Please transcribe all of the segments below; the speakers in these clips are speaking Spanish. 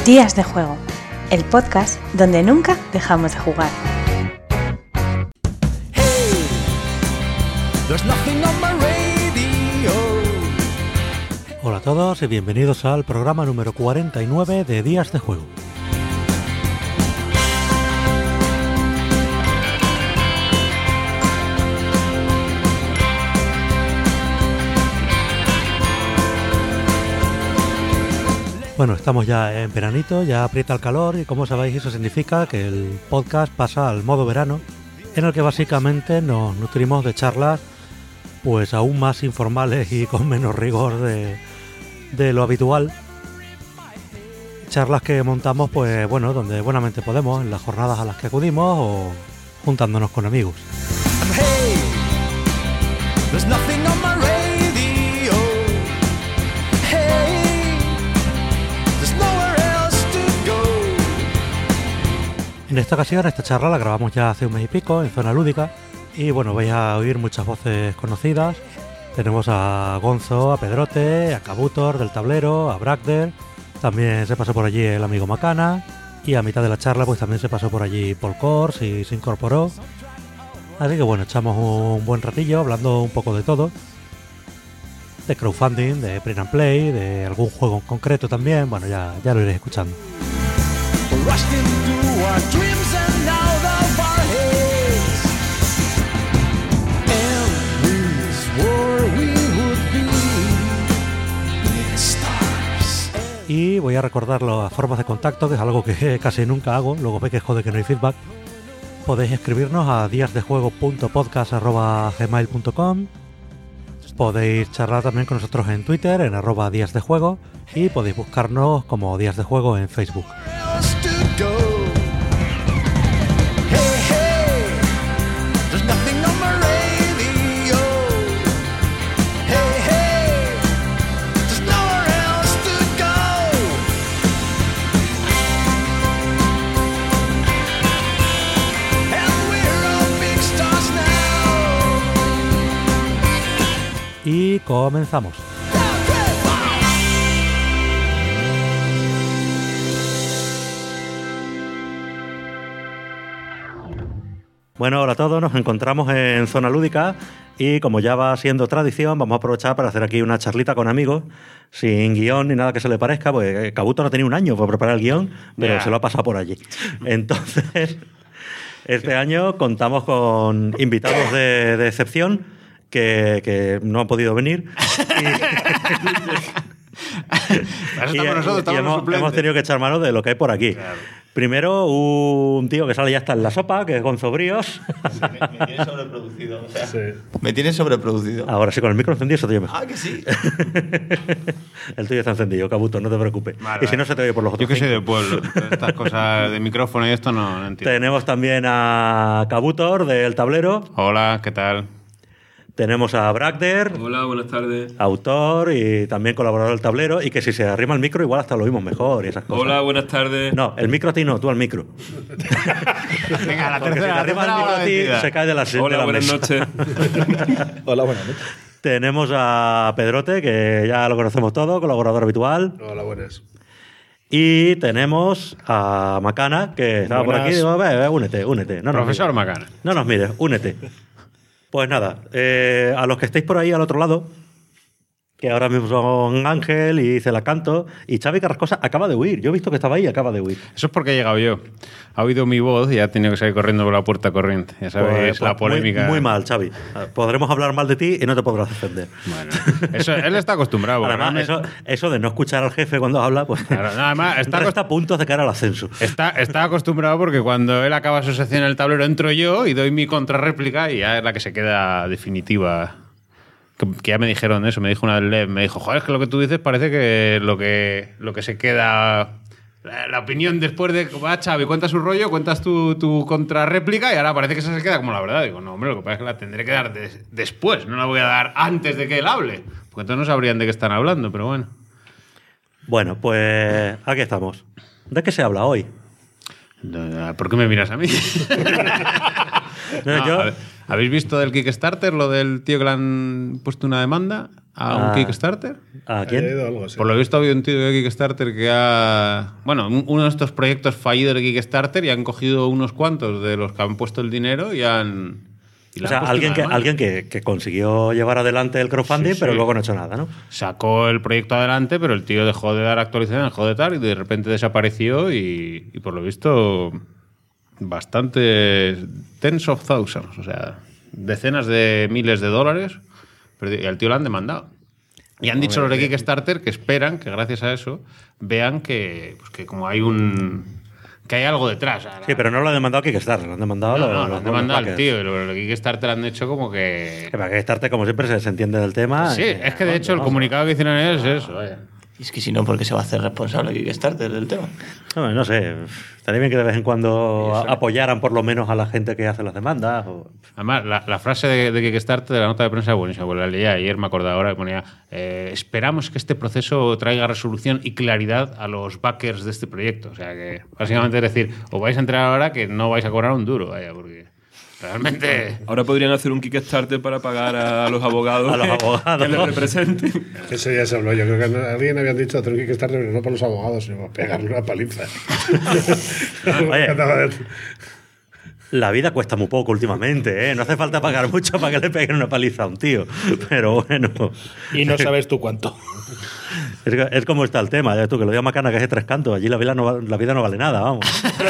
Días de Juego, el podcast donde nunca dejamos de jugar. Hola a todos y bienvenidos al programa número 49 de Días de Juego. Bueno, estamos ya en veranito, ya aprieta el calor y como sabéis eso significa que el podcast pasa al modo verano, en el que básicamente nos nutrimos de charlas pues aún más informales y con menos rigor de lo habitual. Charlas que montamos pues bueno, donde buenamente podemos, en las jornadas a las que acudimos o juntándonos con amigos. En esta ocasión, esta charla la grabamos ya hace un mes y pico en Zona Lúdica y bueno, vais a oír muchas voces conocidas. Tenemos a Gonzo, a Pedrote, a Kabutor del tablero, a Bragder, también se pasó por allí el amigo Macana y a mitad de la charla pues también se pasó por allí Paul Kors y se incorporó. Así que bueno, echamos un buen ratillo hablando un poco de todo, de crowdfunding, de print and play, de algún juego en concreto también, bueno ya lo iréis escuchando. Y voy a recordar las formas de contacto, que es algo que casi nunca hago, luego ve que jode que no hay feedback. Podéis escribirnos a díasdejuego.podcast@gmail.com. Podéis charlar también con nosotros en Twitter, en @díasdejuego, y podéis buscarnos como Días de Juego en Facebook. Y comenzamos. Bueno, hola a todos, nos encontramos en Zona Lúdica y como ya va siendo tradición, vamos a aprovechar para hacer aquí una charlita con amigos, sin guión ni nada que se le parezca, pues Kabuto no tenía un año para preparar el guión, pero se lo ha pasado por allí. Entonces, este año contamos con invitados de excepción que no han podido venir y hemos tenido que echar mano de lo que hay por aquí. Claro. Primero, un tío que sale ya hasta en la sopa, que es Gonzo Bríos. Me tiene sobreproducido. O sea, sí. Me tiene sobreproducido. Ahora sí, con el micro encendido se te oye mejor. Ah, que sí. El tuyo está encendido, Kabuto, no te preocupes. Vale, y si no, se te oye por los otros. Yo que soy de pueblo. Estas cosas de micrófono y esto no entiendo. Tenemos también a Kabutor del tablero. Hola, ¿qué tal? Tenemos a Bragder. Hola, buenas tardes. Autor y también colaborador del tablero. Y que si se arrima el micro, igual hasta lo oímos mejor y esas cosas. Hola, buenas tardes. No, el micro a ti no, tú al micro. Venga, la porque tercera. Si te arrima el micro a ti, se cae de la silla. Hola, buenas noches. Hola, buenas noches. Tenemos a Pedrote, que ya lo conocemos todo, colaborador habitual. Hola, buenas. Y tenemos a Macana, que estaba por aquí. Digo, únete. No, Profesor Macana. No nos mires, únete. Pues nada, a los que estéis por ahí al otro lado, que ahora mismo son Ángel y Celacanto, y Xavi Carrascosa acaba de huir. Yo he visto que estaba ahí y acaba de huir. Eso es porque he llegado yo. Ha oído mi voz y ha tenido que salir corriendo por la puerta corriente. Ya sabes, la polémica. Muy mal, Xavi. Podremos hablar mal de ti y no te podrás defender. Bueno, eso, él está acostumbrado. Además, eso de no escuchar al jefe cuando habla, pues claro, no, además, está a puntos de cara al ascenso. Está acostumbrado porque cuando él acaba su sección en el tablero entro yo y doy mi contrarréplica y ya es la que se queda definitiva. Que ya me dijeron eso, me dijo una del LEV, me dijo, joder, es que lo que tú dices parece que lo que se queda... La opinión después de, va, Xavi, cuentas su rollo, cuentas tu contrarréplica y ahora parece que esa se queda como la verdad. Digo, no, hombre, lo que pasa es que la tendré que dar después, no la voy a dar antes de que él hable. Porque entonces no sabrían de qué están hablando, pero bueno. Bueno, pues aquí estamos. ¿De qué se habla hoy? ¿Por qué me miras a mí? ¿Habéis visto del Kickstarter lo del tío que le han puesto una demanda? a un Kickstarter. ¿A quién? Algo así. Por lo visto, había un tío de Kickstarter que ha... Bueno, uno de estos proyectos fallidos de Kickstarter y han cogido unos cuantos de los que han puesto el dinero y han... O sea, alguien que consiguió llevar adelante el crowdfunding, pero luego no ha hecho nada, ¿no? Sacó el proyecto adelante, pero el tío dejó de dar actualizaciones, dejó de tal, y de repente desapareció y por lo visto bastante tens of thousands, o sea, decenas de miles de dólares, y al tío lo han demandado. Y han dicho los de Kickstarter que esperan que gracias a eso vean que como hay que hay algo detrás. Sí, pero no lo han demandado a Kickstarter, lo han demandado lo han demandado al tío. Y los de Kickstarter han hecho como que... Para Kickstarter, como siempre, se entiende del tema. Sí, es que de hecho el comunicado que hicieron es eso. Vaya. Y es que si no, ¿por qué se va a hacer responsable Kickstarter del tema? No sé, estaría bien que de vez en cuando apoyaran por lo menos a la gente que hace las demandas. Además, la frase de Kickstarter de la nota de prensa es buenísima, porque la leí ayer, me acordaba ahora, que ponía esperamos que este proceso traiga resolución y claridad a los backers de este proyecto. O sea, que básicamente es decir, os vais a enterar ahora que no vais a cobrar un duro, vaya, porque... Realmente. Ahora podrían hacer un Kickstarter para pagar a los abogados, que les representen. Eso ya se habló. Yo creo que alguien había dicho hacer un Kickstarter, pero no por los abogados, sino para pegarle una paliza. Oye, la vida cuesta muy poco últimamente, ¿eh? No hace falta pagar mucho para que le peguen una paliza a un tío. Pero bueno. Y no sabes tú cuánto. Es como está el tema, ya tú, que lo diga Macana, que es de Tres Cantos. Allí la vida no vale nada, vamos.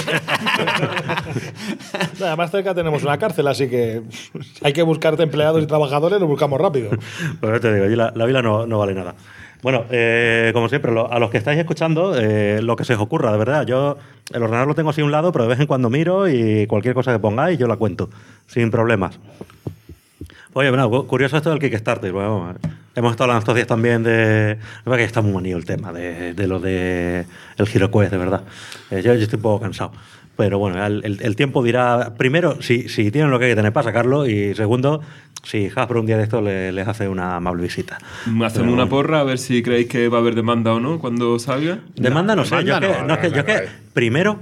Más cerca tenemos una cárcel, así que hay que buscarte empleados y trabajadores, lo buscamos rápido. Pues te digo, allí la vida no vale nada. Bueno, como siempre, a los que estáis escuchando, lo que se os ocurra, de verdad. Yo el ordenador lo tengo así a un lado, pero de vez en cuando miro y cualquier cosa que pongáis yo la cuento, sin problemas. Oye, bueno, curioso esto del Kickstarter. Bueno, hemos estado hablando estos días también de... No, que está muy manío el tema de lo de el HeroQuest, de verdad. Yo estoy un poco cansado. Pero bueno, el tiempo dirá, primero, si tienen lo que hay que tener para sacarlo, y segundo, si Hasbro un día de esto les hace una amable visita. Hacemos una porra a ver si creéis que va a haber demanda o no cuando salga. Demanda no sé. Yo primero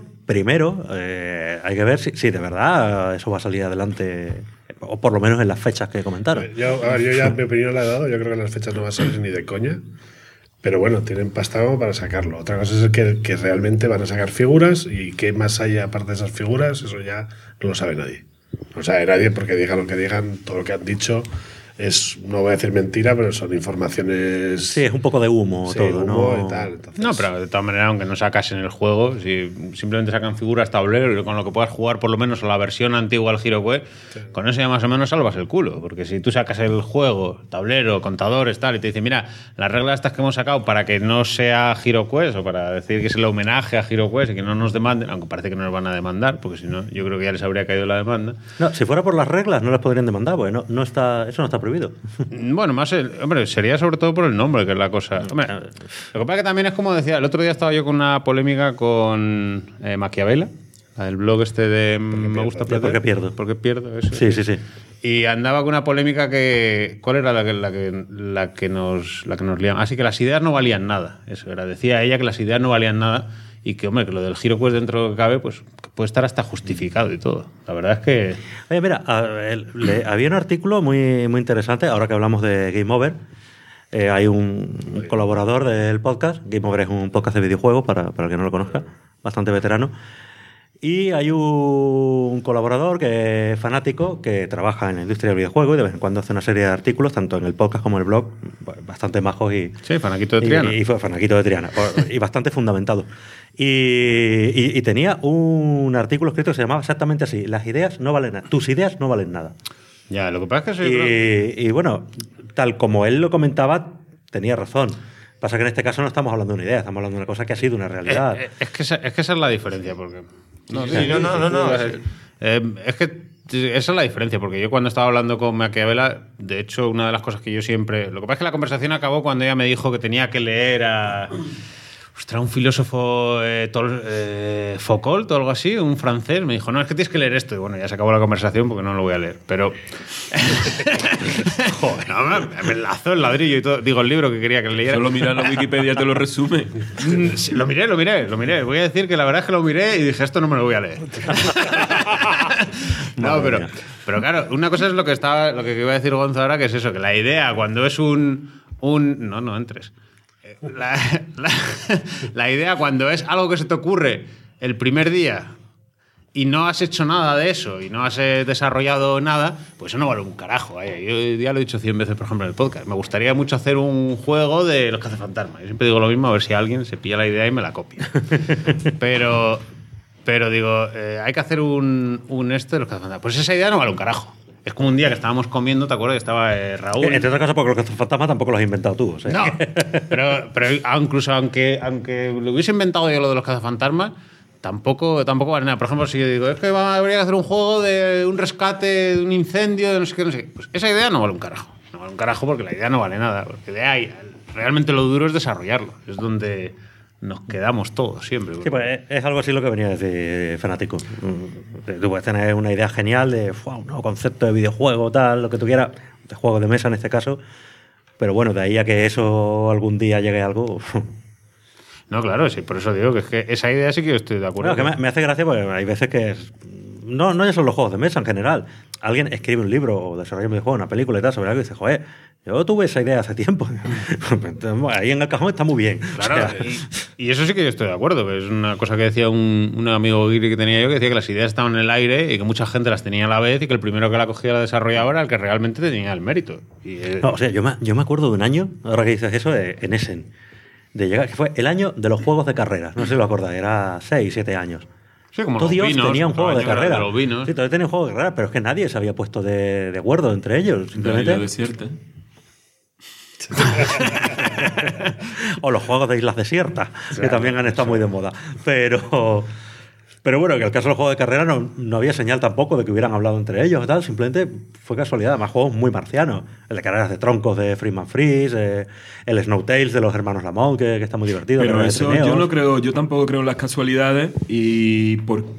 hay que ver si de verdad eso va a salir adelante, o por lo menos en las fechas que comentaron. Yo ya mi opinión la he dado. Yo creo que en las fechas no va a salir ni de coña. Pero bueno, tienen pasta como para sacarlo. Otra cosa es que realmente van a sacar figuras, y qué más hay aparte de esas figuras, eso ya no lo sabe nadie. No sabe nadie, porque digan lo que digan, todo lo que han dicho no voy a decir mentira, pero son informaciones... Sí, es un poco de humo, sí, todo, humo ¿no? Y tal. Entonces... No, pero de todas maneras, aunque no sacasen el juego, si simplemente sacan figuras, tablero, con lo que puedas jugar por lo menos a la versión antigua del HeroQuest, con eso ya más o menos salvas el culo. Porque si tú sacas el juego, tablero, contadores, tal, y te dicen, mira, las reglas estas que hemos sacado para que no sea HeroQuest, o para decir que es el homenaje a HeroQuest y que no nos demanden, aunque parece que no nos van a demandar, porque si no, yo creo que ya les habría caído la demanda. No, si fuera por las reglas no les podrían demandar, porque eso no está prohibido. Bueno, hombre, sería sobre todo por el nombre, que es la cosa. Hombre, lo que pasa es que también es como decía, el otro día estaba yo con una polémica con Maquiavela, el blog este de Me gusta perder. ¿Por qué pierdo? Porque pierdo, eso. Sí. Y andaba con una polémica que... ¿Cuál era la que nos liamos? Así que las ideas no valían nada. Eso era. Decía ella que las ideas no valían nada y que, hombre, que lo del HeroQuest dentro de lo que cabe, pues puede estar hasta justificado y todo. La verdad es que... Oye, mira, había un artículo muy, muy interesante, ahora que hablamos de Game Over. Hay un colaborador del podcast. Game Over es un podcast de videojuegos, para el que no lo conozca, bastante veterano. Y hay un colaborador que es fanático, que trabaja en la industria del videojuego y de vez en cuando hace una serie de artículos, tanto en el podcast como en el blog, bastante majos y... Sí, Fanaquito de Triana. Y fue Fanaquito de Triana, y bastante fundamentado. Y tenía un artículo escrito que se llamaba exactamente así: las ideas no valen nada, tus ideas no valen nada. Ya, lo que pasa es que... Y bueno, tal como él lo comentaba, tenía razón. Pasa que en este caso no estamos hablando de una idea, estamos hablando de una cosa que ha sido una realidad. Es que esa es la diferencia, porque... No. Es que esa es la diferencia, porque yo cuando estaba hablando con Maquiavela, de hecho, una de las cosas que yo siempre... Lo que pasa es que la conversación acabó cuando ella me dijo que tenía que leer a... Ostras, un filósofo Foucault o algo así, un francés, me dijo, no, es que tienes que leer esto. Y bueno, ya se acabó la conversación porque no lo voy a leer. Pero... Joder, no, me enlazó el ladrillo y todo. Digo, el libro que quería que leyera. Solo mira la Wikipedia, te lo resume. Sí, lo miré. Voy a decir que la verdad es que lo miré y dije, esto no me lo voy a leer. No, pero claro, una cosa es lo que iba a decir Gonzo ahora, que es eso, que la idea, cuando es un No entres. La idea, cuando es algo que se te ocurre el primer día y no has hecho nada de eso y no has desarrollado nada, pues eso no vale un carajo. Yo ya lo he dicho 100 veces, por ejemplo, en el podcast. Me gustaría mucho hacer un juego de los cazafantasmas. Yo siempre digo lo mismo, a ver si alguien se pilla la idea y me la copia. Pero digo, hay que hacer un de los cazafantasmas. Pues esa idea no vale un carajo. Es como un día que estábamos comiendo, ¿te acuerdas? Que estaba Raúl. Entre otras cosas, porque los cazafantasmas tampoco los has inventado tú. O sea. No, pero incluso aunque lo hubiese inventado yo lo de los cazafantasmas, tampoco vale nada. Por ejemplo, si yo digo, es que habría que hacer un juego de un rescate de un incendio, de no sé qué. Pues esa idea no vale un carajo. No vale un carajo porque la idea no vale nada. Porque de ahí, realmente lo duro es desarrollarlo. Es donde nos quedamos todos siempre. Sí, pues es algo así lo que venía a decir Fanático. Tú puedes tener una idea genial de un nuevo concepto de videojuego, tal, lo que tú quieras, de juego de mesa en este caso, pero bueno, de ahí a que eso algún día llegue a algo... No, claro, sí, por eso digo que es que esa idea sí que yo estoy de acuerdo. Bueno, que me hace gracia porque hay veces que... No ya son los juegos de mesa en general. Alguien escribe un libro o desarrolla un videojuego, una película y tal sobre algo y dice, joder, yo tuve esa idea hace tiempo. Ahí en el cajón está muy bien. Claro, o sea, y eso sí que yo estoy de acuerdo, que es una cosa que decía un amigo guiri que tenía yo, que decía que las ideas estaban en el aire y que mucha gente las tenía a la vez y que el primero que la cogía y la desarrollaba era el que realmente tenía el mérito. No, o sea, yo me acuerdo de un año, ahora que dices eso, en Essen, de llegar, que fue el año de los juegos de carreras. No sé si lo acordáis, era 6, 7 años. Sí, como todo los Dios vinos, tenía un juego de carrera. De los vinos. Sí, todo tenía un juego de carrera, pero es que nadie se había puesto de acuerdo entre ellos. Simplemente. O los juegos de islas desiertas, claro, que también han estado muy de moda. Pero bueno, que el caso del juego de carrera no había señal tampoco de que hubieran hablado entre ellos y tal, simplemente fue casualidad. Además, juegos muy marcianos. El de carreras de troncos de Freeman Freeze, el Snowtails de los hermanos Lamont, que está muy divertido. Pero eso yo no creo, yo tampoco creo en las casualidades y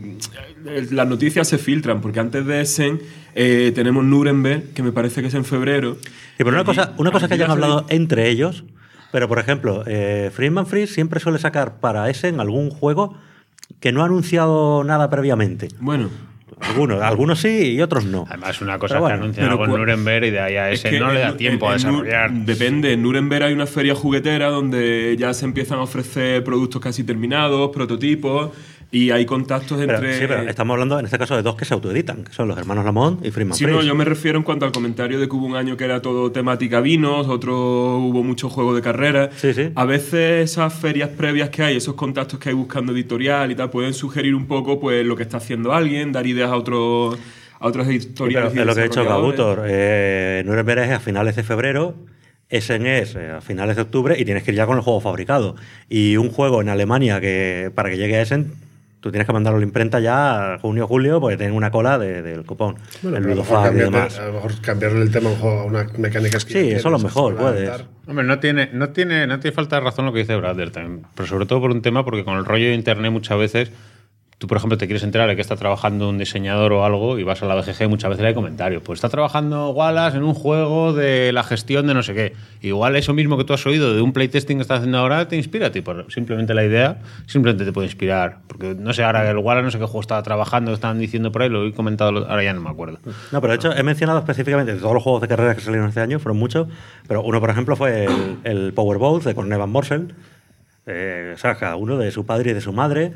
las noticias se filtran, porque antes de Essen tenemos Nuremberg, que me parece que es en febrero. Sí, pero una cosa que hayan hablado entre ellos, pero por ejemplo, Freeman Freeze siempre suele sacar para Essen algún juego que no ha anunciado nada previamente. Bueno. Algunos sí y otros no. Además, una cosa que anuncian algo en Nuremberg y de ahí a ese no le da tiempo a desarrollar. Depende. En Nuremberg hay una feria juguetera donde ya se empiezan a ofrecer productos casi terminados, prototipos, y hay contactos entre... Sí, pero estamos hablando en este caso de dos que se autoeditan, que son los hermanos Lamont y Freeman Freeze. Sí, no, yo me refiero en cuanto al comentario de que hubo un año que era todo temática vinos, otro hubo mucho juego de carreras. Sí, sí. A veces esas ferias previas que hay, esos contactos que hay buscando editorial y tal, pueden sugerir un poco pues lo que está haciendo alguien, dar ideas a otras editoriales. Es lo que ha dicho Gabutor. Nuremberg es a finales de febrero, Essen es a finales de octubre y tienes que ir ya con el juego fabricado. Y un juego en Alemania que para que llegue a Essen, tú tienes que mandarlo a la imprenta ya junio o julio porque tienen una cola del copón. Bueno, el a lo mejor cambiarle el tema a una mecánica que sí, eso es lo mejor, puedes. Hombre, no tiene falta de razón lo que dice Brader también, pero sobre todo por un tema porque con el rollo de internet muchas veces tú, por ejemplo, te quieres enterar de que está trabajando un diseñador o algo y vas a la BGG y muchas veces hay comentarios. Pues está trabajando Wallace en un juego de la gestión de no sé qué. Igual eso mismo que tú has oído de un playtesting que estás haciendo ahora te inspira a ti. Simplemente la idea simplemente te puede inspirar. Porque no sé, ahora el Wallace no sé qué juego estaba trabajando, estaban diciendo por ahí, lo he comentado, ahora ya no me acuerdo. No, pero de hecho he mencionado específicamente de todos los juegos de carreras que salieron este año, fueron muchos, pero uno, por ejemplo, fue el Powerboat de Cornel Van Morsel. O sea, cada uno de su padre y de su madre.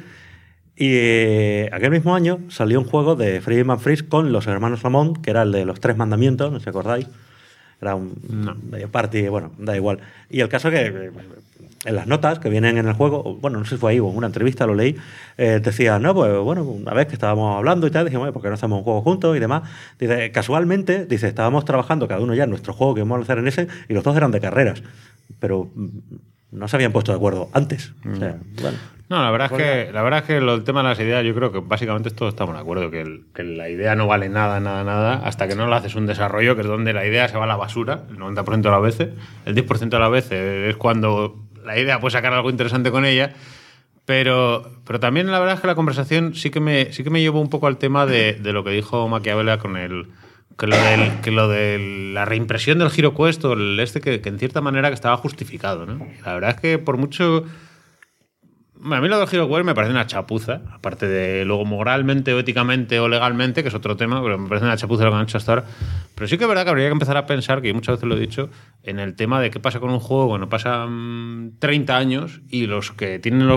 Y aquel mismo año salió un juego de Freeman Freeze con los hermanos Lamont, que era el de los 3 mandamientos, no sé si acordáis. Era un medio party, bueno, da igual. Y el caso que en las notas que vienen en el juego, bueno, no sé si fue ahí o en una entrevista, lo leí, decía, no, pues bueno, una vez que estábamos hablando y tal, dijimos, ¿por qué no hacemos un juego juntos y demás? Dice, casualmente, dice, estábamos trabajando cada uno ya en nuestro juego que íbamos a hacer en ese y los dos eran de carreras. Pero no se habían puesto de acuerdo antes. O sea, bueno. No, la verdad es que el tema de las ideas, yo creo que básicamente todos estamos de acuerdo, que la idea no vale nada, hasta que no le haces un desarrollo, que es donde la idea se va a la basura, el 90% de las veces. El 10% de las veces es cuando la idea puede sacar algo interesante con ella. Pero también la verdad es que la conversación sí que me llevó un poco al tema de lo que dijo Maquiavelo con que lo de la reimpresión del HeroQuest o que en cierta manera que estaba justificado, ¿no? La verdad es que por mucho A mí lo del HeroQuest me parece una chapuza, aparte de luego moralmente o éticamente o legalmente, que es otro tema, pero me parece una chapuza lo que han hecho hasta ahora. Pero sí que es verdad que habría que empezar a pensar, que yo muchas veces lo he dicho, en el tema de qué pasa con un juego cuando pasan 30 años y los que tienen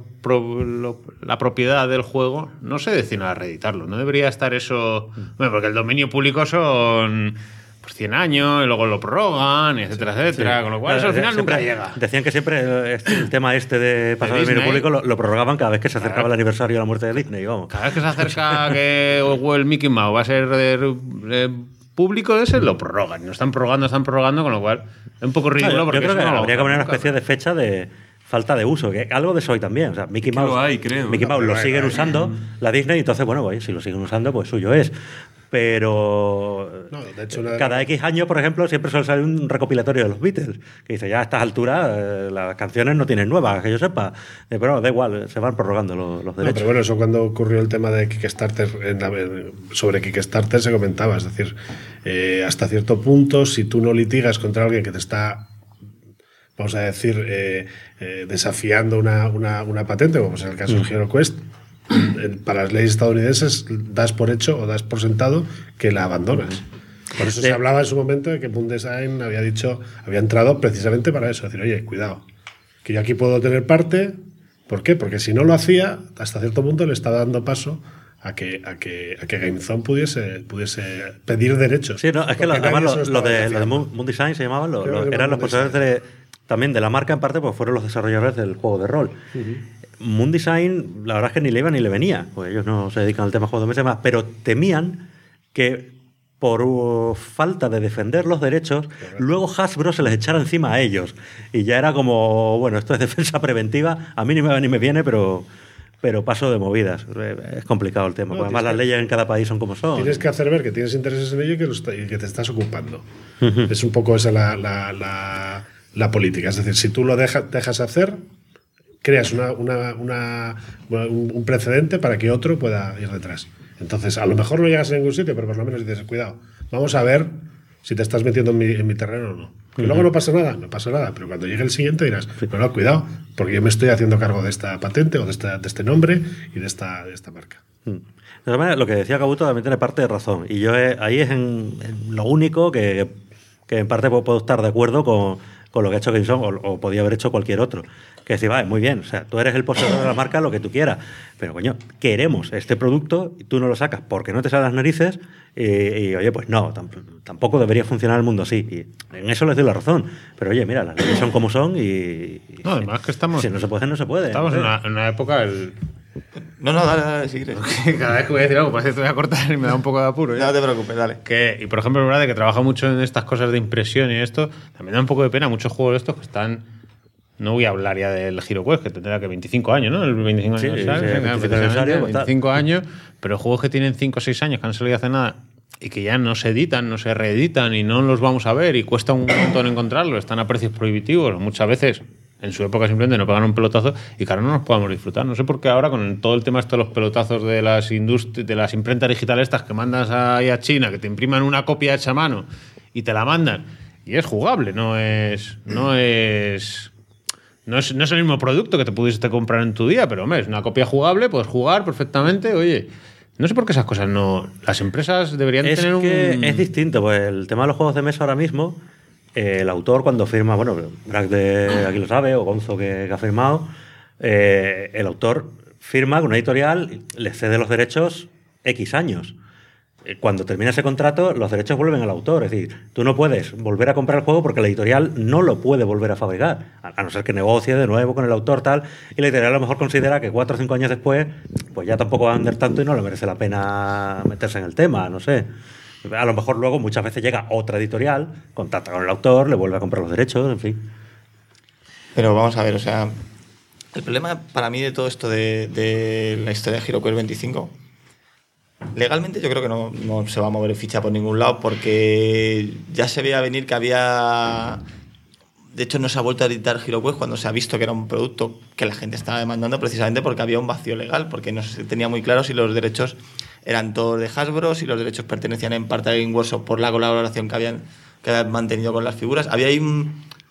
la propiedad del juego no se deciden a reeditarlo. No debería estar eso... Bueno, porque el dominio público son... 100 años, y luego lo prorrogan, etcétera, etcétera. Sí. Con lo cual, eso al final nunca llega. Decían que siempre el tema de pasar el dominio público lo prorrogaban cada vez que se acercaba el aniversario de la muerte de Disney. Vamos. Cada vez que se acerca que el Mickey Mouse va a ser público de ese, lo prorrogan. Lo están prorrogando, con lo cual es un poco ridículo. Porque yo creo que habría que poner una especie de fecha de falta de uso, que algo de eso hay también. O sea, Mickey Mouse lo siguen usando la Disney, entonces, bueno, pues, si lo siguen usando, pues suyo es. Pero de hecho, cada X años, por ejemplo, siempre suele salir un recopilatorio de los Beatles que dice, ya a estas alturas las canciones no tienen nuevas, que yo sepa, pero da igual, se van prorrogando los derechos. Pero bueno, eso cuando ocurrió el tema de Kickstarter, sobre Kickstarter se comentaba, es decir, hasta cierto punto, si tú no litigas contra alguien que te está, vamos a decir, desafiando una patente, como es el caso del HeroQuest, para las leyes estadounidenses das por hecho o das por sentado que la abandonas. Por eso se hablaba en su momento de que Munddesign había entrado precisamente para eso, decir, oye, cuidado, que yo aquí puedo tener parte. ¿Por qué? Porque si no lo hacía, hasta cierto punto le estaba dando paso a que GameZone pudiese pedir derechos. Sí, no, es que además lo de Munddesign se llamaban, eran los poseedores también de la marca, en parte, pues fueron los desarrolladores del juego de rol. Munddesign, la verdad es que ni le iba ni le venía, pues ellos no se dedican al tema juegos de mesa, pero temían que por falta de defender los derechos, luego Hasbro se les echara encima a ellos. Y ya era como, bueno, esto es defensa preventiva, a mí ni me va ni me viene, pero paso de movidas. Es complicado el tema, porque además las leyes en cada país son como son. Tienes que hacer ver que tienes intereses en ello y que te estás ocupando. Es un poco esa la política. Es decir, si tú lo dejas hacer, creas un precedente para que otro pueda ir detrás. Entonces, a lo mejor no llegas a ningún sitio, pero por lo menos dices, cuidado, vamos a ver si te estás metiendo en mi terreno o no. Que luego no pasa nada, pero cuando llegue el siguiente dirás, pero no, cuidado, porque yo me estoy haciendo cargo de esta patente o de este nombre y de esta marca. De todas maneras, lo que decía Cabuto también tiene parte de razón, y yo ahí es en lo único que en parte puedo estar de acuerdo con lo que ha hecho GameZone o podía haber hecho cualquier otro. Que decir, vale, muy bien, o sea, tú eres el poseedor de la marca, lo que tú quieras, pero coño, queremos este producto y tú no lo sacas porque no te salen las narices y oye, pues no, tampoco debería funcionar el mundo así. Y en eso les doy la razón. Pero oye, mira, las leyes son como son y no, además que estamos... Si no se puede, no se puede. Estamos en una época... No, dale, si quieres. Cada vez que voy a decir algo parece que te voy a cortar y me da un poco de apuro. No te preocupes, dale. Y por ejemplo, es verdad que trabaja mucho en estas cosas de impresión y esto, también da un poco de pena muchos juegos de estos que están... No voy a hablar ya del HeroQuest, que tendrá que 25 años, ¿no? El 25 años, sí, 25 años, pero juegos que tienen 5 o 6 años, que no han salido hace nada, y que ya no se editan, no se reeditan, y no los vamos a ver, y cuesta un montón encontrarlos, están a precios prohibitivos, muchas veces, en su época simplemente no pagan un pelotazo, y que ahora no nos podamos disfrutar. No sé por qué ahora, con todo el tema de los pelotazos de las imprentas digitales estas que mandas ahí a China, que te impriman una copia hecha a mano, y te la mandan, y es jugable, no es el mismo producto que te pudiste comprar en tu día, pero hombre, es una copia jugable, puedes jugar perfectamente. Oye, no sé por qué esas cosas no... Las empresas deberían tener un... Es distinto, pues el tema de los juegos de mesa ahora mismo, el autor cuando firma, bueno, Bragg aquí lo sabe, o Gonzo que ha firmado, el autor firma con una editorial, le cede los derechos X años. Cuando termina ese contrato, los derechos vuelven al autor. Es decir, tú no puedes volver a comprar el juego porque la editorial no lo puede volver a fabricar, a no ser que negocie de nuevo con el autor tal, y la editorial a lo mejor considera que 4 o 5 años después pues ya tampoco va a vender tanto y no le merece la pena meterse en el tema, no sé. A lo mejor luego muchas veces llega otra editorial, contacta con el autor, le vuelve a comprar los derechos, en fin. Pero vamos a ver, o sea, el problema para mí de todo esto de la historia de HeroQuest 25... Legalmente yo creo que no se va a mover ficha por ningún lado porque ya se veía venir que había... De hecho, no se ha vuelto a editar HeroQuest cuando se ha visto que era un producto que la gente estaba demandando precisamente porque había un vacío legal, porque no se tenía muy claro si los derechos eran todos de Hasbro, si los derechos pertenecían en parte a Game Workshop por la colaboración que habían mantenido con las figuras. Había ahí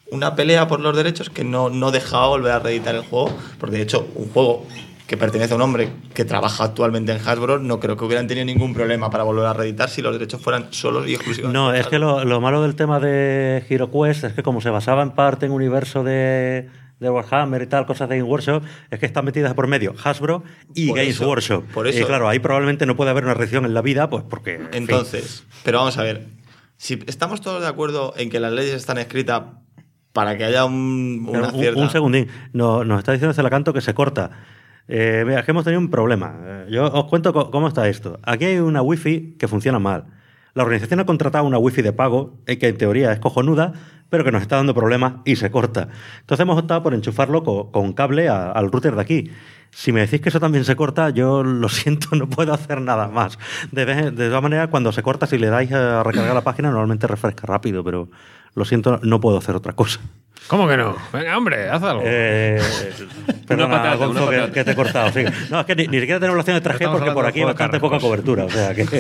una pelea por los derechos que no dejaba volver a reeditar el juego, porque de hecho un juego que pertenece a un hombre que trabaja actualmente en Hasbro, no creo que hubieran tenido ningún problema para volver a reeditar si los derechos fueran solos y exclusivos. No, es que lo malo del tema de HeroQuest es que como se basaba en parte en un universo de Warhammer y tal, cosas de Game Workshop, es que están metidas por medio Hasbro y Games Workshop. Por eso. Y claro, ahí probablemente no puede haber una reacción en la vida, pues porque... Entonces, pero vamos a ver, si estamos todos de acuerdo en que las leyes están escritas para que haya una cierta... Un segundín, nos está diciendo Celacanto que se corta. Mira, es que hemos tenido un problema. Yo os cuento cómo está esto. Aquí hay una wifi que funciona mal. La organización ha contratado una wifi de pago, que en teoría es cojonuda, pero que nos está dando problemas y se corta. Entonces hemos optado por enchufarlo con cable al router de aquí. Si me decís que eso también se corta, yo lo siento, no puedo hacer nada más. De todas maneras, cuando se corta, si le dais a recargar la página, normalmente refresca rápido, pero lo siento, no puedo hacer otra cosa. ¿Cómo que no? Venga, hombre, haz algo. Perdona, Gonzo, una patata. que te he cortado. Sí. No, es que ni siquiera tenemos la opción de 3G Estamos porque por hablando aquí de hay juego de bastante poca carros. cobertura. O sea que...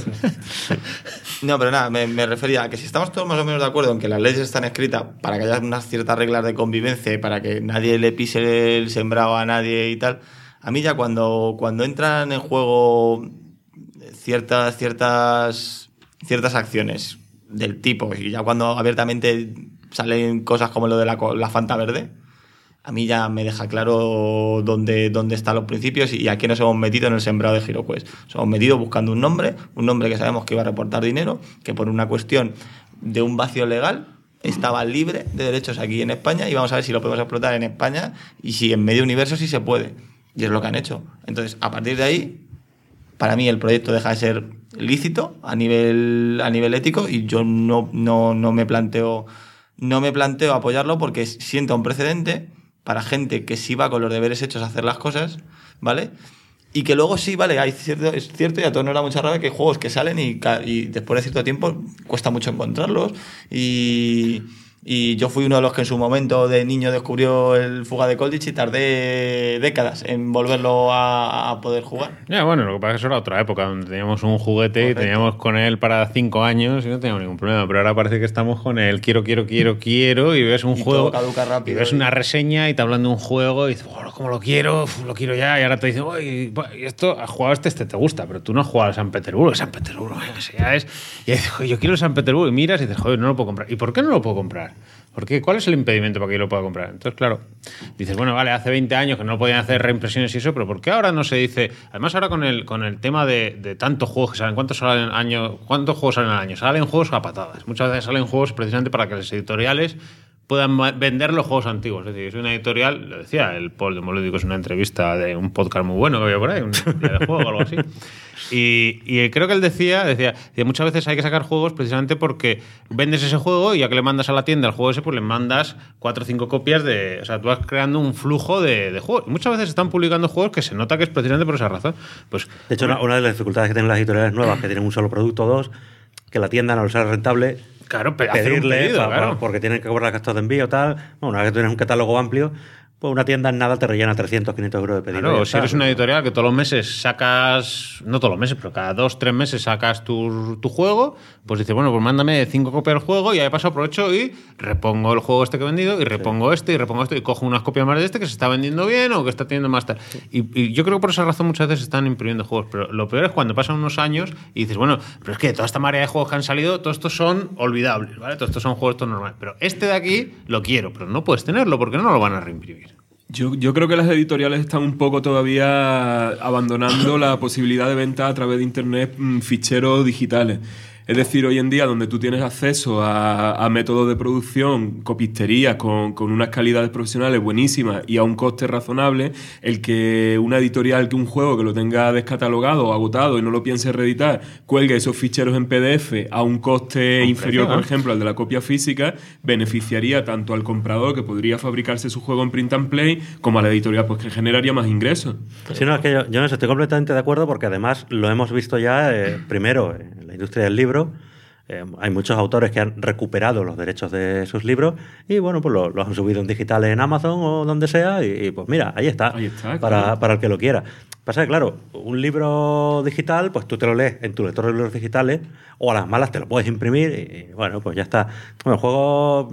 No, pero nada, me refería a que si estamos todos más o menos de acuerdo en que las leyes están escritas para que haya unas ciertas reglas de convivencia y para que nadie le pise el sembrado a nadie y tal, a mí ya cuando entran en juego ciertas acciones del tipo, y ya cuando abiertamente salen cosas como lo de la Fanta verde, a mí ya me deja claro dónde están los principios y a qué nos hemos metido en el sembrado de HeroQuest. Nos hemos metido buscando un nombre que sabemos que iba a reportar dinero, que por una cuestión de un vacío legal estaba libre de derechos aquí en España, y vamos a ver si lo podemos explotar en España y si en medio universo sí se puede. Y es lo que han hecho. Entonces, a partir de ahí, para mí el proyecto deja de ser lícito a nivel ético, y yo no me planteo apoyarlo porque sienta un precedente para gente que sí va con los deberes hechos a hacer las cosas, ¿vale? Y que luego sí, vale, es cierto, y a todos nos da mucha rabia que hay juegos que salen y después de cierto tiempo cuesta mucho encontrarlos, y yo fui uno de los que en su momento de niño descubrió el Fuga de Colditch y tardé décadas en volverlo a poder jugar. Ya, bueno, lo que pasa es que eso era otra época donde teníamos un juguete. Correcto. Y teníamos con él para 5 años y no teníamos ningún problema. Pero ahora parece que estamos con el quiero y ves un juego caduca rápido, y ves una reseña y te hablan de un juego y dices, oh, ¿cómo lo quiero? Lo quiero ya. Y ahora te dicen, oye, esto, has jugado este te gusta, pero tú no has jugado a San Petersburgo. San Petersburgo, ese ya es. Y dices, yo quiero San Petersburgo, y miras y dices, joder, no lo puedo comprar. ¿Y por qué no lo puedo comprar? ¿Por qué? ¿Cuál es el impedimento para que yo lo pueda comprar? Entonces, claro, dices, bueno, vale, hace 20 años que no podían hacer reimpresiones y eso, pero ¿por qué ahora no se dice? Además, ahora con el tema de tantos juegos que salen, ¿cuántos juegos salen al año? Salen juegos a patadas. Muchas veces salen juegos precisamente para que las editoriales puedan vender los juegos antiguos. Es decir, es una editorial, lo decía el Paul de Molódico, es una entrevista de un podcast muy bueno que había por ahí, un día de juego o algo así. Y creo que él decía muchas veces hay que sacar juegos precisamente porque vendes ese juego y ya que le mandas a la tienda el juego ese, pues le mandas 4 o 5 copias o sea, tú vas creando un flujo de juegos. Y muchas veces están publicando juegos que se nota que es precisamente por esa razón. Pues, de hecho, una de las dificultades que tienen las editoriales nuevas, que tienen un solo producto o dos, que la tienda no les sale rentable, claro, pedirle pedido, claro. Porque tienen que cobrar gastos de envío tal. Bueno, una vez que tienes un catálogo amplio, pues una tienda en nada te rellena 300, 500 euros de pedido. Claro, si eres una editorial que todos los meses sacas, no todos los meses, pero cada 2 o 3 meses sacas tu juego, pues dices, bueno, pues mándame 5 copias del juego y ahí paso, aprovecho y repongo el juego que he vendido y repongo y repongo esto y cojo unas copias más de este que se está vendiendo bien o que está teniendo más tal. Y yo creo que por esa razón muchas veces están imprimiendo juegos, pero lo peor es cuando pasan unos años y dices, bueno, pero es que toda esta marea de juegos que han salido, todos estos son olvidables, ¿vale? Todos estos son juegos normales, pero este de aquí lo quiero, pero no puedes tenerlo porque no lo van a reimprimir. Yo creo que las editoriales están un poco todavía abandonando la posibilidad de venta a través de internet, ficheros digitales. Es decir, hoy en día, donde tú tienes acceso a métodos de producción, copisterías con unas calidades profesionales buenísimas y a un coste razonable, el que una editorial, que un juego que lo tenga descatalogado o agotado y no lo piense reeditar, cuelgue esos ficheros en PDF a un coste inferior, por ejemplo, al de la copia física, beneficiaría tanto al comprador, que podría fabricarse su juego en print and play, como a la editorial, pues que generaría más ingresos. Sí, no, es que yo no estoy completamente de acuerdo porque además lo hemos visto ya, primero, en la industria del libro. Hay muchos autores que han recuperado los derechos de sus libros y bueno, pues los han subido en digital en Amazon o donde sea y pues mira, ahí está para el que lo quiera. Pasa que claro, un libro digital, pues tú te lo lees en tu lector de libros digitales o a las malas te lo puedes imprimir y bueno, pues ya está. Bueno, el juego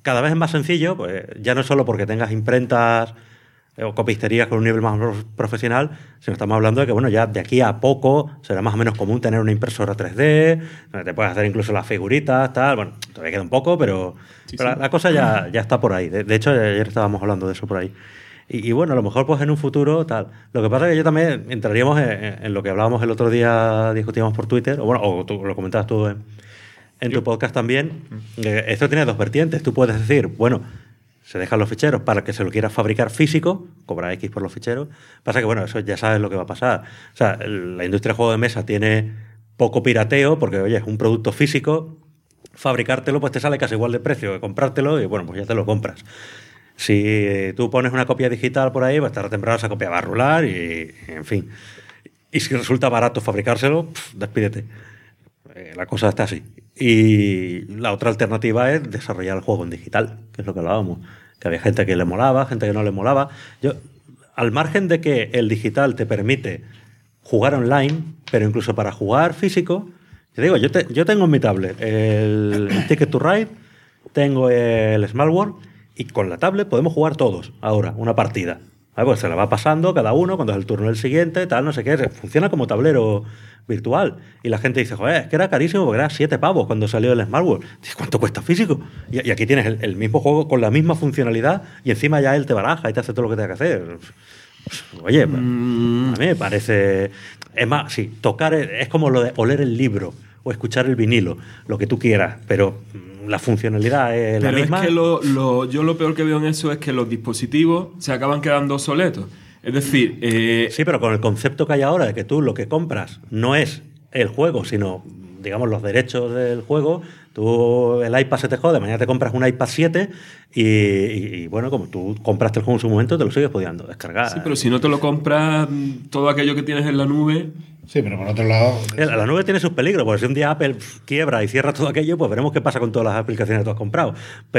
cada vez es más sencillo, pues ya no solo porque tengas imprentas o copisterías con un nivel más profesional, sino estamos hablando de que, bueno, ya de aquí a poco será más o menos común tener una impresora 3D, donde te puedes hacer incluso las figuritas, tal. Bueno, todavía queda un poco, pero, la cosa ya está por ahí. De hecho, ayer estábamos hablando de eso por ahí. Y bueno, a lo mejor pues en un futuro tal. Lo que pasa es que yo también entraríamos en lo que hablábamos el otro día, discutíamos por Twitter, o tú lo comentabas tú en tu podcast también. Esto tiene dos vertientes. Tú puedes decir, bueno, se dejan los ficheros para que se lo quieras fabricar físico, cobra X por los ficheros. Pasa que, bueno, eso ya sabes lo que va a pasar. O sea, la industria de juego de mesa tiene poco pirateo porque, oye, es un producto físico. Fabricártelo pues te sale casi igual de precio que comprártelo y, bueno, pues ya te lo compras. Si tú pones una copia digital por ahí, pues tarde o temprano esa copia va a rular y en fin. Y si resulta barato fabricárselo, despídete. La cosa está así. Y la otra alternativa es desarrollar el juego en digital, que es lo que hablábamos. Que había gente que le molaba, gente que no le molaba. Yo, al margen de que el digital te permite jugar online, pero incluso para jugar físico, te digo, yo tengo en mi tablet el Ticket to Ride, tengo el Smart World, y con la tablet podemos jugar todos ahora, una partida. Pues se la va pasando cada uno cuando es el turno del siguiente, tal, no sé qué. Funciona como tablero virtual. Y la gente dice, joder, es que era carísimo porque era 7 pavos cuando salió el Smart World. Dices, ¿cuánto cuesta físico? Y aquí tienes el mismo juego con la misma funcionalidad y encima ya él te baraja y te hace todo lo que tenga que hacer. Oye, a mí me parece... Es más, sí, tocar es como lo de oler el libro o escuchar el vinilo, lo que tú quieras, pero la funcionalidad es la misma. Pero es que yo lo peor que veo en eso es que los dispositivos se acaban quedando obsoletos. Es decir... Sí, pero con el concepto que hay ahora de que tú lo que compras no es el juego, sino, digamos, los derechos del juego. Tú, el iPad se te jode, mañana te compras un iPad 7 y bueno, como tú compraste el juego en su momento, te lo sigues pudiendo descargar. Sí, pero si no te lo compras, todo aquello que tienes en la nube... Sí, pero por otro lado... La nube tiene sus peligros, porque si un día Apple quiebra y cierra todo aquello, pues veremos qué pasa con todas las aplicaciones que tú has comprado.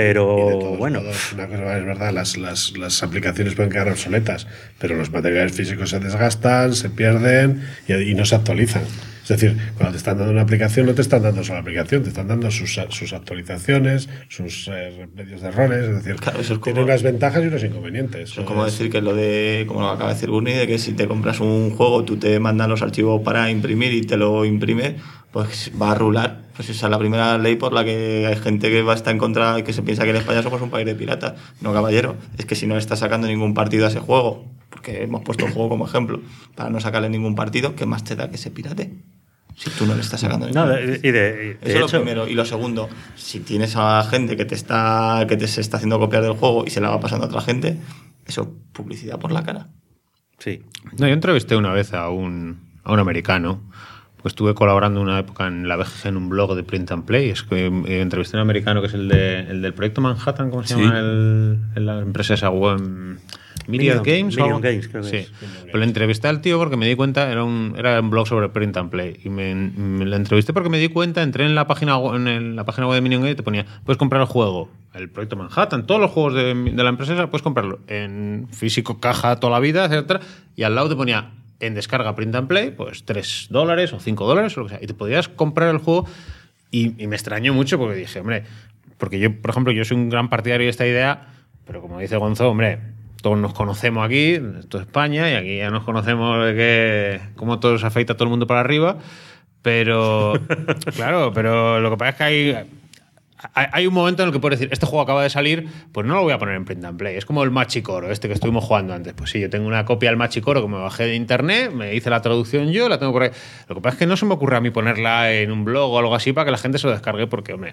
Pero bueno... Una cosa es verdad, las aplicaciones pueden quedar obsoletas, pero los materiales físicos se desgastan, se pierden y no se actualizan. Es decir, cuando te están dando una aplicación, no te están dando solo la aplicación, te están dando sus actualizaciones, sus remedios de errores. Es decir, claro, eso es tiene unas ventajas y unos inconvenientes. Es como decir que como lo acaba de decir Burni, de que si te compras un juego, tú te mandan los archivos para imprimir y te lo imprime, pues va a rular. Pues esa es la primera ley por la que hay gente que va a estar en contra y que se piensa que en España somos un país de piratas. No, caballero, es que si no le estás sacando ningún partido a ese juego, porque hemos puesto el juego como ejemplo, para no sacarle ningún partido, ¿qué más te da que se pirate? Si tú no le estás sacando ningún partido. Eso es lo primero. Y lo segundo, si tienes a gente que te se está haciendo copiar del juego y se la va pasando a otra gente, eso es publicidad por la cara. Sí. No, yo entrevisté una vez a un americano. Pues estuve colaborando una época en la BGG en un blog de Print and Play. Es que entrevisté a un americano que es el del proyecto Manhattan, ¿cómo se llama? La empresa esa web. Minion Games, creo que sí. es. Pero le entrevisté al tío porque me di cuenta, era un blog sobre Print and Play. Y me le entrevisté porque me di cuenta, entré en la página web de Minion Games y te ponía, puedes comprar el juego, el proyecto Manhattan, todos los juegos de la empresa esa, puedes comprarlo en físico, caja, toda la vida, etcétera. Y al lado te ponía, en descarga Print and Play, pues $3 o $5 o lo que sea. Y te podías comprar el juego y me extrañó mucho porque dije, hombre, porque yo, por ejemplo, yo soy un gran partidario de esta idea, pero como dice Gonzo, hombre, todos nos conocemos aquí, esto es España, y aquí ya nos conocemos de que cómo todo se afeita a todo el mundo para arriba, pero claro, pero lo que pasa es que hay un momento en el que puedes decir, este juego acaba de salir, pues no lo voy a poner en Print and Play. Es como el Machicoro, que estuvimos jugando antes. Pues sí, yo tengo una copia del Machicoro que me bajé de internet, me hice la traducción yo, la tengo por ahí. Lo que pasa es que no se me ocurre a mí ponerla en un blog o algo así para que la gente se lo descargue porque, hombre,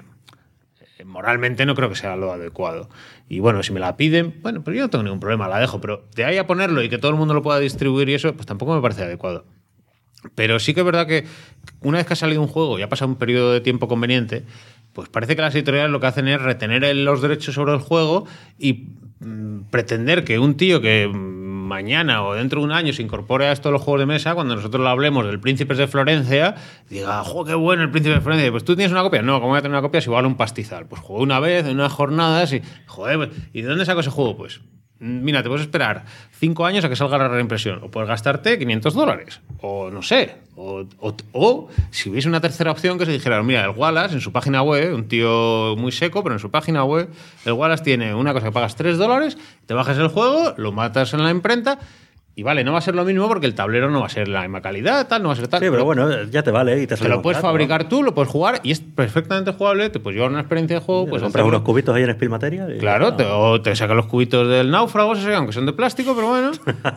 moralmente no creo que sea lo adecuado. Y bueno, si me la piden, bueno, pero yo no tengo ningún problema, la dejo. Pero de ahí a ponerlo y que todo el mundo lo pueda distribuir y eso, pues tampoco me parece adecuado. Pero sí que es verdad que una vez que ha salido un juego y ha pasado un periodo de tiempo conveniente, pues parece que las editoriales lo que hacen es retener los derechos sobre el juego y pretender que un tío que mañana o dentro de un año se incorpore a esto de los juegos de mesa, cuando nosotros lo hablemos del Príncipes de Florencia, diga, ¡jo, qué bueno el Príncipe de Florencia! Pues tú tienes una copia. No, ¿cómo voy a tener una copia si vale un pastizal? Pues jugué una vez, en unas jornadas y, joder, ¿y de dónde saco ese juego? Pues mira, te puedes esperar 5 años a que salga la reimpresión, o puedes gastarte $500, o no sé, o si hubiese una tercera opción que se dijera, mira, el Wallace en su página web, un tío muy seco, pero en su página web, el Wallace tiene una cosa que pagas $3, te bajas el juego, lo matas en la imprenta. Y vale, no va a ser lo mismo porque el tablero no va a ser la misma calidad, tal, no va a ser tal. Sí, pero bueno, ya te vale y te sale. Te lo puedes barato, fabricar ¿no? tú, lo puedes jugar y es perfectamente jugable. Te puedes llevar una experiencia de juego. Pues Pues compras unos cubitos ahí en Spiel Material. Claro, o te sacan los cubitos del náufrago, aunque son de plástico, pero bueno.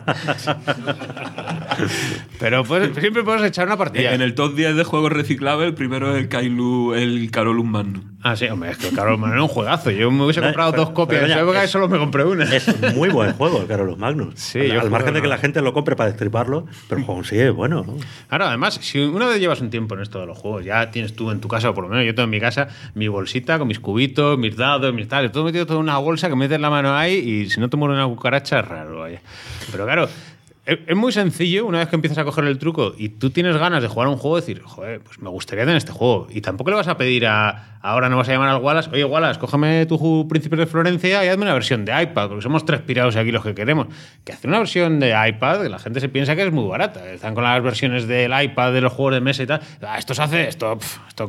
Pero siempre puedes echar una partida. En el top 10 de juegos reciclables, el primero es el Carolus Magnum. Ah, sí, hombre, es que el Carolus Magnum era un juegazo. Yo me hubiese comprado 2 copias en esa época y solo me compré una. Es muy buen juego el Carolus Magnus. Sí, al margen de que la gente lo compre para destriparlo, pero el juego sí es bueno, ¿no? Claro, además, si una vez llevas un tiempo en esto de los juegos, ya tienes tú en tu casa, o por lo menos yo tengo en mi casa, mi bolsita con mis cubitos, mis dados, mis tal, todo metido todo en una bolsa que metes la mano ahí y si no te muere una cucaracha es raro, vaya. Pero claro, es muy sencillo una vez que empiezas a coger el truco y tú tienes ganas de jugar un juego, decir, joder, pues me gustaría tener este juego. Y tampoco le vas a pedir ahora no vas a llamar al Wallace, oye Wallace, cógeme tu Príncipes de Florencia y hazme una versión de iPad, porque somos 3 pirados aquí los que queremos. Que hacer una versión de iPad, que la gente se piensa que es muy barata. Están con las versiones del iPad, de los juegos de mesa y tal. Esto se hace, esto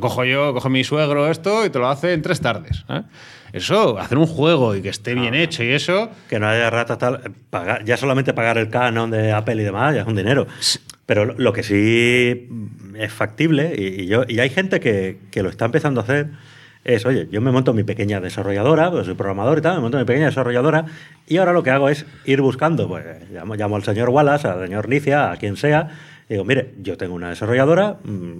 cojo mi suegro esto y te lo hace en 3 tardes. Eso, hacer un juego y que esté bien hecho y eso... Que no haya ratas tal... ya solamente pagar el canon de Apple y demás ya es un dinero. Pero lo que sí es factible, y hay gente que lo está empezando a hacer, es, oye, yo me monto mi pequeña desarrolladora, pues soy programador y tal, me monto mi pequeña desarrolladora, y ahora lo que hago es ir buscando, pues llamo al señor Wallace, al señor Licia, a quien sea, y digo, mire, yo tengo una desarrolladora...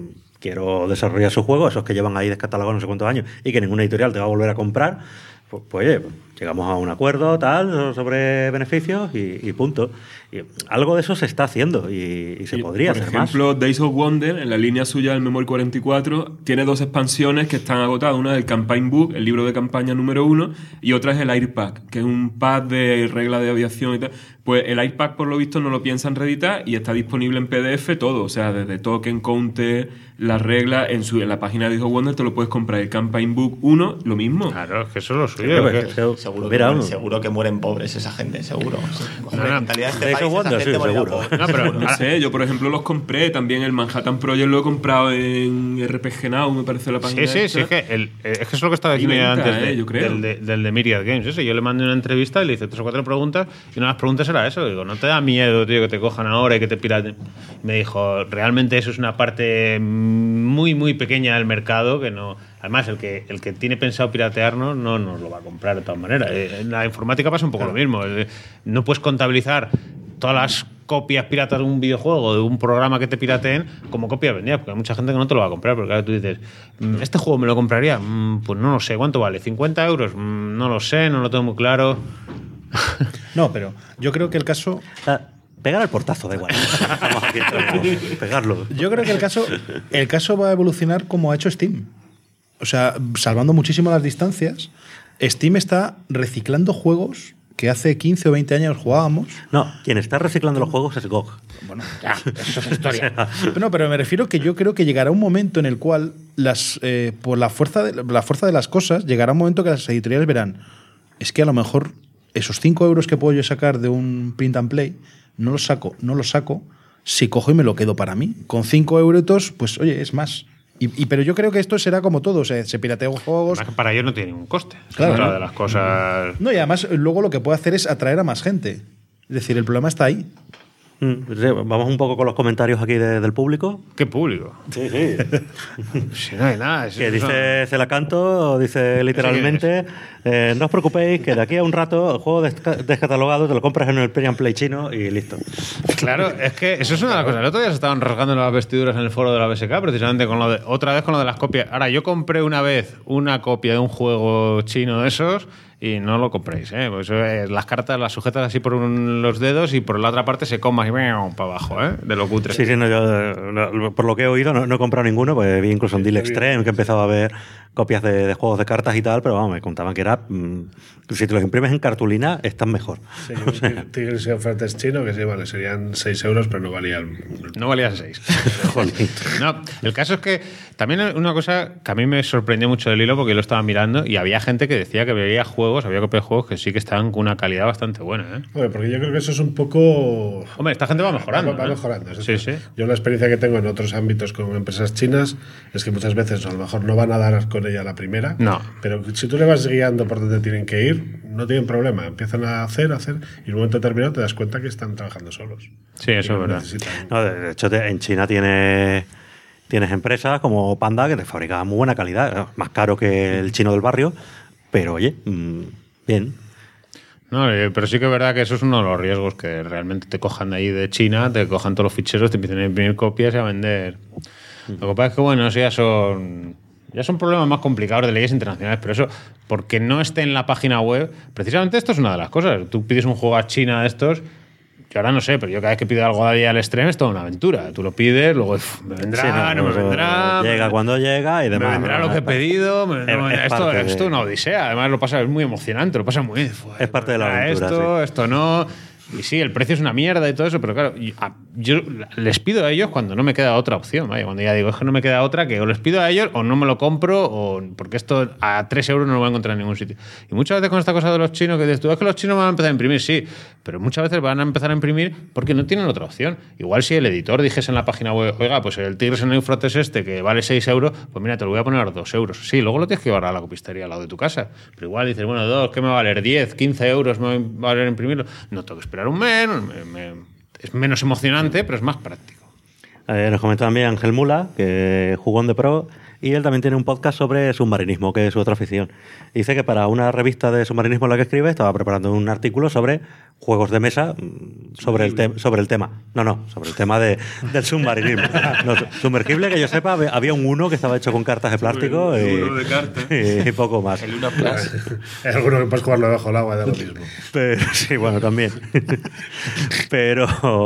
quiero desarrollar su juego, esos que llevan ahí descatalogados no sé cuántos años y que ninguna editorial te va a volver a comprar, pues oye, llegamos a un acuerdo tal sobre beneficios y punto. Y algo de eso se está haciendo y se podría hacer más. Por ejemplo, Days of Wonder, en la línea suya del Memory 44, tiene 2 expansiones que están agotadas. Una es el Campaign Book, el libro de campaña número 1, y otra es el Airpack, que es un pad de reglas de aviación y tal. Pues el Airpack, por lo visto, no lo piensan reeditar y está disponible en PDF todo, o sea, desde token, counter, las reglas, en la página de Days of Wonder te lo puedes comprar. El Campaign Book 1, lo mismo. Claro, es que eso es lo suyo. Seguro que mueren pobres esa gente, seguro. No, mentalidad de Days of Wonder, sí, seguro. No, pero No sé, yo por ejemplo los compré, también el Manhattan Project lo he comprado en RPG Now, me parece la página. Sí, es que eso es lo que estaba diciendo yo antes yo creo. del de Myriad Games. Eso, yo le mandé una entrevista y le hice 3 o 4 preguntas y una de las preguntas era eso. Digo, ¿no te da miedo, tío, que te cojan ahora y que te piraten? Me dijo, realmente eso es una parte muy, muy pequeña del mercado que no... Además, el que tiene pensado piratearnos no nos lo va a comprar de todas maneras. En la informática pasa un poco lo mismo. No puedes contabilizar todas las copias piratas de un videojuego, de un programa que te pirateen, como copias vendidas, porque hay mucha gente que no te lo va a comprar, porque ahora tú dices, ¿este juego me lo compraría? Pues no lo sé, ¿cuánto vale? ¿50 euros? No lo sé, no lo tengo muy claro. No, pero yo creo que el caso... Pegar el portazo, da igual. Vamos aquí, pegarlo. Yo creo que el caso va a evolucionar como ha hecho Steam. O sea, salvando muchísimo las distancias, Steam está reciclando juegos que hace 15 o 20 años jugábamos. No, quien está reciclando los juegos es GOG. Bueno, ya, eso es historia. No, pero me refiero que yo creo que llegará un momento en el cual, por la fuerza de las cosas, llegará un momento que las editoriales verán, es que a lo mejor esos 5 euros que puedo yo sacar de un print and play, no los saco, si cojo y me lo quedo para mí. Con 5 euros, pues oye, es más. Pero yo creo que esto será como todo, o sea, se piratean juegos. Además, para ellos no tiene ningún coste. Claro. Es otra de las cosas. No, y además luego lo que puede hacer es atraer a más gente. Es decir, el problema está ahí. Vamos un poco con los comentarios aquí del público. ¿Qué público? Sí. Si no hay nada. Que dice Celacanto, dice literalmente, no os preocupéis que de aquí a un rato el juego descatalogado te lo compras en el Play and Play chino y listo. Claro, es que eso es una de las cosas. El otro día se estaban rasgando las vestiduras en el foro de la BSK, precisamente otra vez con lo de las copias. Ahora, yo compré una vez una copia de un juego chino de esos y no lo compréis, ¿eh? Pues las cartas las sujetas así por los dedos y por la otra parte se coma así para abajo, ¿eh? De lo cutre. Sí, no, yo por lo que he oído no he comprado ninguno, pues vi incluso en Deal Extreme que empezaba a ver copias de juegos de cartas y tal, pero vamos, me contaban que era... si te los imprimes en cartulina, están mejor. Sí, Tigris y ofertas chino, que sí, vale, serían 6 euros, pero no valía No valía 6. No, el caso es que también una cosa que a mí me sorprendió mucho del hilo, porque yo lo estaba mirando y había gente que decía que había copias de juegos que sí que estaban con una calidad bastante buena. Hombre, porque yo creo que eso es un poco... Hombre, esta gente va mejorando. Va mejorando. Sí, sí. Yo la experiencia que tengo en otros ámbitos con empresas chinas es que muchas veces a lo mejor no van a dar con ella la primera, no. Pero si tú le vas guiando por donde tienen que ir, no tienen problema. Empiezan a hacer, y en un momento determinado te das cuenta que están trabajando solos. Sí, eso es verdad. No, de hecho, en China tienes empresas como Panda que te fabrican muy buena calidad, más caro que el chino del barrio, pero oye, bien. No, pero sí que es verdad que eso es uno de los riesgos, que realmente te cojan de ahí de China, te cojan todos los ficheros, te empiezan a imprimir copias y a vender. Lo que pasa es que, bueno, eso ya son problemas más complicados de leyes internacionales, pero eso, porque no esté en la página web, precisamente esto es una de las cosas. Tú pides un juego a China de estos, yo ahora no sé, pero yo cada vez que pido algo de ahí al Extreme es toda una aventura. Tú lo pides, luego me vendrá, no me vendrá. Llega cuando llega y demás. Me vendrá lo que he pedido. Esto es una odisea. Además, es muy emocionante, lo pasa muy bien. Es parte de la aventura. Esto no. Y sí, el precio es una mierda y todo eso, pero claro, yo les pido a ellos cuando no me queda otra opción. Vaya, cuando ya digo, es que no me queda otra, que o les pido a ellos o no me lo compro, o porque esto a 3 euros no lo voy a encontrar en ningún sitio. Y muchas veces con esta cosa de los chinos, que dices tú, es que los chinos van a empezar a imprimir, sí, pero muchas veces van a empezar a imprimir porque no tienen otra opción. Igual si el editor dijese en la página web, oiga, pues el Tigris en Eufrates que vale 6 euros, pues mira, te lo voy a poner a 2 euros. Sí, luego lo tienes que llevar a la copistería al lado de tu casa. Pero igual dices, bueno, 2, ¿qué me va a valer? 10, 15 euros me va a valer imprimirlo. No tengo que esperar un mes, es menos emocionante, pero es más práctico. Nos comentó también Ángel Mula, que jugó en The Pro, y él también tiene un podcast sobre submarinismo, que es su otra afición. Dice que para una revista de submarinismo en la que escribe estaba preparando un artículo sobre juegos de mesa sobre el tema. Sobre el tema del submarinismo. No, sumergible, que yo sepa, había uno que estaba hecho con cartas de plástico y poco más. El Luna Plus. Hay alguno que puedes jugarlo bajo el agua, da lo mismo. Pero, sí, bueno, también. Pero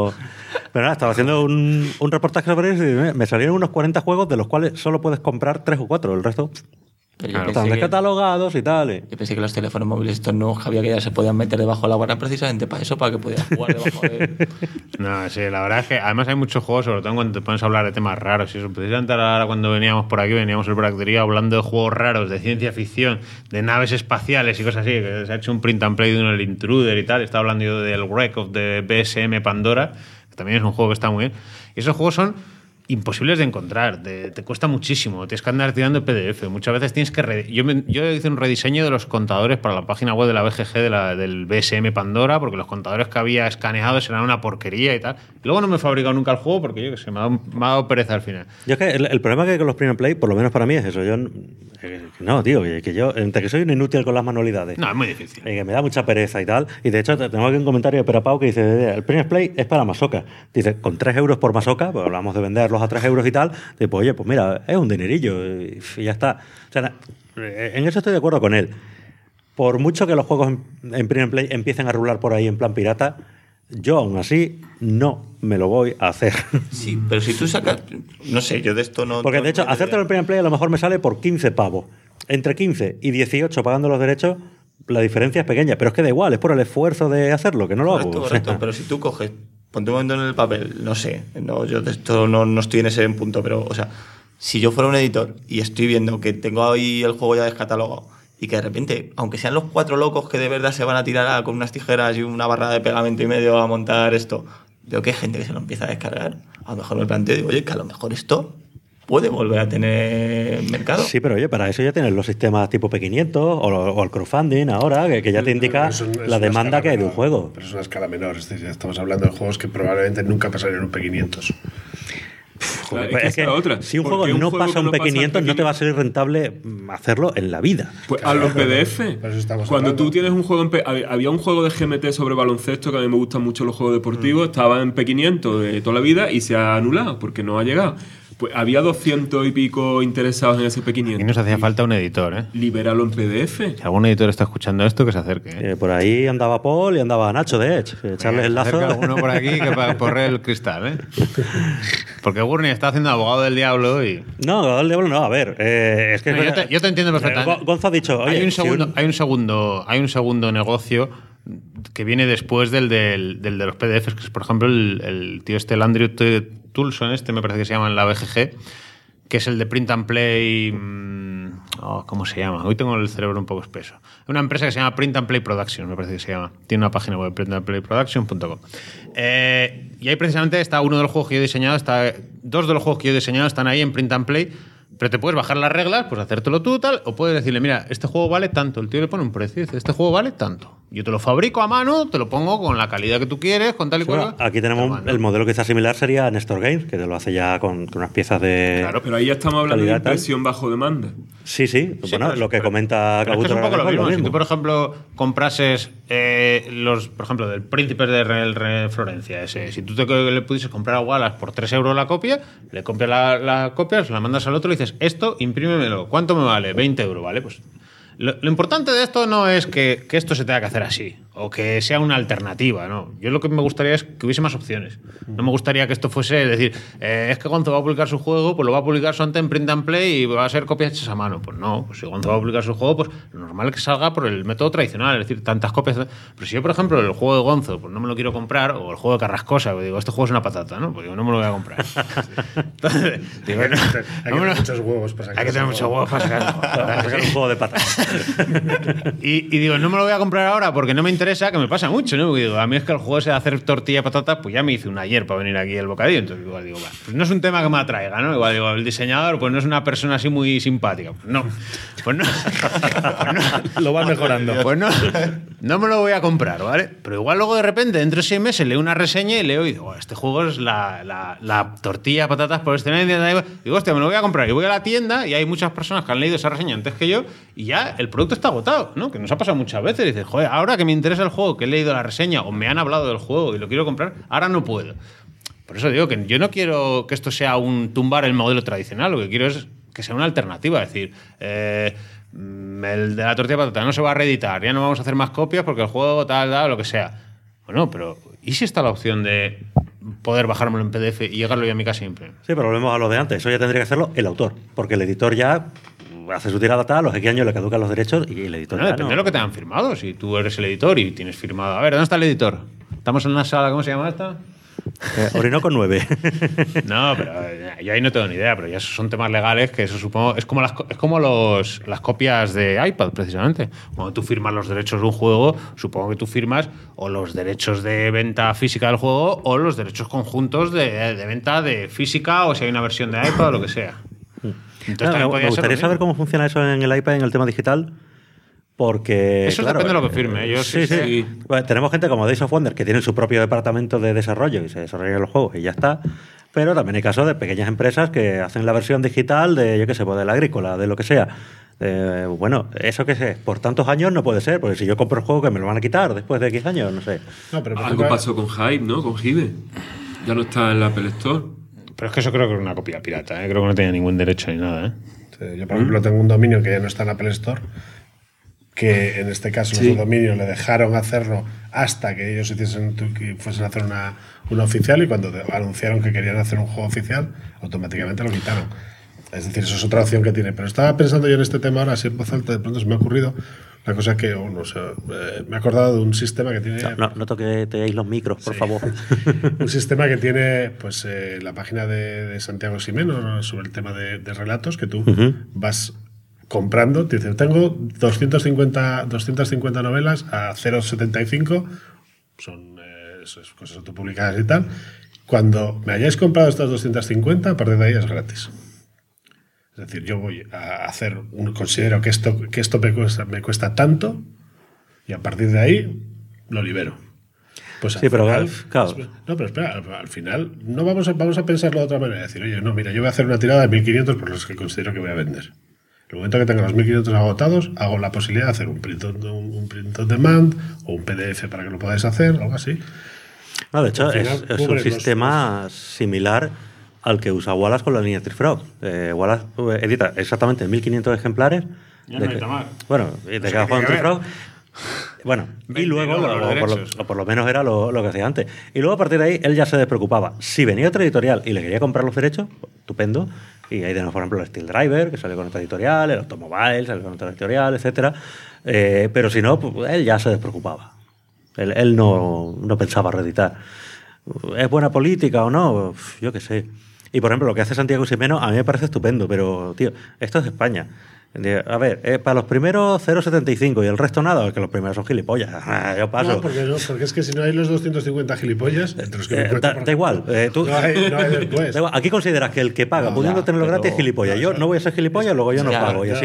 nada, estaba haciendo un reportaje sobre eso y me salieron unos 40 juegos de los cuales solo puedes comprar 3 o 4. El resto están descatalogados y tal. Yo pensé que los teléfonos móviles estos nuevos, Javier, que ya se podían meter debajo del agua, eran precisamente para eso, para que pudieras jugar debajo de... No, sí, la verdad es que además hay muchos juegos, sobre todo cuando te pones a hablar de temas raros. Y eso, precisamente ahora cuando veníamos por aquí, veníamos el Bractería hablando de juegos raros, de ciencia ficción, de naves espaciales y cosas así, que se ha hecho un print and play de uno, el Intruder y tal. Estaba hablando yo del Wreck of the BSM Pandora, que también es un juego que está muy bien. Y esos juegos son imposibles de encontrar, te cuesta muchísimo, tienes que andar tirando PDF, muchas veces tienes que... Yo hice un rediseño de los contadores para la página web de la BGG del BSM Pandora, porque los contadores que había escaneados eran una porquería y tal. Luego no me he fabricado nunca el juego porque yo que sé, me ha dado pereza al final. Yo es que el problema que hay con los print and play, por lo menos para mí, es eso. No, tío, que yo, entre que soy un inútil con las manualidades. No, es muy difícil. Que me da mucha pereza y tal. Y de hecho, tengo aquí un comentario de Perapau que dice: el print and play es para masoca. Dice, con 3 euros por masoca, pues hablamos de venderlos a 3 euros y tal. Dice, pues oye, pues mira, es un dinerillo y ya está. O sea, en eso estoy de acuerdo con él. Por mucho que los juegos en print and play empiecen a rular por ahí en plan pirata, yo aún así no me lo voy a hacer. Sí, pero si tú sacas... No sé, yo de esto no... Porque de hecho, hacértelo en print and play a lo mejor me sale por 15 pavos. Entre 15 y 18 pagando los derechos, la diferencia es pequeña. Pero es que da igual, es por el esfuerzo de hacerlo, que no lo hago. Correcto, pero si tú coges... Ponte un momento en el papel, no sé, yo de esto no estoy en ese punto, pero, o sea, si yo fuera un editor y estoy viendo que tengo ahí el juego ya descatalogado y que de repente, aunque sean los 4 locos que de verdad se van a tirar con unas tijeras y una barra de pegamento y medio a montar esto, veo que hay gente que se lo empieza a descargar, a lo mejor me planteo y digo, oye, que a lo mejor esto puede volver a tener mercado. Sí, pero oye, para eso ya tienes los sistemas tipo P500 o el crowdfunding ahora, que ya te indica la demanda que hay de un juego. Pero es una escala menor, es decir, ya estamos hablando de juegos que probablemente nunca pasarían un P500. Claro, es que si un juego no pasa un P500 no te va a ser rentable hacerlo en la vida. Pues a los PDF. Cuando tú tienes un juego había un juego de GMT sobre baloncesto que a mí me gustan mucho los juegos deportivos, estaba en P500 de toda la vida y se ha anulado porque no ha llegado. Pues había 200 y pico interesados en SP500. Y nos hacía falta un editor, ¿eh? Libéralo en PDF. Si algún editor está escuchando esto, que se acerque. Por ahí andaba Paul y andaba Nacho, de Edge. Echarles el lazo. Alguno por aquí que para porre el cristal, ¿eh? Porque Gurney está haciendo abogado del diablo y... No, el diablo no, a ver. Es que No, yo te entiendo perfectamente. Gonzo ha dicho, oye, hay un segundo negocio que viene después del de los PDFs, que es, por ejemplo, el tío este, el Andrew Toulson, me parece que se llama en la BGG, que es el de Print and Play... ¿cómo se llama? Hoy tengo el cerebro un poco espeso. Una empresa que se llama Print and Play Production, me parece que se llama. Tiene una página web, printandplayproduction.com. Y ahí precisamente está uno de los juegos que yo he diseñado, dos de los juegos que yo he diseñado están ahí en Print and Play. Pero te puedes bajar las reglas, pues hacértelo tú, tal, o puedes decirle, mira, este juego vale tanto. El tío le pone un precio y dice, este juego vale tanto. Yo te lo fabrico a mano, te lo pongo con la calidad que tú quieres, con tal y cual. Aquí tenemos el modelo que está similar, sería Nestor Games, que te lo hace ya con unas piezas de... Claro, pero ahí ya estamos hablando de impresión bajo demanda. Sí. Bueno, lo que comenta Cabuto. Es un poco lo mismo. Si tú, por ejemplo, ejemplo, comprases por ejemplo, del Príncipe de Florencia, ese, si tú le pudieses comprar a Wallace por 3 euros la copia, le copias la copia, se la mandas al otro y dices, esto, imprímemelo. ¿Cuánto me vale? 20 euros, ¿vale? Pues lo importante de esto no es que esto se tenga que hacer así o que sea una alternativa, ¿no? Yo lo que me gustaría es que hubiese más opciones. No me gustaría que esto fuese decir, es que Gonzo va a publicar su juego, pues lo va a publicar solamente en Print and Play y va a ser copias hechas a mano. Pues no, pues si Gonzo va a publicar su juego, pues lo normal es que salga por el método tradicional, es decir, tantas copias. Pero si yo, por ejemplo, el juego de Gonzo, pues no me lo quiero comprar, o el juego de Carrascosa, pues digo, este juego es una patata, ¿no? Pues yo no me lo voy a comprar. Entonces, digo, hay que tener muchos huevos para sacar. Hay que tener muchos huevos para sacar un juego de patas. y digo, no me lo voy a comprar ahora porque no me interesa, que me pasa mucho, ¿no? Porque digo, a mí es que el juego ese de hacer tortilla de patatas, pues ya me hice una ayer para venir aquí el bocadillo. Entonces igual digo, pues no es un tema que me atraiga, ¿no? Igual digo, el diseñador pues no es una persona así muy simpática. Pues no. Lo vas mejorando. Pues no me lo voy a comprar, ¿vale? Pero igual luego de repente, dentro de 6 meses, leo una reseña y leo y digo, este juego es la tortilla de patatas por excelencia. Digo, hostia, me lo voy a comprar. Y voy a la tienda y hay muchas personas que han leído esa reseña antes que yo y ya el producto está agotado, ¿no? Que nos ha pasado muchas veces. Y dices, joder, ahora que me interesa el juego, que he leído la reseña o me han hablado del juego y lo quiero comprar, ahora no puedo. Por eso digo que yo no quiero que esto sea un tumbar el modelo tradicional, lo que quiero es que sea una alternativa. Es decir, el de la tortilla de patata no se va a reeditar, ya no vamos a hacer más copias porque el juego tal, lo que sea. Bueno, pero ¿y si está la opción de poder bajármelo en PDF y llegarlo yo a mi casa siempre? Sí, pero volvemos a lo de antes. Eso ya tendría que hacerlo el autor, porque el editor ya hace su tirada tal, los X años le caducan los derechos y el editor depende de lo que te han firmado. Si tú eres el editor y tienes firmado... A ver, ¿dónde está el editor? Estamos en una sala, ¿cómo se llama esta? Orinoco 9. No, pero yo ahí no tengo ni idea, pero ya son temas legales que eso supongo... Es como las copias de iPad, precisamente. Cuando tú firmas los derechos de un juego, supongo que tú firmas o los derechos de venta física del juego o los derechos conjuntos de venta de física o si hay una versión de iPad o lo que sea. Entonces, me gustaría saber cómo funciona eso en el iPad, en el tema digital, porque... Eso claro, depende de lo que firme. Yo sí. Bueno, tenemos gente como Days of Wonder que tienen su propio departamento de desarrollo y se desarrollan los juegos y ya está. Pero también hay casos de pequeñas empresas que hacen la versión digital de, yo qué sé, pues de la agrícola, de lo que sea. Bueno, eso que sé, por tantos años no puede ser, porque si yo compro el juego que me lo van a quitar después de X años, no sé. No, pero algo pasó con Hype, ¿no? Con Hive. Ya no está en la Apple Store. Pero es que eso creo que es una copia pirata, ¿eh? Creo que no tenía ningún derecho ni nada, ¿eh? Sí, yo, por ejemplo, tengo un dominio que ya no está en Apple Store, que en este caso los dominios le dejaron hacerlo hasta que ellos que fuesen a hacer una oficial, y cuando anunciaron que querían hacer un juego oficial, automáticamente lo quitaron. Es decir, eso es otra opción que tiene. Pero estaba pensando yo en este tema ahora, así en voz alta, de pronto se me ha ocurrido una cosa que, me he acordado de un sistema que tiene... No toquéis los micros, por favor. Un sistema que tiene pues la página de Santiago Ximeno, ¿no? Sobre el tema de relatos, que tú vas comprando, te dicen, tengo 250 novelas a 0,75, son cosas autopublicadas y tal. Cuando me hayáis comprado estas 250, a partir de ahí es gratis. Es decir, yo voy a hacer considero que esto me cuesta tanto y a partir de ahí lo libero. Pues sí, pero final, claro. No, pero espera, al final no vamos a pensarlo de otra manera. Decir, oye, no, mira, yo voy a hacer una tirada de 1.500 por los que considero que voy a vender. En el momento que tenga los 1.500 agotados, hago la posibilidad de hacer un print on demand o un PDF para que lo podáis hacer, algo así. No, de hecho, es un sistema similar al que usa Wallace con la línea Trifrog. Wallace edita exactamente 1500 ejemplares. Ya no necesita más. Bueno, te quedas con Trifrog. Bueno, y luego, por lo menos era lo que hacía antes. Y luego a partir de ahí él ya se despreocupaba. Si venía otra editorial y le quería comprar los derechos, pues, estupendo. Y ahí tenemos, por ejemplo, el Steel Driver, que salió con otra editorial, el Automobile salió con otra editorial, etcétera. Pero si no, pues, él ya se despreocupaba. Él no pensaba reeditar. ¿Es buena política o no? Yo qué sé. Y por ejemplo, lo que hace Santiago Ximeno a mí me parece estupendo, pero, tío, esto es España. A ver, para los primeros 0,75 y el resto nada, que los primeros son gilipollas. Yo paso. No, porque es que si no hay los 250 gilipollas, entre los que da igual. Tú, no hay después. Da igual. Aquí consideras que el que paga, pudiendo tenerlo gratis, es gilipollas. Yo no voy a ser gilipollas, luego yo no pago. Y así,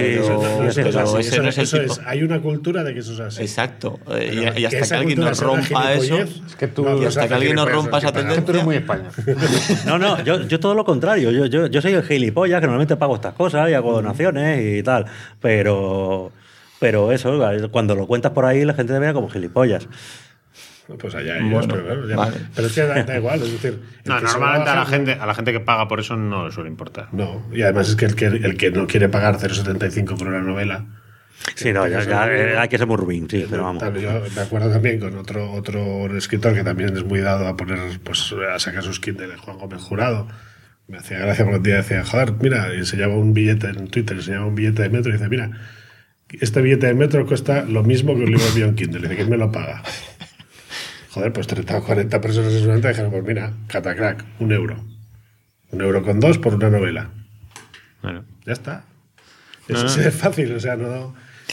hay una cultura de que eso es así. Exacto. Y hasta que alguien nos rompa eso. Es que tú. Y hasta que alguien nos rompa esa tendencia. Tú eres muy España. No, yo todo lo contrario. Yo soy el gilipollas que normalmente pago estas cosas y hago donaciones y tal. Pero eso, cuando lo cuentas por ahí, la gente te ve como gilipollas. Pues allá ellos, pero claro, vale. Pero es que da igual, es decir... No, normalmente a la gente que paga por eso no le suele importar. No, y además es que el que no quiere pagar 0,75 por una novela... Sí, no, ya hay que ser muy rubín, sí, pero vamos. Yo me acuerdo también con otro escritor que también es muy dado a poner, pues a sacar sus Kindle, Juan Gómez Jurado. Me hacía gracia porque un día decía, joder, mira, y enseñaba un billete en Twitter, enseñaba un billete de metro y dice, mira, este billete de metro cuesta lo mismo que un libro mío en Kindle. Y dice, ¿quién me lo paga? Joder, pues 30 o 40 personas en su venta dijeron, pues mira, catacrack, €1. €1,2 por una novela. Bueno. Ya está. Eso sí es fácil, o sea, no...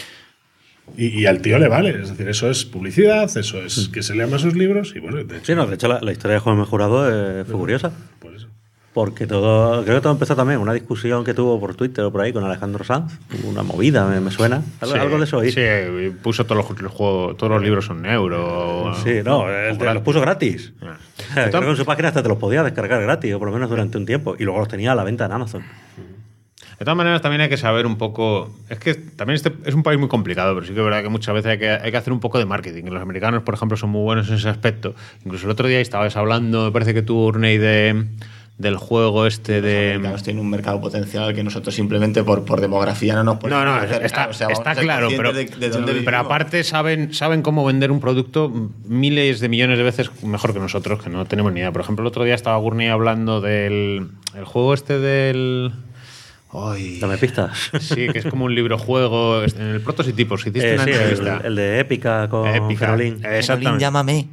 Y al tío le vale, es decir, eso es publicidad, eso es que se lean más sus libros y bueno... De hecho la historia de Juan Gómez Jurado fue curiosa. Por eso. Porque creo que todo empezó también una discusión que tuvo por Twitter o por ahí con Alejandro Sanz, una movida, me suena, algo de eso ahí. Sí, puso todos los libros en €1. Sí, no, los puso gratis. Creo que en su página hasta te los podía descargar gratis, o por lo menos durante un tiempo, y luego los tenía a la venta en Amazon. De todas maneras, también hay que saber un poco... Es que también este es un país muy complicado, pero sí que es verdad que muchas veces hay que hacer un poco de marketing. Los americanos, por ejemplo, son muy buenos en ese aspecto. Incluso el otro día estabas hablando, me parece que tú, Urney, del juego este de... Los americanos tienen un mercado potencial que nosotros simplemente por demografía no nos podemos hacer. Está claro, pero aparte saben cómo vender un producto miles de millones de veces mejor que nosotros, que no tenemos ni idea. Por ejemplo, el otro día estaba Gurney hablando del juego este del... Dame pistas. Sí, que es como un libro-juego. En el Prototipos hiciste una entrevista. El de Épica con Fenolín. Fenolín, llámame.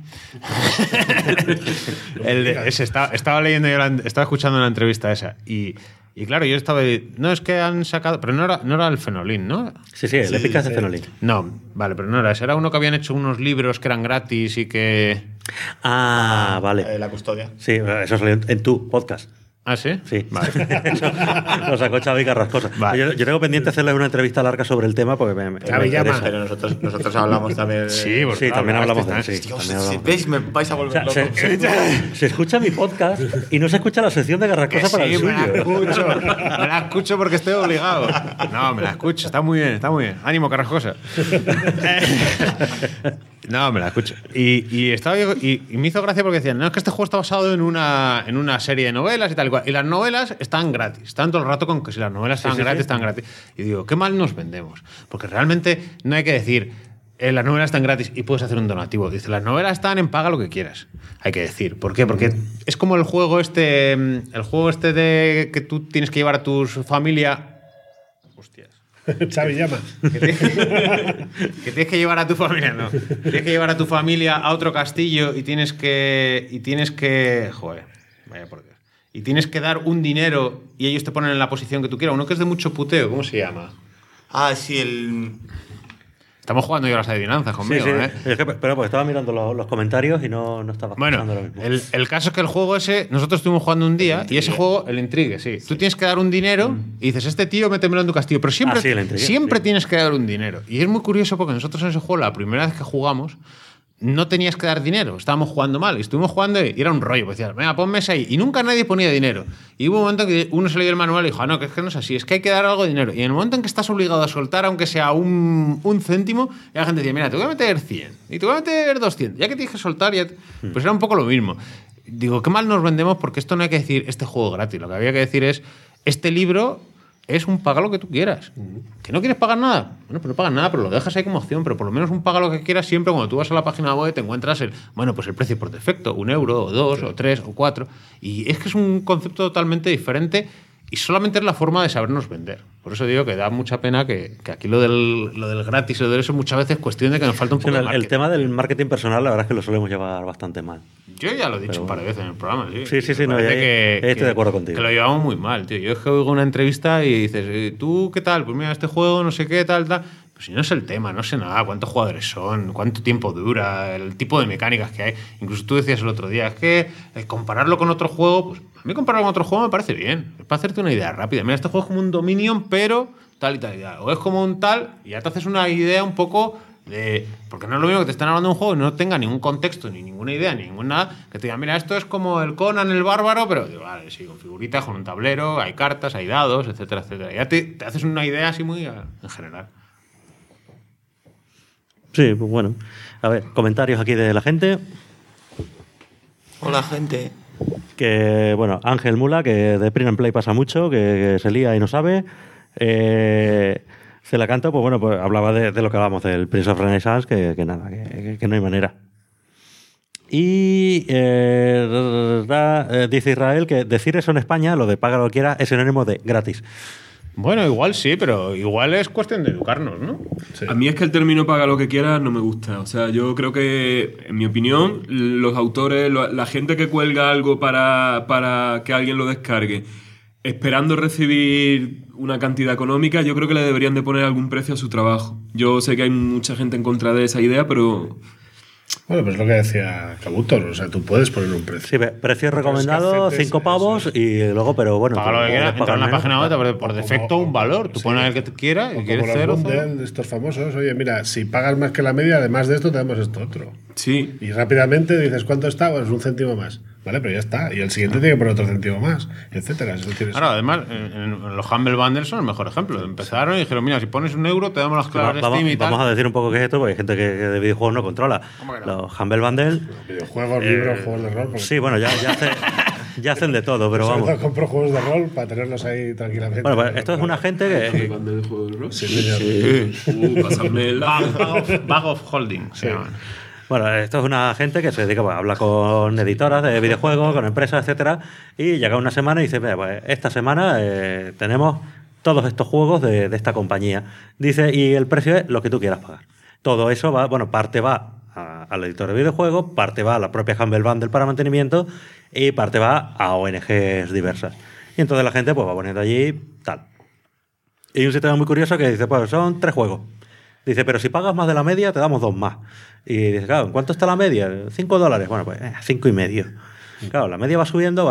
Estaba leyendo, estaba escuchando una entrevista esa. Y claro, yo estaba... No, es que han sacado... Pero no era el Fenolín, ¿no? Sí, el Épica es de Fenolín. No, vale, pero no era ese. Era uno que habían hecho unos libros que eran gratis y que... Vale. La custodia. Sí, eso salió en tu podcast. ¿Ah, sí? Sí. Vale. Lo sacó Xavi Carrascosa. Vale. Yo tengo pendiente hacerle una entrevista larga sobre el tema porque Xavi llama. Pero nosotros hablamos también. Sí, también hablamos de eso. Dios, ¿veis? Me vais a volver loco. Se escucha mi podcast y no se escucha la sección de Carrascosa para el suyo. Me la escucho porque estoy obligado. No, me la escucho. Está muy bien. Ánimo, Carrascosa. No, me la escucho. Y me hizo gracia porque decían, no, es que este juego está basado en una serie de novelas y tal y cual. Y las novelas están gratis. Están todo el rato con que si las novelas están gratis, están gratis. Y digo, qué mal nos vendemos. Porque realmente no hay que decir, las novelas están gratis y puedes hacer un donativo. Dice, las novelas están en paga lo que quieras. Hay que decir. ¿Por qué? Porque es como el juego este de que tú tienes que llevar a tu familia... Hostias. Xavi llama. Que tienes que llevar a tu familia, no. Tienes que llevar a tu familia a otro castillo y tienes que... Joder, vaya por Dios. Y tienes que dar un dinero y ellos te ponen en la posición que tú quieras. Uno que es de mucho puteo, ¿cómo se llama? Sí, el... Estamos jugando yo a las adivinanzas conmigo, sí. Es que, pero porque estaba mirando los comentarios y no estaba escuchando lo mismo. El caso es que el juego ese, nosotros estuvimos jugando un día y ese juego, el Intrigue, sí. Tú tienes que dar un dinero y dices, este tío métemelo en tu castillo. Pero siempre tienes que dar un dinero. Y es muy curioso porque nosotros en ese juego, la primera vez que jugamos, no tenías que dar dinero, estábamos jugando mal. Y estuvimos jugando y era un rollo. Pues decías, venga, ponme ese ahí. Y nunca nadie ponía dinero. Y hubo un momento que uno se leyó el manual y dijo, no, que es que no es así, es que hay que dar algo de dinero. Y en el momento en que estás obligado a soltar, aunque sea un céntimo, y la gente decía, mira, te voy a meter 100 y te voy a meter 200. Ya que tienes que soltar, pues era un poco lo mismo. Digo, qué mal nos vendemos porque esto no hay que decir este juego gratis. Lo que había que decir es, este libro es un paga lo que tú quieras. ¿Que no quieres pagar nada? Bueno, pues no pagas nada, pero lo dejas ahí como opción. Pero por lo menos un paga lo que quieras siempre cuando tú vas a la página web te encuentras el precio por defecto, 1 euro, o 2, o 3, o 4. Y es que es un concepto totalmente diferente y solamente es la forma de sabernos vender. Por eso digo que da mucha pena que aquí lo del gratis o de eso muchas veces es cuestión de que nos falta un poco de marketing. El tema del marketing personal, la verdad es que lo solemos llevar bastante mal. Yo ya lo he dicho un par de veces en el programa. Sí, no, estoy de acuerdo contigo. Que lo llevamos muy mal, tío. Yo es que oigo una entrevista y dices, ¿tú qué tal? Pues mira, este juego, no sé qué, tal. Pues si no sé el tema, no sé nada, cuántos jugadores son, cuánto tiempo dura, el tipo de mecánicas que hay. Incluso tú decías el otro día, es que compararlo con otro juego, pues a mí compararlo con otro juego me parece bien. Es para hacerte una idea rápida. Mira, este juego es como un Dominion, pero tal y tal y tal. O es como un tal, y ya te haces una idea un poco de... Porque no es lo mismo que te están hablando de un juego y no tenga ningún contexto, ni ninguna idea, ni ningún nada, que te digan, mira, esto es como el Conan el Bárbaro, pero digo, vale, sí, con figuritas, con un tablero, hay cartas, hay dados, etcétera, etcétera. Ya te haces una idea así muy en general. Sí, pues bueno. A ver, comentarios aquí de la gente. Hola, gente. Que, bueno, Ángel Mula, que de Print and Play pasa mucho, que se lía y no sabe. Se la canto, pues bueno, pues hablaba de lo que hablábamos del Prince of Renaissance, que nada, que no hay manera. Y dice Israel que decir eso en España, lo de paga lo que quiera, es sinónimo de gratis. Bueno, igual sí, pero igual es cuestión de educarnos, ¿no? Sí. A mí es que el término paga lo que quieras no me gusta. O sea, yo creo que, en mi opinión, los autores, la gente que cuelga algo para que alguien lo descargue, esperando recibir una cantidad económica, yo creo que le deberían de poner algún precio a su trabajo. Yo sé que hay mucha gente en contra de esa idea, pero... Bueno, pues es lo que decía Kabutor, o sea, tú puedes poner un precio. Sí, precio recomendado, 5 pavos y luego, pero bueno... Paga lo que quieras, entra en la página web, por defecto un valor, tú pones el que te quieras y quieres cero. De estos famosos, oye, mira, si pagas más que la media, además de esto te damos esto otro. Sí. Y rápidamente dices, ¿cuánto está? Pues 1 céntimo más. Vale, pero ya está. Y el siguiente tiene que poner otro céntimo más, etcétera. Es decir, claro, además, en los Humble Bundles son el mejor ejemplo. Empezaron y dijeron, mira, si pones 1 euro, te damos las claves de Steam y tal. Vamos a decir un poco qué es esto, porque hay gente que de videojuegos no controla. Los Humble Bundles... Videojuegos, libros, juegos de rol... Sí, bueno, ya hacen de todo, pero vamos. Yo compro juegos de rol para tenerlos ahí tranquilamente. Bueno, pues esto es una gente que... ¿Bundle de juegos de rol? Sí. Pásame el... Bag of Holding, se llaman. Bueno, esto es una gente que se dedica a hablar con editoras de videojuegos, con empresas, etcétera, y llega una semana y dice, pues esta semana tenemos todos estos juegos de esta compañía. Dice, y el precio es lo que tú quieras pagar. Todo eso va, bueno, parte va al editor de videojuegos, parte va a la propia Humble Bundle para mantenimiento y parte va a ONGs diversas. Y entonces la gente pues va poniendo allí tal. Y un sistema muy curioso que dice, pues son 3 juegos. Dice, pero si pagas más de la media, te damos 2 más. Y dice, claro, ¿en cuánto está la media? $5. Bueno, pues 5,5. Claro, la media va subiendo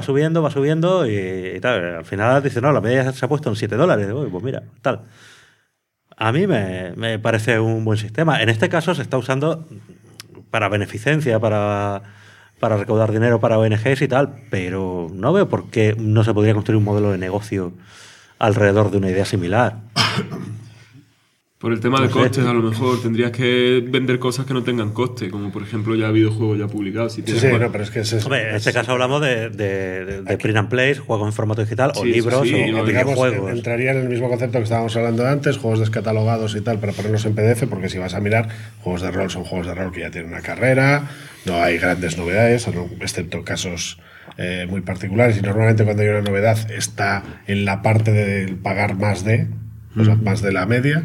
y tal. Al final dice, no, la media se ha puesto en $7. Uy, pues mira, tal. A mí me parece un buen sistema. En este caso se está usando para beneficencia, para recaudar dinero para ONGs y tal, pero no veo por qué no se podría construir un modelo de negocio alrededor de una idea similar. Por el tema de costes, a lo mejor tendrías que vender cosas que no tengan coste, como por ejemplo ya videojuegos ya publicados. Si sí, no, pero es que hombre, en este caso hablamos de print and play, juegos en formato digital, o libros, o videojuegos. Entraría en el mismo concepto que estábamos hablando antes, juegos descatalogados y tal, para ponerlos en PDF, porque si vas a mirar, juegos de rol son juegos de rol que ya tienen una carrera, no hay grandes novedades, excepto casos muy particulares, y normalmente cuando hay una novedad está en la parte del pagar más de, o sea, más de la media.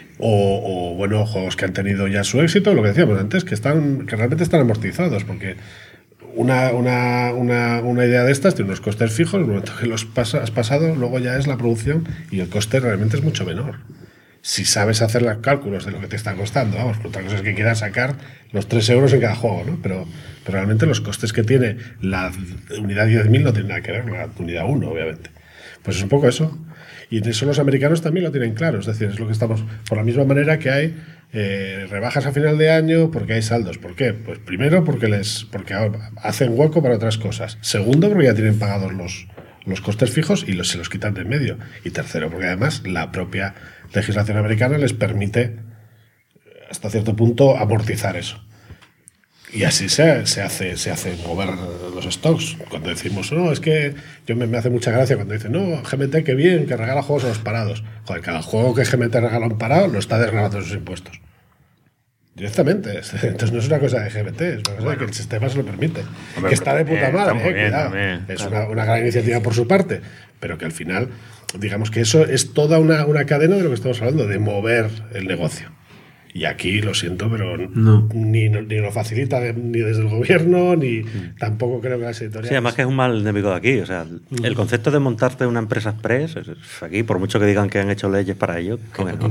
O bueno, juegos que han tenido ya su éxito, lo que decíamos antes, que realmente están amortizados, porque una idea de estas tiene unos costes fijos, en el momento que los has pasado, luego ya es la producción y el coste realmente es mucho menor. Si sabes hacer los cálculos de lo que te está costando, vamos, otra cosa es que quieras sacar los 3 euros en cada juego, ¿no? Pero realmente los costes que tiene la unidad 10.000 no tienen nada que ver con la unidad 1, obviamente. Pues es un poco eso. Y en eso los americanos también lo tienen claro. Es decir, es lo que estamos... Por la misma manera que hay rebajas a final de año porque hay saldos. ¿Por qué? Pues primero porque hacen hueco para otras cosas. Segundo, porque ya tienen pagados los costes fijos y se los quitan de en medio. Y tercero, porque además la propia legislación americana les permite hasta cierto punto amortizar eso. Y así se hace mover los stocks. Cuando decimos, no, es que me hace mucha gracia cuando dicen, no, GMT, qué bien, que regala juegos a los parados. Joder, cada juego que GMT regala a un parado lo está desgravando de sus impuestos. Directamente. Entonces no es una cosa de GMT, es una cosa de que el sistema se lo permite. Hombre, que está de puta está muy madre, bien, cuidado. también, Es claro. una gran iniciativa por su parte, pero que al final, digamos que eso es toda una cadena de lo que estamos hablando, de mover el negocio. Y aquí, lo siento, pero ni lo facilita ni desde el gobierno, ni tampoco creo que las editoriales. Sí, además que es un mal enemigo de aquí. O sea, el concepto de montarte una empresa express, aquí, por mucho que digan que han hecho leyes para ello,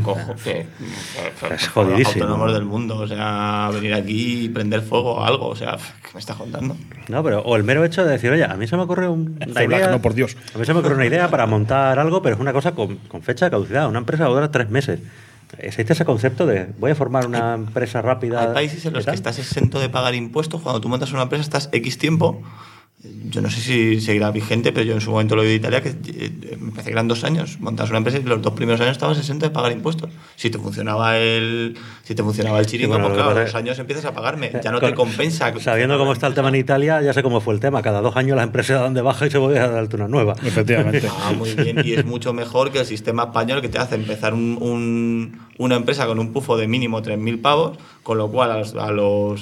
es jodidísimo. Autónomos del mundo, o sea, venir aquí y prender fuego o algo, o sea, ¿qué me estás contando? No, pero o el mero hecho de decir, oye, a mí se me ocurre una idea. No, por Dios. A mí se me ocurre una idea para montar algo, pero es una cosa con fecha de caducidad. Una empresa dura 3 meses. Existe ese concepto de voy a formar una empresa rápida. Hay países en los que estás exento de pagar impuestos. Cuando tú montas una empresa estás X tiempo. Yo no sé si seguirá vigente, pero yo en su momento lo vi de Italia, que me parece que eran 2 años. Montas una empresa y los 2 primeros años estabas exento de pagar impuestos. Si te funcionaba el chiringo, bueno, pues claro, que a los años empiezas a pagarme. Ya no te compensa. Sabiendo cómo está el tema en Italia, ya sé cómo fue el tema. Cada 2 años las empresas dan de baja y se vuelve a dar una nueva. Efectivamente. Ah, muy bien. Y es mucho mejor que el sistema español, que te hace empezar una empresa con un pufo de mínimo 3.000 pavos, con lo cual a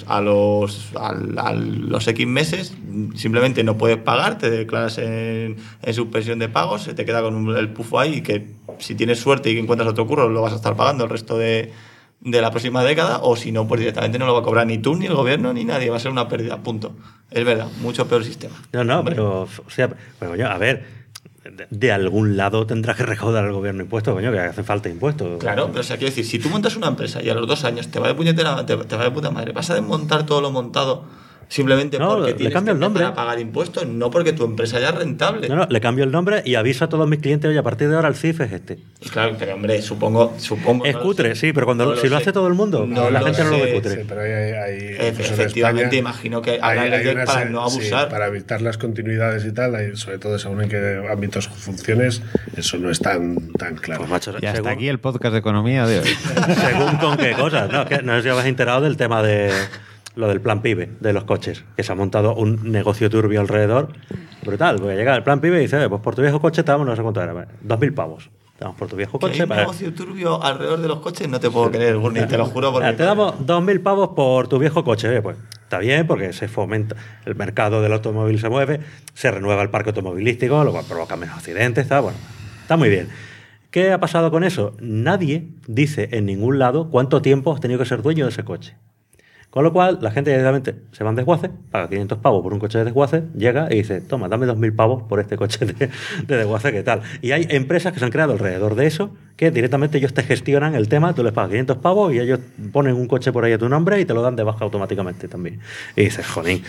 los X meses simplemente no puedes pagar, te declaras en suspensión de pagos, se te queda con el pufo ahí, y que si tienes suerte y encuentras otro curro lo vas a estar pagando el resto de la próxima década, o si no, pues directamente no lo va a cobrar ni tú, ni el gobierno, ni nadie, va a ser una pérdida, punto. Es verdad, mucho peor sistema. No, pero, o sea, pero coño, a ver, de algún lado tendrá que recaudar el gobierno impuestos, coño, que hacen falta impuestos. Claro, pero o sea, quiero decir, si tú montas una empresa y a los 2 años te va de puñetera, te va de puta madre, vas a desmontar todo lo montado simplemente No, porque le tienes cambio que el nombre. empezar a pagar impuestos, no porque tu empresa ya es rentable. No, le cambio el nombre y aviso a todos mis clientes, oye, a partir de ahora el CIF es este. Claro, pero hombre, supongo. Es no cutre, lo sé. sí, pero cuando No si lo sé. hace todo el mundo, No la lo gente no lo ve sé. cutre. Sí, pero hay incluso en Efectivamente, España, imagino que habrá hay leyes una para serie- no abusar. sí, para evitar las continuidades y tal, sobre todo según en qué ámbitos funciones, eso no es tan claro. Pues macho, Y hasta según, aquí el podcast de economía de hoy. según con qué cosas. No, que no sé si os habéis enterado del tema de lo del plan PIBE de los coches, que se ha montado un negocio turbio alrededor. Brutal, porque llega el plan PIBE y dice, pues por tu viejo coche te damos no sé cuánto era, 2.000 pavos. Te damos por tu viejo Que coche. hay un negocio turbio alrededor de los coches, no te puedo creer, Gurney, te lo juro. Porque Te damos 2.000 pavos por tu viejo coche. Oye, pues está bien porque se fomenta, el mercado del automóvil se mueve, se renueva el parque automovilístico, lo cual provoca menos accidentes, está muy bien. ¿Qué ha pasado con eso? Nadie dice en ningún lado cuánto tiempo has tenido que ser dueño de ese coche. Con lo cual, la gente directamente se va en desguace, paga 500 pavos por un coche de desguace, llega y dice, toma, dame 2.000 pavos por este coche de desguace, ¿qué tal? Y hay empresas que se han creado alrededor de eso, que directamente ellos te gestionan el tema, tú les pagas 500 pavos y ellos ponen un coche por ahí a tu nombre y te lo dan de baja automáticamente también. Y dices, jolín,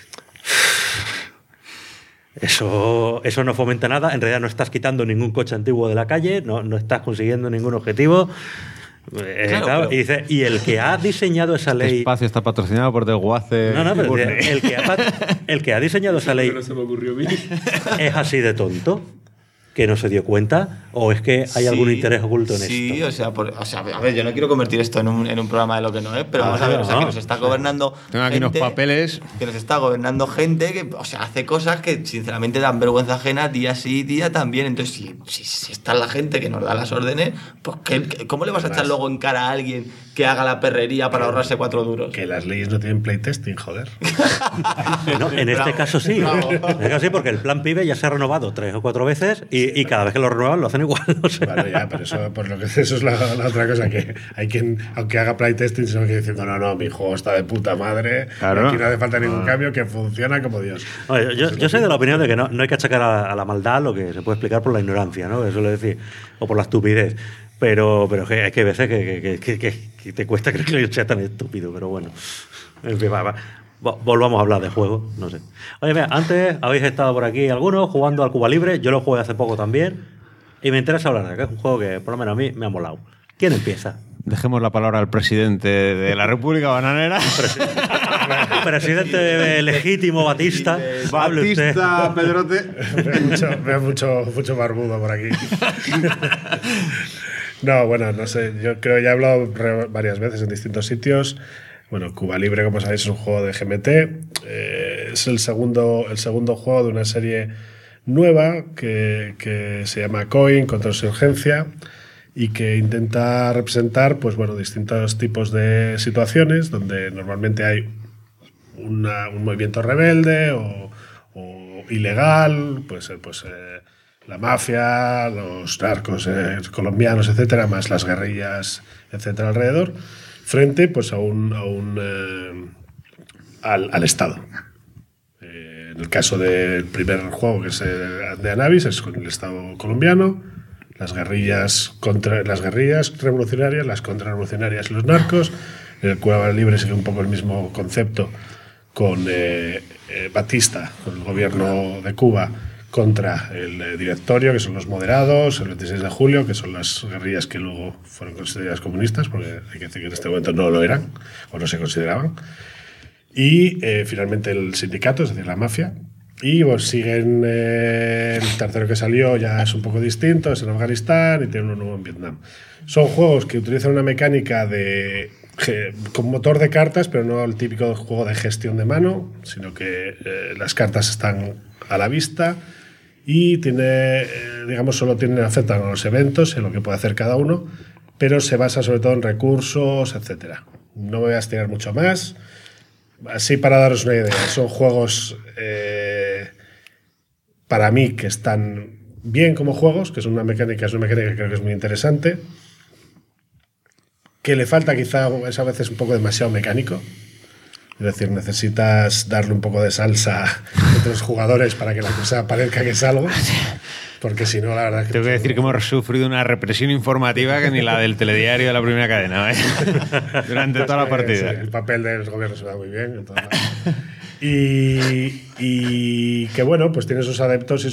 eso no fomenta nada, en realidad no estás quitando ningún coche antiguo de la calle, no estás consiguiendo ningún objetivo. Claro, Claro, pero- y dice, y el que ha diseñado esa Este ley. espacio está patrocinado por Desguace. No, pero Gurney. el que ha diseñado esa ley No se me ocurrió a mí. es así de tonto que no se dio cuenta, o es que hay algún Sí, interés oculto en sí, esto. o sea, a ver, yo no quiero convertir esto en un programa de lo que no es, pero vamos a ver, o sea, que nos está gobernando. Tengo aquí unos papeles. Que nos está gobernando gente que, o sea, hace cosas que sinceramente dan vergüenza ajena día sí, día también. Entonces, si está la gente que nos da las órdenes, pues ¿cómo le vas a echar luego en cara a alguien que haga la perrería para ahorrarse 4 duros? Que las leyes no tienen playtesting, joder. No, en este Bravo, caso sí. bravo. En este caso sí, porque el plan PIBE ya se ha renovado 3 o 4 veces y cada vez que lo renuevan lo hacen igual. O sea. Bueno, ya, pero eso es la otra cosa, que hay quien, aunque haga playtesting, se va diciendo, no, mi juego está de puta madre, Claro. aquí no hace falta ningún cambio, que funciona como Dios. Oye, yo soy de la opinión de que no hay que achacar a la maldad lo que se puede explicar por la ignorancia, ¿no? Eso lo decir, o por la estupidez. Pero hay que veces que te cuesta creer que yo sea tan estúpido, pero bueno. En fin, volvamos a hablar de juego, no sé. Oye, mira, antes habéis estado por aquí algunos jugando al Cuba Libre, yo lo jugué hace poco también, y me interesa hablar de que es un juego que por lo menos a mí me ha molado. ¿Quién empieza? Dejemos la palabra al presidente de la República Bananera. Presidente legítimo Batista. Hable usted. Batista Pedrote. Veo mucho barbudo por aquí. No, bueno, no sé, yo creo que ya he hablado varias veces en distintos sitios. Bueno, Cuba Libre, como sabéis, es un juego de GMT. Es el segundo juego de una serie nueva que se llama Coin, Contrainsurgencia, y que intenta representar pues, bueno, distintos tipos de situaciones donde normalmente hay un movimiento rebelde o ilegal, puede ser la mafia, los narcos colombianos, etcétera, más las guerrillas, etcétera, alrededor, frente pues, al Estado. En el caso del primer juego, que es de Anavis, es con el Estado colombiano, las guerrillas revolucionarias, las contrarrevolucionarias y los narcos. En el Cuba Libre sigue un poco el mismo concepto con Batista, con el gobierno de Cuba, contra el directorio, que son los moderados, el 26 de julio, que son las guerrillas que luego fueron consideradas comunistas, porque hay que decir que en este momento no lo eran, o no se consideraban. Y finalmente el sindicato, es decir, la mafia. Y pues, siguen el tercero que salió ya es un poco distinto, es en Afganistán, y tiene uno nuevo en Vietnam. Son juegos que utilizan una mecánica con motor de cartas, pero no el típico juego de gestión de mano, sino que las cartas están a la vista y solo afectan a los eventos, en lo que puede hacer cada uno, pero se basa sobre todo en recursos, etcétera. No me voy a estirar mucho más. Así para daros una idea, son juegos para mí que están bien como juegos, que es una mecánica que creo que es muy interesante, que le falta quizá es a veces un poco demasiado mecánico, es decir, necesitas darle un poco de salsa entre los jugadores para que la cosa parezca que es algo. Porque si no, la verdad que... Tengo que decir que hemos sufrido una represión informativa que ni la del telediario de la primera cadena, ¿eh? Durante toda la partida. Sí, el papel del gobierno se da muy bien. Entonces, y que bueno, pues tiene sus adeptos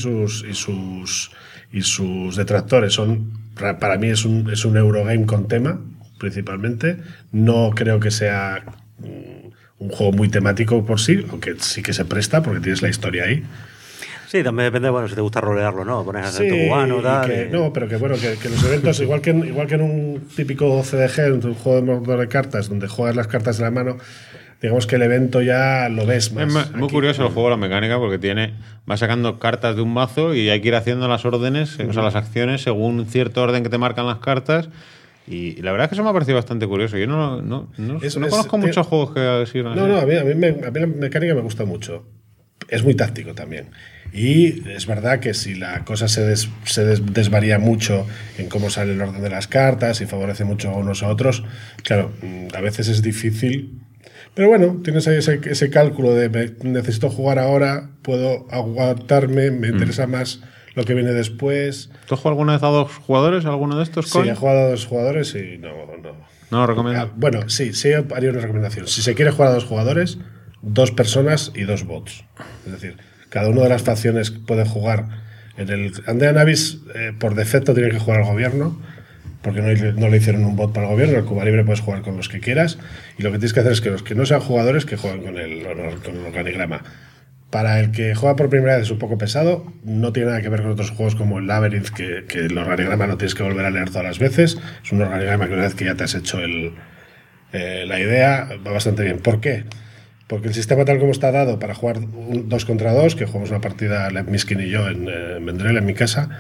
y sus detractores. Para mí es un Eurogame con tema, principalmente. No creo que sea un juego muy temático por sí, aunque sí que se presta porque tienes la historia ahí. Sí, también depende, bueno, si te gusta rolearlo, ¿no? Pones acento cubano, tal. No, pero que bueno, que los eventos, igual que en un típico CDG, en un juego de motor de cartas, donde juegas las cartas de la mano, digamos que el evento ya lo ves más. Es muy curioso el juego, la mecánica, porque va sacando cartas de un mazo y hay que ir haciendo las órdenes, o sea, las acciones según cierto orden que te marcan las cartas. Y la verdad es que eso me ha parecido bastante curioso. Yo no conozco muchos juegos que sirvan así. No, a mí la mecánica me gusta mucho. Es muy táctico también. Y es verdad que si la cosa se desvaría mucho en cómo sale el orden de las cartas y favorece mucho a unos a otros, claro, a veces es difícil. Pero bueno, tienes ahí ese cálculo de necesito jugar ahora, puedo aguantarme, me interesa más lo que viene después. ¿Tú has jugado alguna vez a 2 jugadores, alguno de estos? Sí, he jugado a 2 jugadores y no. ¿No lo recomiendo? Bueno, sí, haría una recomendación. Si se quiere jugar a 2 jugadores, 2 personas y 2 bots. Es decir, cada una de las facciones puede jugar. En el Andea Navis, por defecto, tiene que jugar al gobierno, porque no le hicieron un bot para el gobierno. En el Cuba Libre puedes jugar con los que quieras, y lo que tienes que hacer es que los que no sean jugadores, que jueguen con el organigrama. Para el que juega por primera vez es un poco pesado, no tiene nada que ver con otros juegos como el Labyrinth, que el organigrama no tienes que volver a leer todas las veces. Es un organigrama que una vez que ya te has hecho la idea, va bastante bien. ¿Por qué? Porque el sistema tal como está dado para jugar 2 contra 2, que jugamos una partida Lev Miskin y yo en Vendrell, en mi casa,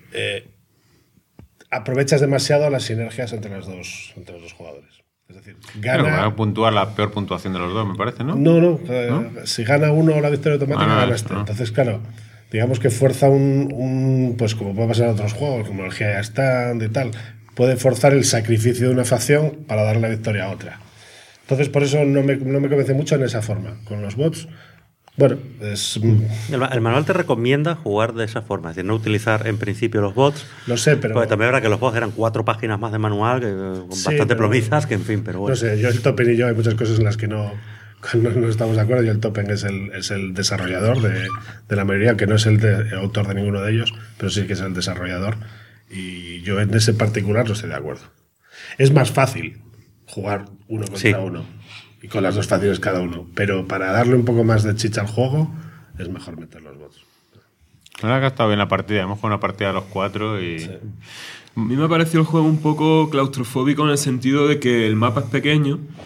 aprovechas demasiado las sinergias entre los dos jugadores. Es decir, va a puntuar la peor puntuación de los dos, me parece, ¿no? No. Si gana uno la victoria automática, ganaste. Entonces, claro, digamos que fuerza pues como puede pasar en otros juegos, como el Gia Stand y tal, puede forzar el sacrificio de una facción para dar la victoria a otra. Entonces, por eso no me convence mucho en esa forma. Con los bots, bueno, El manual te recomienda jugar de esa forma, es decir, no utilizar en principio los bots. Lo sé, pero... Porque también verdad que los bots eran 4 páginas más de manual, con bastante plomizas, que en fin, pero bueno. No sé, yo el Topen y yo hay muchas cosas en las que no estamos de acuerdo. Yo el Topen es el desarrollador de la mayoría, que no es el autor de ninguno de ellos, pero sí que es el desarrollador. Y yo en ese particular no estoy de acuerdo. Es más fácil jugar uno contra uno y con las 2 facciones cada uno, pero para darle un poco más de chicha al juego es mejor meter los bots. La verdad que ha estado bien la partida, hemos jugado una partida de los 4 y... Sí. A mí me pareció el juego un poco claustrofóbico en el sentido de que el mapa es pequeño,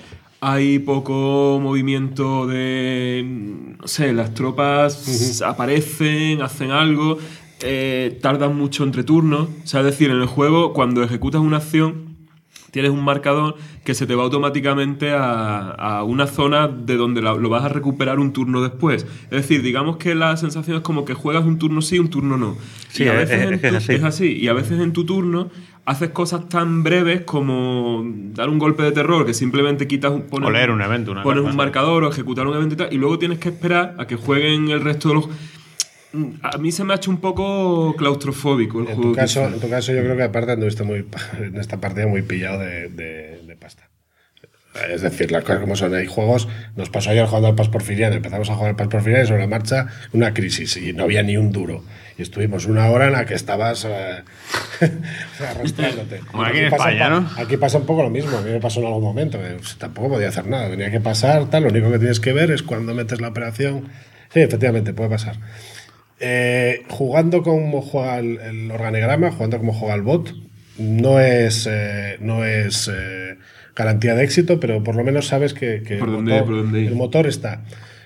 hay poco movimiento de, no sé, las tropas aparecen, hacen algo, tardan mucho entre turnos. O sea, es decir, en el juego, cuando ejecutas una acción, tienes un marcador que se te va automáticamente a una zona de donde lo vas a recuperar un turno después. Es decir, digamos que la sensación es como que juegas un turno sí, un turno no. Sí, y a veces es así. Y a veces en tu turno haces cosas tan breves como dar un golpe de terror, que simplemente quitas O leer un evento, una pones carta. un marcador o ejecutar un evento y tal, y luego tienes que esperar a que jueguen el resto de los... A mí se me ha hecho un poco claustrofóbico el En juego. tu caso, yo creo que aparte anduviste en esta partida muy pillado de pasta. Es decir, las cosas como son. Hay juegos, nos pasó ayer jugando al Pas Porfiriano, empezamos a jugar al Pas Porfiriano y sobre la marcha una crisis y no había ni un duro. Y estuvimos una hora en la que estabas arrastrándote. Como aquí en España, ¿no? Aquí pasa un poco lo mismo. A mí me pasó en algún momento. Tampoco podía hacer nada. Tenía que pasar, tal. Lo único que tienes que ver es cuando metes la operación. Sí, efectivamente, puede pasar. Jugando como juega el organigrama, jugando como juega el bot, no es garantía de éxito, pero por lo menos sabes que ¿Por dónde ir? el motor está.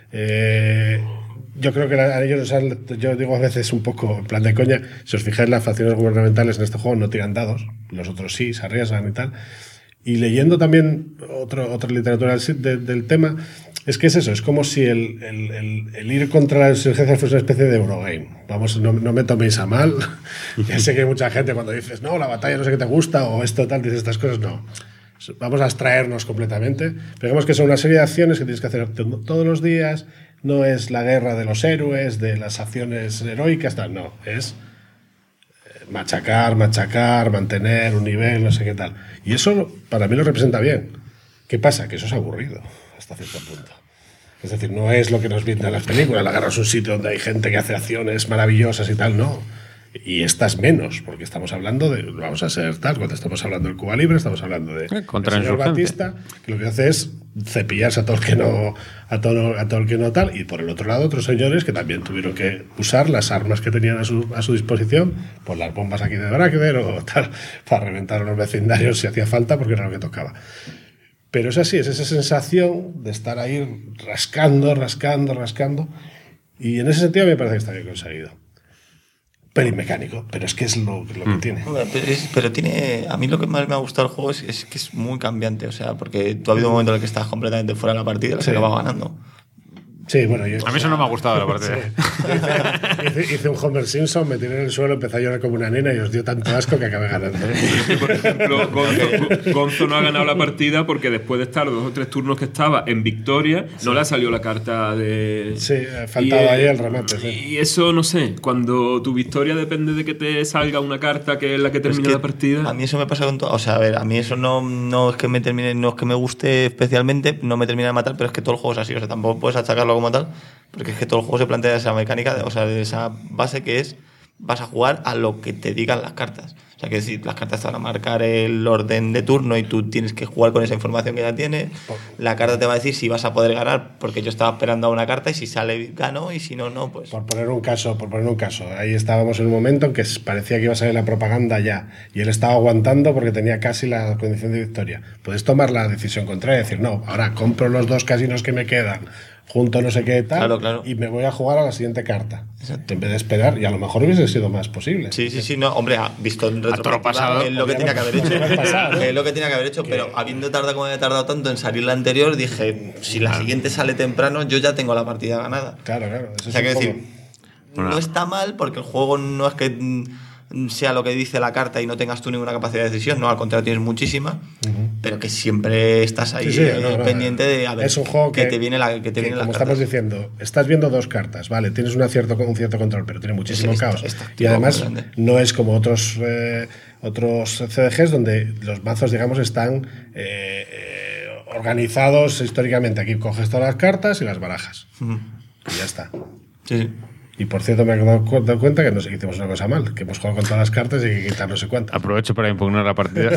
Yo creo que ellos, yo digo a veces un poco en plan de coña, si os fijáis, las facciones gubernamentales en este juego no tiran dados, los otros sí, se arriesgan y tal. Y leyendo también otra literatura del tema, es que es eso, es como si el ir contra las urgencias fuese una especie de Eurogame. Vamos, no me toméis a mal. Ya sé que hay mucha gente cuando dices, no, la batalla no sé qué te gusta, o esto tal, dices estas cosas, no. Vamos a abstraernos completamente. Pero digamos que son una serie de acciones que tienes que hacer todos los días. No es la guerra de los héroes, de las acciones heroicas, tal, no. Es machacar, mantener un nivel, no sé qué tal. Y eso para mí lo representa bien. ¿Qué pasa? Que eso es aburrido hasta cierto punto. Es decir, no es lo que nos pintan las películas. La guerra es un sitio donde hay gente que hace acciones maravillosas y tal, no. Y estas menos, porque estamos hablando de, vamos a ser tal, cuando estamos hablando del Cuba Libre, estamos hablando de contra el señor insurgente. Batista, que lo que hace es cepillarse a todo el que no, a todo el que no tal, y por el otro lado otros señores que también tuvieron que usar las armas que tenían a su disposición, pues las bombas aquí de Bragder o tal, para reventar a los vecindarios si hacía falta, porque era lo que tocaba. Pero es así, es esa sensación de estar ahí rascando, y en ese sentido me parece que está bien conseguido. Pelín mecánico, pero es que es lo que tiene. Pero tiene. A mí lo que más me ha gustado el juego es que es muy cambiante. O sea, porque tú ha habido un momento en el que estás completamente fuera de la partida y la acabas ganando. Sí, bueno, A mí eso no me ha gustado, la partida. Hice un Homer Simpson, me tiré en el suelo, empecé a llorar como una nena y os dio tanto asco que acabé ganando. Por ejemplo, Gonzo no ha ganado la partida porque después de estar 2 o 3 turnos que estaba en victoria, no le ha salido la carta de... Sí, faltaba ahí el remate. Sí. Y eso, no sé, cuando tu victoria depende de que te salga una carta que es la que termina la partida... A mí eso me pasa con todo. O sea, a ver, a mí eso no es que me termine, no es que me guste especialmente, no me termina de matar, pero es que todo el juego es así. O sea, tampoco puedes achacarlo como tal, porque es que todo el juego se plantea esa mecánica, o sea, de esa base que es, vas a jugar a lo que te digan las cartas. O sea, que si las cartas te van a marcar el orden de turno y tú tienes que jugar con esa información que ya tienes, la carta te va a decir si vas a poder ganar, porque yo estaba esperando a una carta y si sale gano y si no, no, pues... Por poner un caso, ahí estábamos en un momento en que parecía que iba a salir la propaganda ya y él estaba aguantando porque tenía casi la condición de victoria. Puedes tomar la decisión contraria y decir, no, ahora compro los 2 casinos que me quedan, junto no sé qué tal, claro. y me voy a jugar a la siguiente carta. Exacto. En vez de esperar, y a lo mejor hubiese sido más posible. Sí, no, hombre, visto en retrospectiva, pasado, es lo que tenía que haber hecho. Es lo que tenía que haber hecho, pero habiendo tardado como había tardado tanto en salir la anterior, dije, si la siguiente sale temprano, yo ya tengo la partida ganada. Claro. Eso O sea, es que un decir, no está mal porque el juego no es que sea lo que dice la carta y no tengas tú ninguna capacidad de decisión, no, al contrario tienes muchísima, pero que siempre estás ahí pendiente de a ver, es un juego que te viene la que te viene la como carta. estamos diciendo, estás viendo 2 cartas, vale, tienes un cierto control, pero tiene muchísimo caos. Y tipo además grande. no es como otros CDGs donde los mazos, digamos, están organizados históricamente. Aquí coges todas las cartas y las barajas. Y ya está. Sí. Y por cierto, me he dado cuenta que no sé que hicimos una cosa mal, que hemos jugado con todas las cartas y hay que quitar no sé cuántas. Aprovecho para impugnar la partida.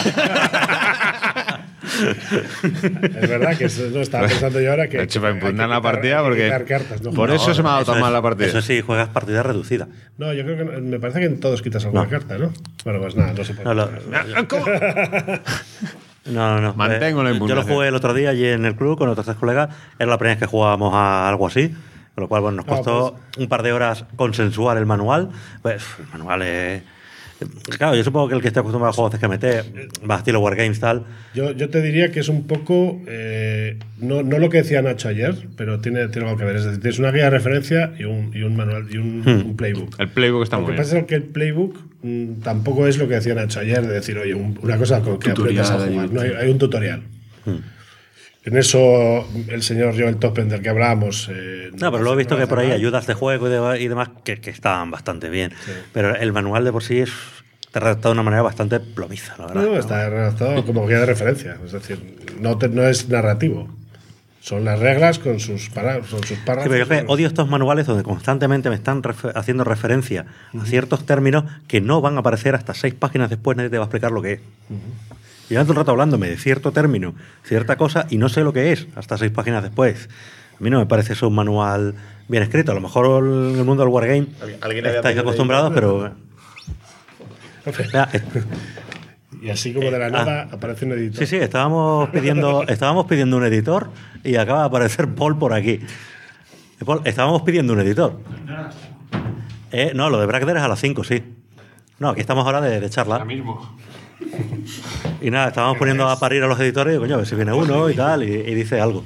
Es verdad que eso, no estaba pensando yo ahora que... He hecho para hay que impugnar la quitar- partida hay que porque quitar cartas, ¿no? por eso se me ha dado tan mal la partida. Eso sí, juegas partida reducida. No, yo creo que me parece que en todos quitas alguna carta, ¿no? Bueno, pues nada, no se puede. No. Mantengo la Yo lo impugnación. jugué el otro día allí en el club con otros 3 colegas. Era la primera vez que jugábamos a algo así. Con lo cual, bueno, nos costó un par de horas consensuar el manual. Pues el manual es... Claro, yo supongo que el que esté acostumbrado a juegos de GMT, va a estilo Wargames, tal. Yo te diría que es un poco, no lo que decía Nacho ayer, pero tiene algo que ver. Es decir, tienes una guía de referencia y un manual y un playbook. El playbook está Lo muy que bien. pasa es que el playbook tampoco es lo que decía Nacho ayer, de decir, oye, una cosa con que aprendas a jugar. No, hay un tutorial. En eso, el señor Joel Toppen, del que hablábamos. No, pero lo he visto no que por ahí hace mal. ayudas de juego y demás que estaban bastante bien. Pero el manual de por sí está redactado de una manera bastante plomiza, la verdad. No, está redactado como guía de referencia. Es decir, no es narrativo. Son las reglas con sus párrafos. Sí, pero yo que odio estos manuales donde constantemente me están haciendo referencia a ciertos términos que no van a aparecer hasta 6 páginas después, nadie te va a explicar lo que es. Llevan todo el rato hablándome de cierto término, cierta cosa, y no sé lo que es hasta 6 páginas después. A mí no me parece eso un manual bien escrito. A lo mejor en el mundo del wargame ¿Alguien había estáis pedido acostumbrados, pero... Mira, Y así como de la nada aparece un editor. sí, estábamos pidiendo un editor y acaba de aparecer Paul por aquí. Paul, estábamos pidiendo un editor. No, lo de Bragder es a las 5, sí. No, aquí estamos ahora de charla. Ahora mismo. Y nada, estábamos poniendo a parir a los editores y coño, a ver si viene uno y tal, y dice algo.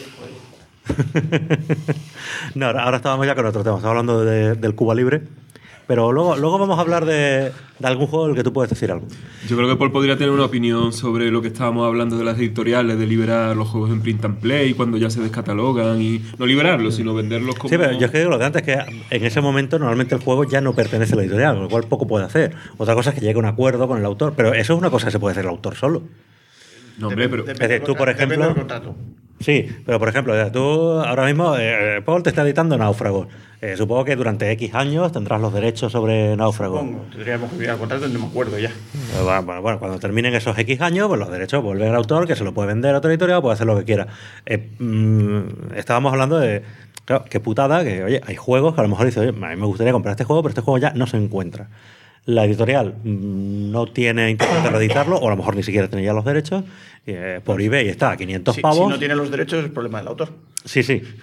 No, ahora estábamos ya con otro tema, estamos hablando del Cuba Libre. Pero luego vamos a hablar de algún juego del que tú puedes decir algo. Yo creo que Paul podría tener una opinión sobre lo que estábamos hablando de las editoriales, de liberar los juegos en print and play cuando ya se descatalogan y no liberarlos, sino venderlos como... Sí, pero yo es que digo lo de antes, que en ese momento normalmente el juego ya no pertenece a la editorial, con lo cual poco puede hacer. Otra cosa es que llegue a un acuerdo con el autor, pero eso es una cosa que se puede hacer el autor solo. No, hombre, pero... Es decir, tú, por ejemplo... Sí, pero por ejemplo, tú ahora mismo, Paul te está editando Náufragos. Supongo que durante X años tendrás los derechos sobre Náufragos. Supongo, tendríamos que mirar el contrato, no me acuerdo ya. Bueno, cuando terminen esos X años, pues los derechos vuelven al autor, que se lo puede vender a otra editorial, puede hacer lo que quiera. Estábamos hablando de, claro, qué putada, que oye, hay juegos que a lo mejor dice, oye, a mí me gustaría comprar este juego, pero este juego ya no se encuentra. La editorial no tiene intención de reeditarlo, o a lo mejor ni siquiera tiene ya los derechos. Por eBay está a 500 pavos. Si no tiene los derechos, es el problema del autor. Sí.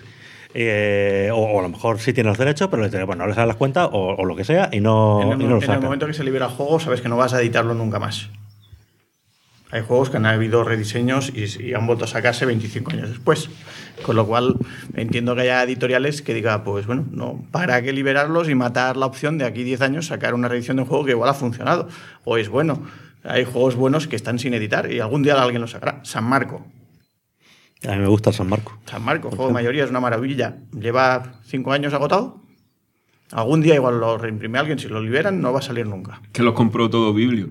O a lo mejor sí tiene los derechos, pero no le salen las cuentas o lo que sea y no lo En el saca. momento que se libera el juego, sabes que no vas a editarlo nunca más. Hay juegos que han habido rediseños y han vuelto a sacarse 25 años después. Con lo cual, entiendo que haya editoriales que digan, pues bueno, no, ¿para qué liberarlos y matar la opción de aquí 10 años sacar una reedición de un juego que igual ha funcionado? O es bueno. Hay juegos buenos que están sin editar y algún día alguien los sacará. San Marco. A mí me gusta el San Marco. San Marco, juego de mayoría, es una maravilla. Lleva 5 años agotado. Algún día igual lo reimprime alguien. Si lo liberan, no va a salir nunca. Que los compró todo Biblio.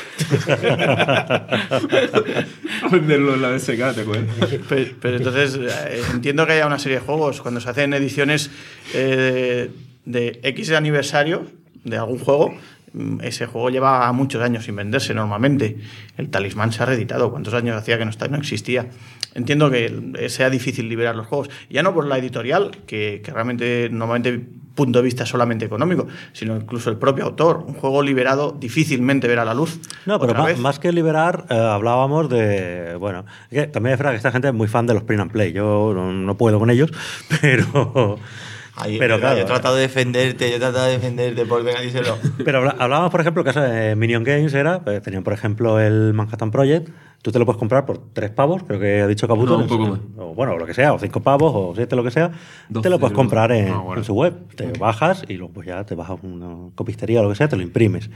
A venderlo en la BSK, ¿te acuerdas? Pero entonces entiendo que haya una serie de juegos cuando se hacen ediciones de X aniversario de algún juego. Ese juego lleva muchos años sin venderse normalmente. El Talismán se ha reeditado. ¿Cuántos años hacía que no existía? Entiendo que sea difícil liberar los juegos. Ya no por la editorial, que realmente normalmente punto de vista solamente económico, sino incluso el propio autor. Un juego liberado difícilmente verá la luz. No, pero más que liberar, hablábamos de... Bueno, es que también es verdad que esta gente es muy fan de los print and play. Yo no puedo con ellos, pero... Pero claro, yo he tratado de defenderte por venga, díselo. Pero hablábamos, por ejemplo, el caso de Minion Games tenían, por ejemplo, el Manhattan Project. Tú te lo puedes comprar por 3 pavos, creo que ha dicho Caputo. No, un poco más. O bueno, lo que sea, o 5 pavos, o 7, lo que sea. 12, te lo puedes comprar en su web. Te Bueno. bajas y luego pues ya te vas a una copistería o lo que sea, te lo imprimes.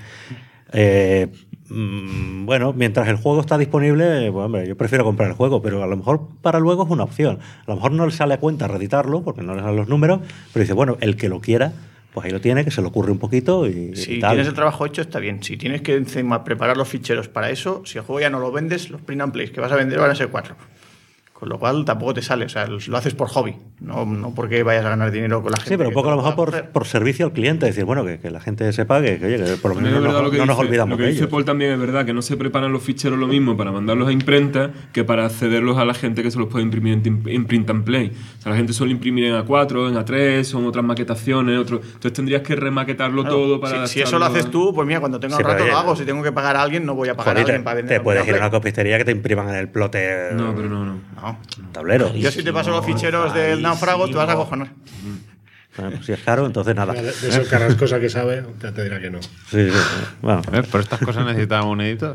Bueno, mientras el juego está disponible, pues, hombre, yo prefiero comprar el juego, pero a lo mejor para luego es una opción. A lo mejor no le sale a cuenta reeditarlo, porque no le salen los números, pero dice, bueno, el que lo quiera, pues ahí lo tiene, que se le ocurre un poquito y Si tal. tienes el trabajo hecho, está bien. Si tienes que encima preparar los ficheros para eso, si el juego ya no lo vendes, los print and plays que vas a vender van a ser 4. Con lo cual tampoco te sale, o sea, lo haces por hobby, no porque vayas a ganar dinero con la gente. Sí, pero un poco a lo mejor hacer. por servicio al cliente, decir, bueno, que la gente sepa que, oye, que por lo menos no nos olvidamos de ellos. Lo que dice ellos. Paul también es verdad, que no se preparan los ficheros lo mismo para mandarlos a imprenta que para cederlos a la gente que se los puede imprimir en print and play. O sea, la gente suele imprimir en A4, en A3, son otras maquetaciones, entonces tendrías que remaquetarlo todo para... Si eso lo haces tú, pues mira, cuando tenga un rato lo hago. Si tengo que pagar a alguien, no voy a pagar a alguien para vender. Te puedes ir a una copistería que te impriman en el plotter. No, pero no. Tablero. Yo si te paso los ficheros del náufrago, te vas a cojonar. Bueno, pues si es caro, entonces nada. De eso Carrascosa que sabe, te dirá que no. Sí. Bueno. Por estas cosas necesitamos un editor.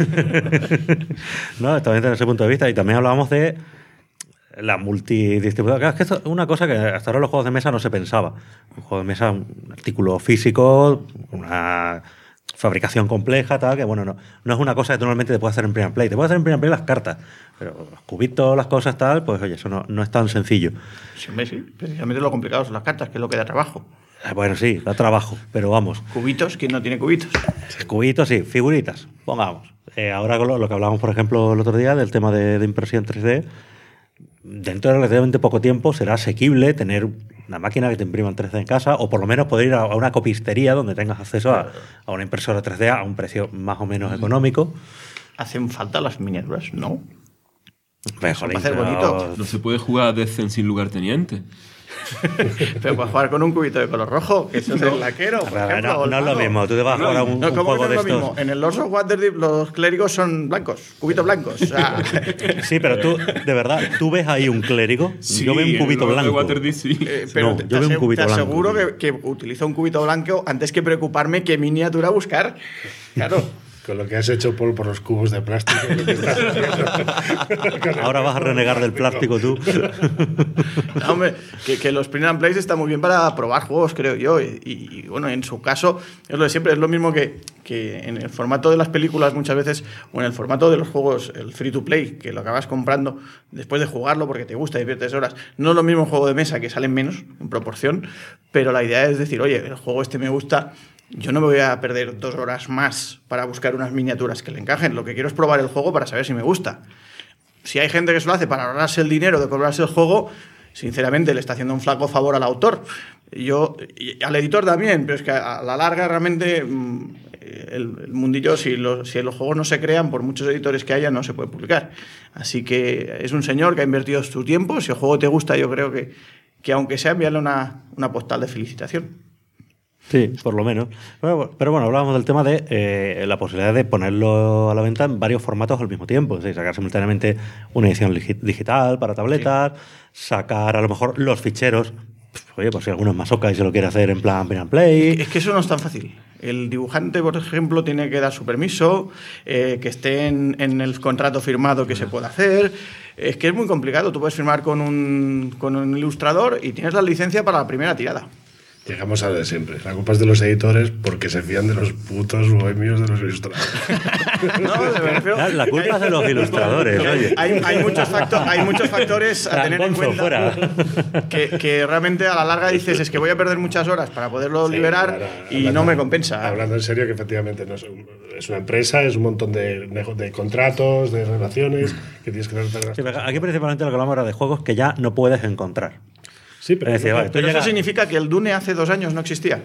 No, también desde ese punto de vista. Y también hablábamos de la multidistribución. Claro, es que esto es una cosa que hasta ahora en los juegos de mesa no se pensaba. Un juego de mesa, un artículo físico, una fabricación compleja, tal, que bueno, no es una cosa que tú normalmente te puedes hacer en print and play. Te puedes hacer en print and play las cartas, pero los cubitos, las cosas, tal, pues oye, eso no es tan sencillo. Sí, hombre, sí. Precisamente lo complicado son las cartas, que es lo que da trabajo. Bueno, sí, da trabajo, pero vamos. Cubitos, ¿quién no tiene cubitos? Cubitos, sí, figuritas, pongamos. Ahora con lo que hablábamos, por ejemplo, el otro día del tema de impresión 3D, dentro de relativamente poco tiempo será asequible tener una máquina que te imprima en 3D en casa, o por lo menos poder ir a una copistería donde tengas acceso a una impresora 3D a un precio más o menos económico. ¿Hacen falta las miniaturas? No. Jolín, hacer bonito. No se puede jugar a Descent sin lugarteniente. Pero para jugar con un cubito de color rojo, que eso es el laquero, por ejemplo, o el no es lo mago. mismo, tú te vas a jugar a un ¿cómo juego que no de es lo estos. mismo? En el Lords of Waterdeep los clérigos son blancos, cubitos blancos. O sea, Sí, pero tú, de verdad, ¿tú ves ahí un clérigo? Yo veo un cubito en el blanco. Waterdeep, sí. pero No, yo veo un cubito te blanco. aseguro que utilizo un cubito blanco antes que preocuparme qué miniatura buscar. Claro. Con lo que has hecho, Paul, por los cubos de plástico. Lo que estás haciendo. Ahora vas a renegar del plástico tú. No, hombre, que los print and plays está muy bien para probar juegos, creo yo. Y bueno, en su caso, es lo de siempre. Es lo mismo que en el formato de las películas muchas veces, o en el formato de los juegos, el free to play, que lo acabas comprando después de jugarlo porque te gusta y pierdes horas. No es lo mismo un juego de mesa, que salen menos en proporción, pero la idea es decir, oye, el juego este me gusta, yo no me voy a perder 2 horas más para buscar unas miniaturas que le encajen. Lo que quiero es probar el juego para saber si me gusta. Si hay gente que se lo hace para ahorrarse el dinero de comprarse el juego, sinceramente le está haciendo un flaco favor al autor. Yo, y al editor también, pero es que a la larga realmente el mundillo, si los juegos no se crean, por muchos editores que haya, no se puede publicar. Así que es un señor que ha invertido su tiempo. Si el juego te gusta, yo creo que aunque sea, enviarle una postal de felicitación. Sí, por lo menos. Pero bueno, hablábamos del tema de la posibilidad de ponerlo a la venta en varios formatos al mismo tiempo. Es decir, sacar simultáneamente una edición digital para tabletas, sacar a lo mejor los ficheros. Oye, pues si alguno es masoca y se lo quiere hacer en plan print and play. Es que eso no es tan fácil. El dibujante, por ejemplo, tiene que dar su permiso, que esté en el contrato firmado que se pueda hacer. Es que es muy complicado. Tú puedes firmar con un ilustrador y tienes la licencia para la primera tirada. Llegamos a lo de siempre. La culpa es de los editores porque se fían de los putos bohemios de los ilustradores. No, me refiero- La culpa es de los ilustradores, oye. Hay muchos factores a tener en Gonzo, cuenta fuera. que realmente a la larga dices es que voy a perder muchas horas para poderlo liberar Ahora, y hablando- no me compensa. Hablando en serio, que efectivamente no es una empresa, es un montón de contratos, de relaciones que tienes que tratar. Sí, pero aquí principalmente lo que hablamos era de juegos que ya no puedes encontrar. Sí, pero Es decir, vale, tú Pero eso llegas- significa que el Dune hace 2 años no existía.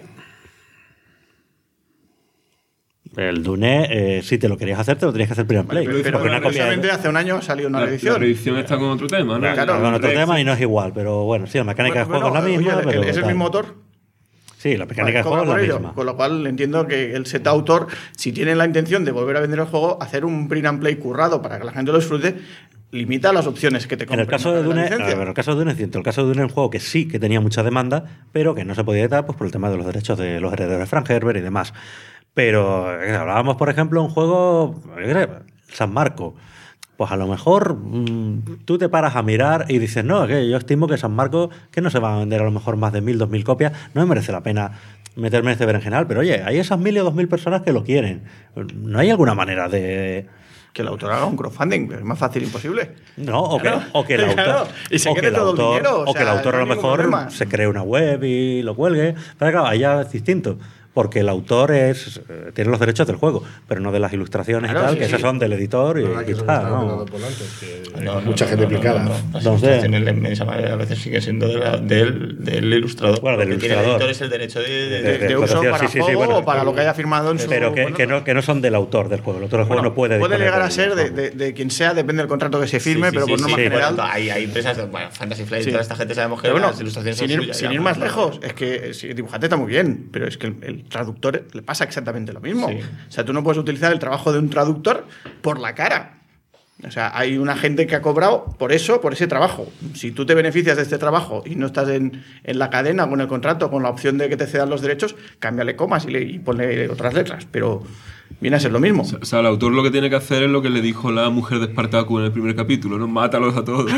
El Dune, si te lo querías hacer, te lo tenías que hacer print and play. Pero Porque una copia precisamente hace un año salió una La reedición. reedición está con otro tema, ¿no? Claro. con otro tema y no es igual, pero bueno, sí, la mecánica de juego es la misma. oye, pero ¿es el tal. mismo autor? Sí, la mecánica de Vale, juego es por la ello. misma. Con lo cual entiendo que el set autor, si tiene la intención de volver a vender el juego, hacer un print and play currado para que la gente lo disfrute, limita las opciones que te En compren. el caso de para la Dune, licencia. en el caso de Dune es cierto. El caso de Dune es un juego que sí que tenía mucha demanda, pero que no se podía editar pues, por el tema de los derechos de los herederos de Frank Herbert y demás. Pero hablábamos, por ejemplo, de un juego, San Marco. Pues a lo mejor tú te paras a mirar y dices, no, que yo estimo que San Marco, que no se van a vender a lo mejor más de 1.000, 2.000 copias, no me merece la pena meterme en este berenjenal. Pero oye, hay esas 1.000 o 2.000 personas que lo quieren. ¿No hay alguna manera de...? Que el autor haga un crowdfunding, es más fácil imposible. No, o que el autor, Claro, y se o que quede el todo el autor, dinero, o que el autor no a hay lo ningún mejor problema. se cree una web y lo cuelgue. Pero claro, ahí ya es distinto. porque el autor tiene los derechos del juego, pero no de las ilustraciones Claro, y tal, sí, que sí. esas son del editor y No, que eso tal, está ¿no? hablando por antes, que No, mucha gente implicada. Las Entonces- ilustraciones la inmensa mayoría de veces siguen siendo del ilustrador. Bueno, del Lo que tiene el ilustrador. editor es el derecho De De uso explotación, para sí, sí, juego bueno, o para lo que haya firmado en su... Pero bueno, que no son del autor del juego. El autor del juego no puede puede disponer llegar a de ser ellos, de quien sea, depende del contrato que se firme, pero por norma sí, general... Bueno, hay empresas, bueno, Fantasy Flight y Sí. toda esta gente sabemos que Pero bueno, las ilustraciones sin son ir, suyas. sin ya, ir más pues, lejos, es que sí, dibujante está muy bien, pero es que el traductor le pasa exactamente lo mismo. Sí. O sea, tú no puedes utilizar el trabajo de un traductor por la cara. O sea, hay una gente que ha cobrado por eso, por ese trabajo. Si tú te beneficias de este trabajo y no estás en la cadena con el contrato, con la opción de que te cedan los derechos, cámbiale comas y ponle otras letras. Pero viene a ser lo mismo. O sea, el autor lo que tiene que hacer es lo que le dijo la mujer de Espartaco en el primer capítulo, ¿no? Mátalos a todos.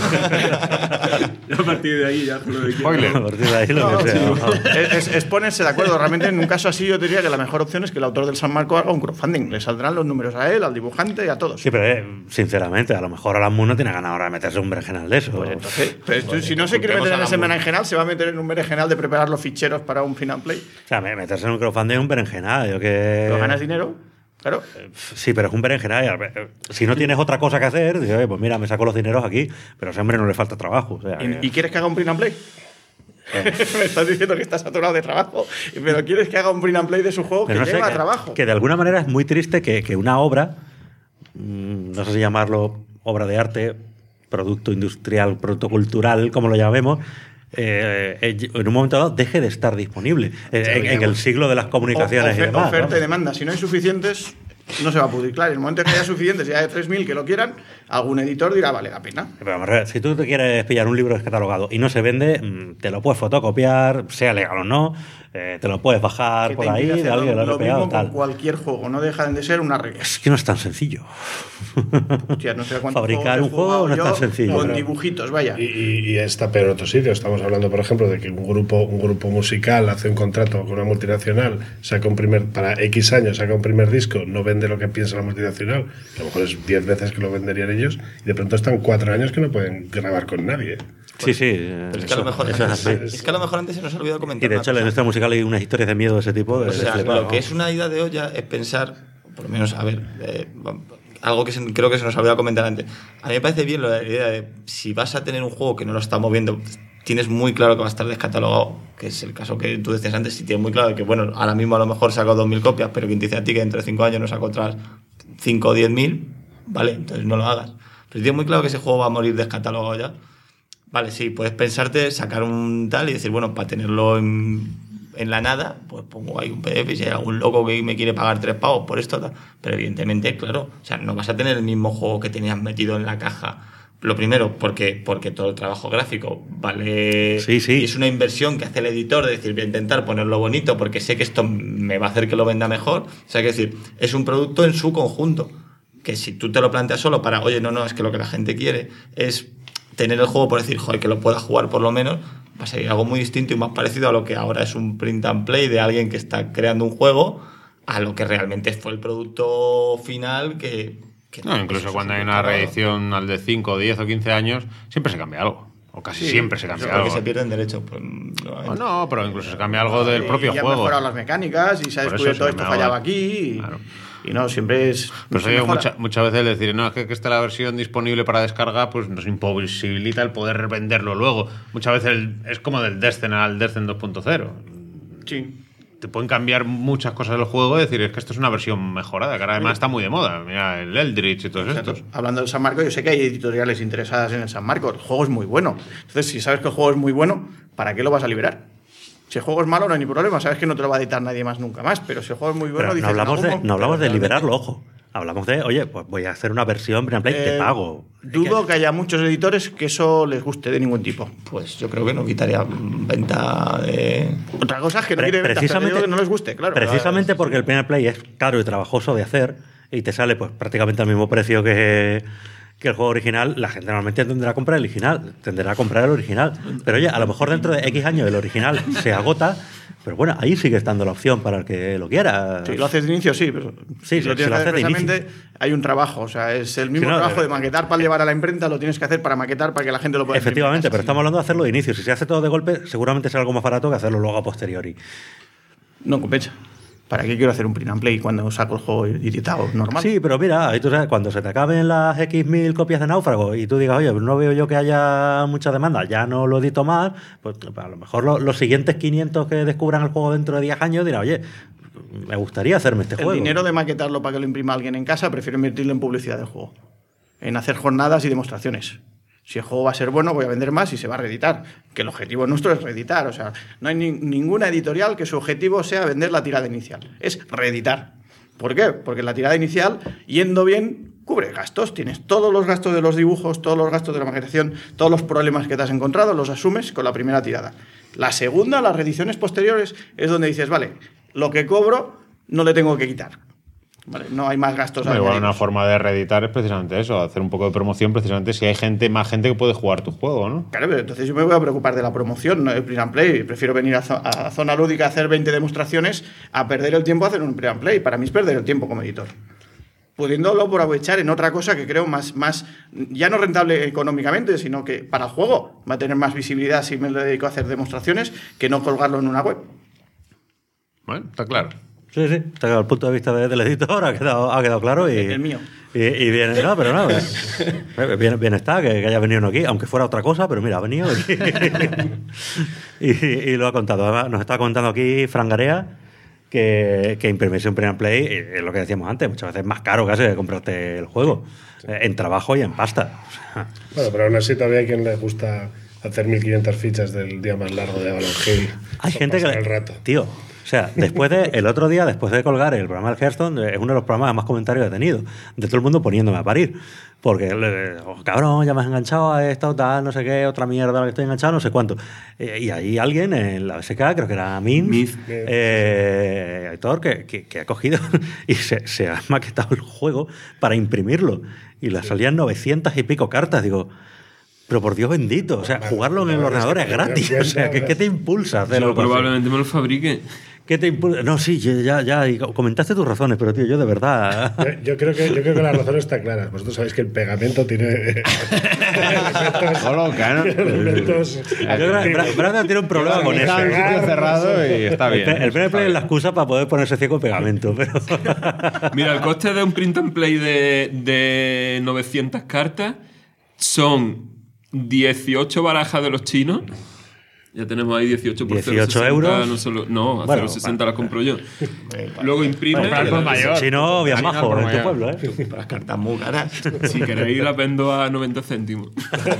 Y a partir de ahí ya haz lo que quieras. A partir de ahí lo que sea. Es ponerse de acuerdo. Realmente, en un caso así, yo diría que la mejor opción es que el autor del San Marco haga un crowdfunding. Le saldrán los números a él, al dibujante y a todos. Sí, pero sinceramente, a lo mejor Alan Moore no tiene ganas ahora de meterse un berenjenal de eso. Pues entonces, pero si no se quiere meter en ese berenjenal, se va a meter en un berenjenal de preparar los ficheros para un final play. O sea, meterse en un crowdfunding es un berenjenal. Yo que... ¿Pero ganas dinero? Claro. Sí, pero es un berenjenal. Y si no tienes otra cosa que hacer, dices, oye, pues mira, me saco los dineros aquí, pero a ese hombre no le falta trabajo. O sea, ¿Y quieres que haga un print and play? Me estás diciendo que estás saturado de trabajo, pero quieres que haga un print and play de su juego que pero no sé, lleva trabajo. que de alguna manera es muy triste que una obra, no sé si llamarlo obra de arte, producto industrial, producto cultural, como lo llamemos, en un momento dado deje de estar disponible en el siglo de las comunicaciones y demás. Oferta ¿no? y demanda. Si no hay suficientes, no se va a pudrir. Claro, en el momento en que haya suficientes, ya hay 3.000 que lo quieran, algún editor dirá, vale la pena. Pero vamos a ver, si tú te quieres pillar un libro descatalogado y no se vende, te lo puedes fotocopiar, sea legal o no, te lo puedes bajar Que por te ahí, impide de hacer alguien que lo lo ha pegado, mismo con tal. cualquier juego. No dejan de ser una regla. Es que no es tan sencillo. Hostia, no sé cuántos Fabricar juegos un he juego jugado no es tan yo sencillo. Con pero- dibujitos, vaya. Y está peor en otro sitio. Estamos hablando, por ejemplo, de que un grupo musical hace un contrato con una multinacional, saca para X años, saca un primer disco, no vende lo que piensa la multinacional, que a lo mejor es 10 veces que lo venderían ellos, y de pronto están 4 años que no pueden grabar con nadie. Sí, sí. Pero es que a lo mejor eso es antes, así. es que a lo mejor antes se nos ha olvidado comentar. Y de una hecho, en la cosa. industria musical hay unas historias de miedo de ese tipo. O sea, flipar, lo ¿no? que es una ida de olla es pensar, por lo menos, a ver, algo que creo que se nos ha olvidado comentar antes. A mí me parece bien la idea de si vas a tener un juego que no lo está moviendo, tienes muy claro que va a estar descatalogado, que es el caso que tú decías antes, si tienes muy claro que, bueno, ahora mismo a lo mejor saco 2.000 copias, pero quien te dice a ti que dentro de 5 años no saco otras 5 o 10.000, vale, entonces no lo hagas. Pero si tienes muy claro que ese juego va a morir descatalogado ya, vale, sí, puedes pensarte, sacar un tal y decir, bueno, para tenerlo en la nada, pues pongo ahí un PDF y si hay algún loco que me quiere pagar 3 pavos por esto, tal. Pero evidentemente, claro, o sea, no vas a tener el mismo juego que tenías metido en la caja. Lo primero, porque todo el trabajo gráfico vale. Sí, sí. Y es una inversión que hace el editor, de decir, voy a intentar ponerlo bonito porque sé que esto me va a hacer que lo venda mejor. O sea, que decir, es un producto en su conjunto. Que si tú te lo planteas solo para, oye, no, es que lo que la gente quiere es tener el juego por decir, joder, que lo pueda jugar por lo menos, va a ser algo muy distinto y más parecido a lo que ahora es un print and play de alguien que está creando un juego, a lo que realmente fue el producto final que No, incluso cuando hay una reedición al de 5, 10 o 15 años, siempre se cambia algo. O casi siempre se cambia porque algo. se pierden derechos. Pues, no hay- O no, pero incluso se cambia algo del propio y han juego. mejorado las mecánicas y se ha Por eso descubierto se esto cambia fallaba algo. aquí. Y, Claro. y no, siempre es. Pero se eso digo mejora. muchas veces decir, no, es que esté la versión disponible para descarga, pues nos imposibilita el poder venderlo luego. Muchas veces es como del Descent al Descent 2.0. Sí. Te pueden cambiar muchas cosas del juego y decir, es que esto es una versión mejorada, que ahora además está muy de moda. Mira, el Eldritch y todos estos. Hablando del San Marco, yo sé que hay editoriales interesadas en el San Marco. El juego es muy bueno. Entonces, si sabes que el juego es muy bueno, ¿para qué lo vas a liberar? Si el juego es malo, no hay ni problema. Sabes que no te lo va a editar nadie más nunca más. Pero si el juego es muy bueno, Pero dices, no hablamos de pero liberarlo, ojo. Hablamos de, oye, pues voy a hacer una versión print and play, te pago. Dudo que haya muchos editores que eso les guste de ningún tipo. Pues yo creo que no quitaría venta de... Otra cosa es que no Pre- quiere ventas, pero precisamente- digo que no les guste, claro. Precisamente porque el print and play es caro y trabajoso de hacer y te sale pues prácticamente al mismo precio que el juego original, la gente normalmente tenderá a comprar el original. Pero oye, a lo mejor dentro de X años el original se agota, pero bueno, ahí sigue estando la opción para el que lo quiera. Si lo haces de inicio, sí, pero Sí, si lo si tienes lo que hacer haces de precisamente, hay un trabajo. O sea, es el mismo Sí, no, trabajo de maquetar para llevar a la imprenta, lo tienes que hacer para maquetar para que la gente lo pueda imprimir en Efectivamente, casa. pero estamos hablando de hacerlo de inicio. Si se hace todo de golpe, seguramente será algo más barato que hacerlo luego a posteriori. no compensa. ¿Para qué quiero hacer un print and play cuando saco el juego editado normal? Sí, pero mira, ahí tú sabes, cuando se te acaben las X1000 copias de Náufrago y tú digas, oye, no veo yo que haya mucha demanda, ya no lo edito más, pues a lo mejor los siguientes 500 que descubran el juego dentro de 10 años dirán, oye, me gustaría hacerme este juego. El dinero de maquetarlo para que lo imprima alguien en casa, prefiero invertirlo en publicidad del juego. En hacer jornadas y demostraciones. Si el juego va a ser bueno, voy a vender más y se va a reeditar. Que el objetivo nuestro es reeditar. O sea, no hay ninguna editorial que su objetivo sea vender la tirada inicial. Es reeditar. ¿Por qué? Porque la tirada inicial, yendo bien, cubre gastos. Tienes todos los gastos de los dibujos, todos los gastos de la maquetación, todos los problemas que te has encontrado, los asumes con la primera tirada. La segunda, las reediciones posteriores, es donde dices, vale, lo que cobro no le tengo que quitar. Vale, no hay más gastos. Igual una forma de reeditar es precisamente eso, hacer un poco de promoción precisamente si hay más gente que puede jugar tu juego, ¿no? Claro, pero entonces yo me voy a preocupar de la promoción, no del print and play. Prefiero venir a Zona Lúdica a hacer 20 demostraciones a perder el tiempo a hacer un print and play. Para mí es perder el tiempo como editor. Pudiéndolo por aprovechar en otra cosa que creo más ya no rentable económicamente, sino que para el juego va a tener más visibilidad si me lo dedico a hacer demostraciones que no colgarlo en una web. Bueno, está claro. Sí, está claro, el punto de vista del editor ha quedado claro. Y, el mío. Y bien, no, pero no. Bien está que haya venido uno aquí, aunque fuera otra cosa, pero mira, ha venido y lo ha contado. Además, nos está contando aquí Fran Garea que imprimirse un print and play es lo que decíamos antes, muchas veces es más caro casi que comprarte el juego, en trabajo y en pasta. Bueno, pero aún así todavía hay quien le gusta hacer 1500 fichas del día más largo de Avalon Hill. Hay gente que... el rato. Tío, o sea, el otro día, después de colgar el programa del Hearthstone, es uno de los programas más comentarios que he tenido, de todo el mundo poniéndome a parir. Porque, cabrón, ya me has enganchado a esto, tal, no sé qué, otra mierda a la que estoy enganchado, no sé cuánto. Y hay alguien en la BSK, creo que era Mins, Aitor, que ha cogido y se ha maquetado el juego para imprimirlo. Y le salían 900 y pico cartas. Digo, pero por Dios bendito, o sea, jugarlo en el ordenador es gratis. O sea, ¿qué te impulsa a hacerlo? Yo probablemente me lo fabrique. ¿Qué te impulsa? No, sí, ya, y comentaste tus razones, pero tío, yo de verdad... Yo creo que la razón está clara. Vosotros sabéis que el pegamento tiene elementos... Coloca, ¿no? elementos... Yo creo que Brandon tiene un problema con eso. Está en un sitio cerrado y está bien. El print and play es la excusa para poder ponerse ciego pegamento, pero... Mira, el coste de un print and play de 900 cartas son 18 barajas de los chinos. Ya tenemos ahí 18 por 18 euros. No, a 0,60 las compro yo. Luego imprime. Si no, bien majo en tu pueblo, ¿eh? Las cartas muy caras. Si queréis, las vendo a 90 céntimos.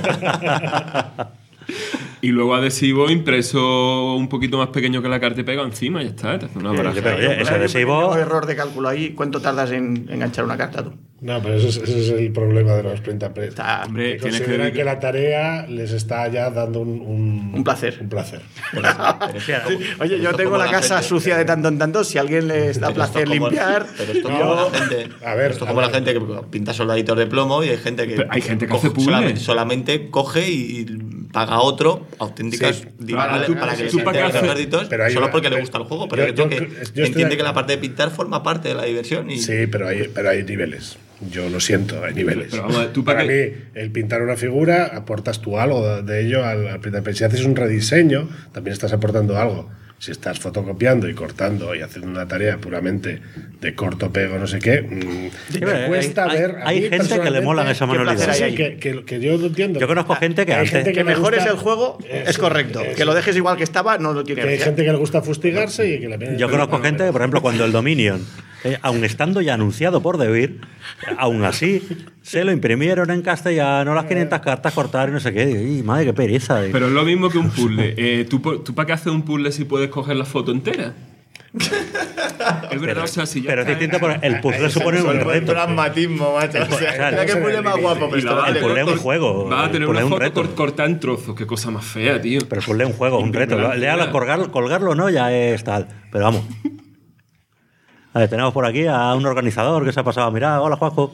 Y luego adhesivo impreso un poquito más pequeño que la carta y pegado encima, ya está. Te hace una baraja. Pero oye, ese adhesivo... Tengo error de cálculo ahí. ¿Cuánto tardas en enganchar una carta tú? No, pero ese es el problema de los print and play. Hombre, tienes Consideran que la tarea les está ya dando un placer. Un placer. Oye, yo tengo la casa sucia de tanto en tanto. Si a alguien les da placer limpiar... Pero esto como la gente... A ver, esto como la gente que pinta soldaditos de plomo y hay gente que... Pero hay gente que hace puzzles. solamente coge y paga a otro auténticas divinales para que les pinten los créditos solo porque le gusta el juego. Pero yo creo que entiende que la parte de pintar forma parte de la diversión. Y... Sí, pero hay niveles. Yo lo siento, hay niveles. Pero vamos, ¿tú para mí, el pintar una figura, aportas tú algo de ello al print and play. Si haces un rediseño, también estás aportando algo. Si estás fotocopiando y cortando y haciendo una tarea puramente de corto, pego, no sé qué, me cuesta ver... Hay gente que le mola esa manualidad. Sí, que yo lo entiendo. Yo conozco gente que... Hay gente que mejores gusta, el juego es correcto. Que lo dejes igual que estaba no lo tiene que hay gente que le gusta fustigarse y que le... Yo conozco gente que, por ejemplo, cuando el Dominion, aun estando ya anunciado por Devir, aún así se lo imprimieron en castellano, las 500 cartas cortaron y no sé qué. Y madre, qué pereza. Pero es lo mismo que un puzzle. ¿Tú para qué haces un puzzle si puedes coger la foto entera? Es verdad, o sea, si ya pero es distinto, porque el puzzle supone un reto. dramatismo, macho. O sea, mira que puzzle más guapo. Pero el puzzle es un juego. Va a tener una un foto reto. cortada en trozos. Qué cosa más fea, tío. Pero el puzzle es un juego, un reto. Colgarlo no, ya es tal. Pero vamos. A ver, tenemos por aquí a un organizador que se ha pasado a mirar. Hola, Juanjo.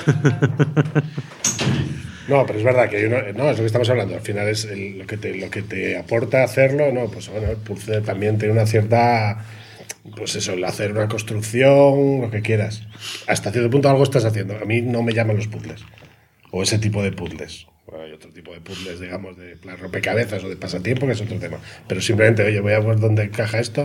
No, pero es verdad que es lo que estamos hablando. Al final es lo que te aporta hacerlo. No, pues bueno, el puzzle también tiene una cierta... Pues eso, el hacer una construcción, lo que quieras. Hasta cierto punto algo estás haciendo. A mí no me llaman los puzzles. O ese tipo de puzzles. Bueno, hay otro tipo de puzzles, digamos, de plan rompecabezas o de pasatiempo, que es otro tema. Pero simplemente, oye, voy a ver dónde encaja esto.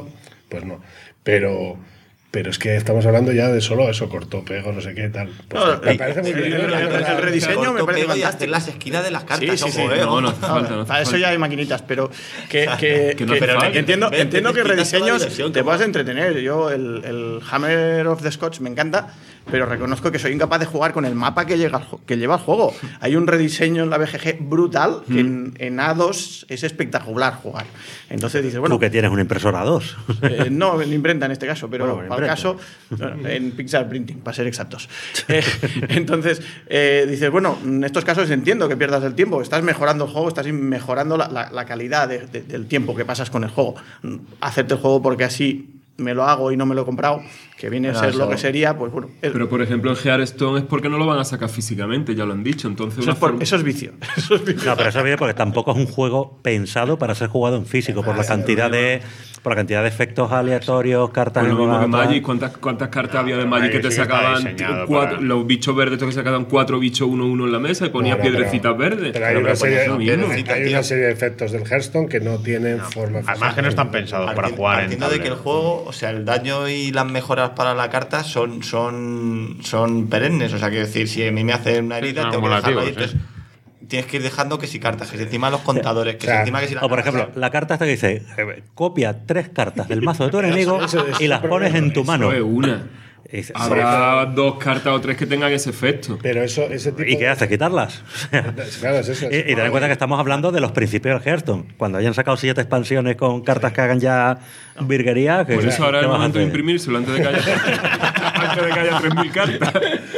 Pues no. Pero es que estamos hablando ya de solo eso, corto, pego, no sé qué, tal. Pues No, me parece muy bien. el rediseño me parece y hacer fantástico. las esquinas de las cartas. Sí, sí, ojo, sí. No hace falta, no hace Para eso falta. ya hay maquinitas, pero que no hace falta. entiendo que Quitas toda la rediseños diversión, te ¿cómo? puedas entretener. Yo el Hammer of the Scotch me encanta, pero reconozco que soy incapaz de jugar con el mapa que lleva el juego. Hay un rediseño en la BGG brutal que en A2 es espectacular jugar. Entonces dices, bueno, Tú que tienes una impresora 2. no en imprenta en este caso, pero Bueno, en para el imprenta. caso, en Pixar Printing, para ser exactos. Entonces, dices, bueno, en estos casos entiendo que pierdas el tiempo, estás mejorando el juego, estás mejorando la calidad del tiempo que pasas con el juego. Hacerte el juego porque así me lo hago y no me lo he comprado, que viene a ser lo que sería, pues bueno. Pero, por ejemplo, en Hearthstone es porque no lo van a sacar físicamente, ya lo han dicho. Entonces, eso es vicio. Eso es vicio. No, pero eso viene porque tampoco es un juego pensado para ser jugado en físico, por la cantidad de efectos aleatorios, cartas Pues lo mismo que en Magic, ¿cuántas cartas había de Magic que Magic te sí está sacaban diseñado cuatro, para- los bichos verdes estos que sacaban 4 bichos 1-1 en la mesa y ponías No, no, piedrecitas verdes? Pero hay una serie, lo mismo. hay una serie de efectos del Hearthstone que no tienen forma Además física. que no están pensados para jugar en Partiendo de que el tablero. juego, o sea, el daño y las mejoras para la carta son perennes. O sea, quiero decir, si a mí me hace una herida, Son tengo que dejarla ahí. acumulativos, Entonces, tienes que ir dejando que si cartas, que si encima los contadores, que O sea, si encima que si la O por ejemplo, la carta esta que dice, copia 3 cartas del mazo de tu enemigo y las pones en tu mano. Eso es una. Y dices, Habrá 2 cartas o 3 que tengan ese efecto. Pero ese tipo ¿y qué haces? ¿Quitarlas? Claro, es eso. Y ten en cuenta que estamos hablando de los principios del Hearthstone. Cuando hayan sacado 7 expansiones con cartas que hagan ya virguería, que Por eso ahora es ¿qué el vas a momento de hacer? imprimírselo antes de que haya 3.000 cartas.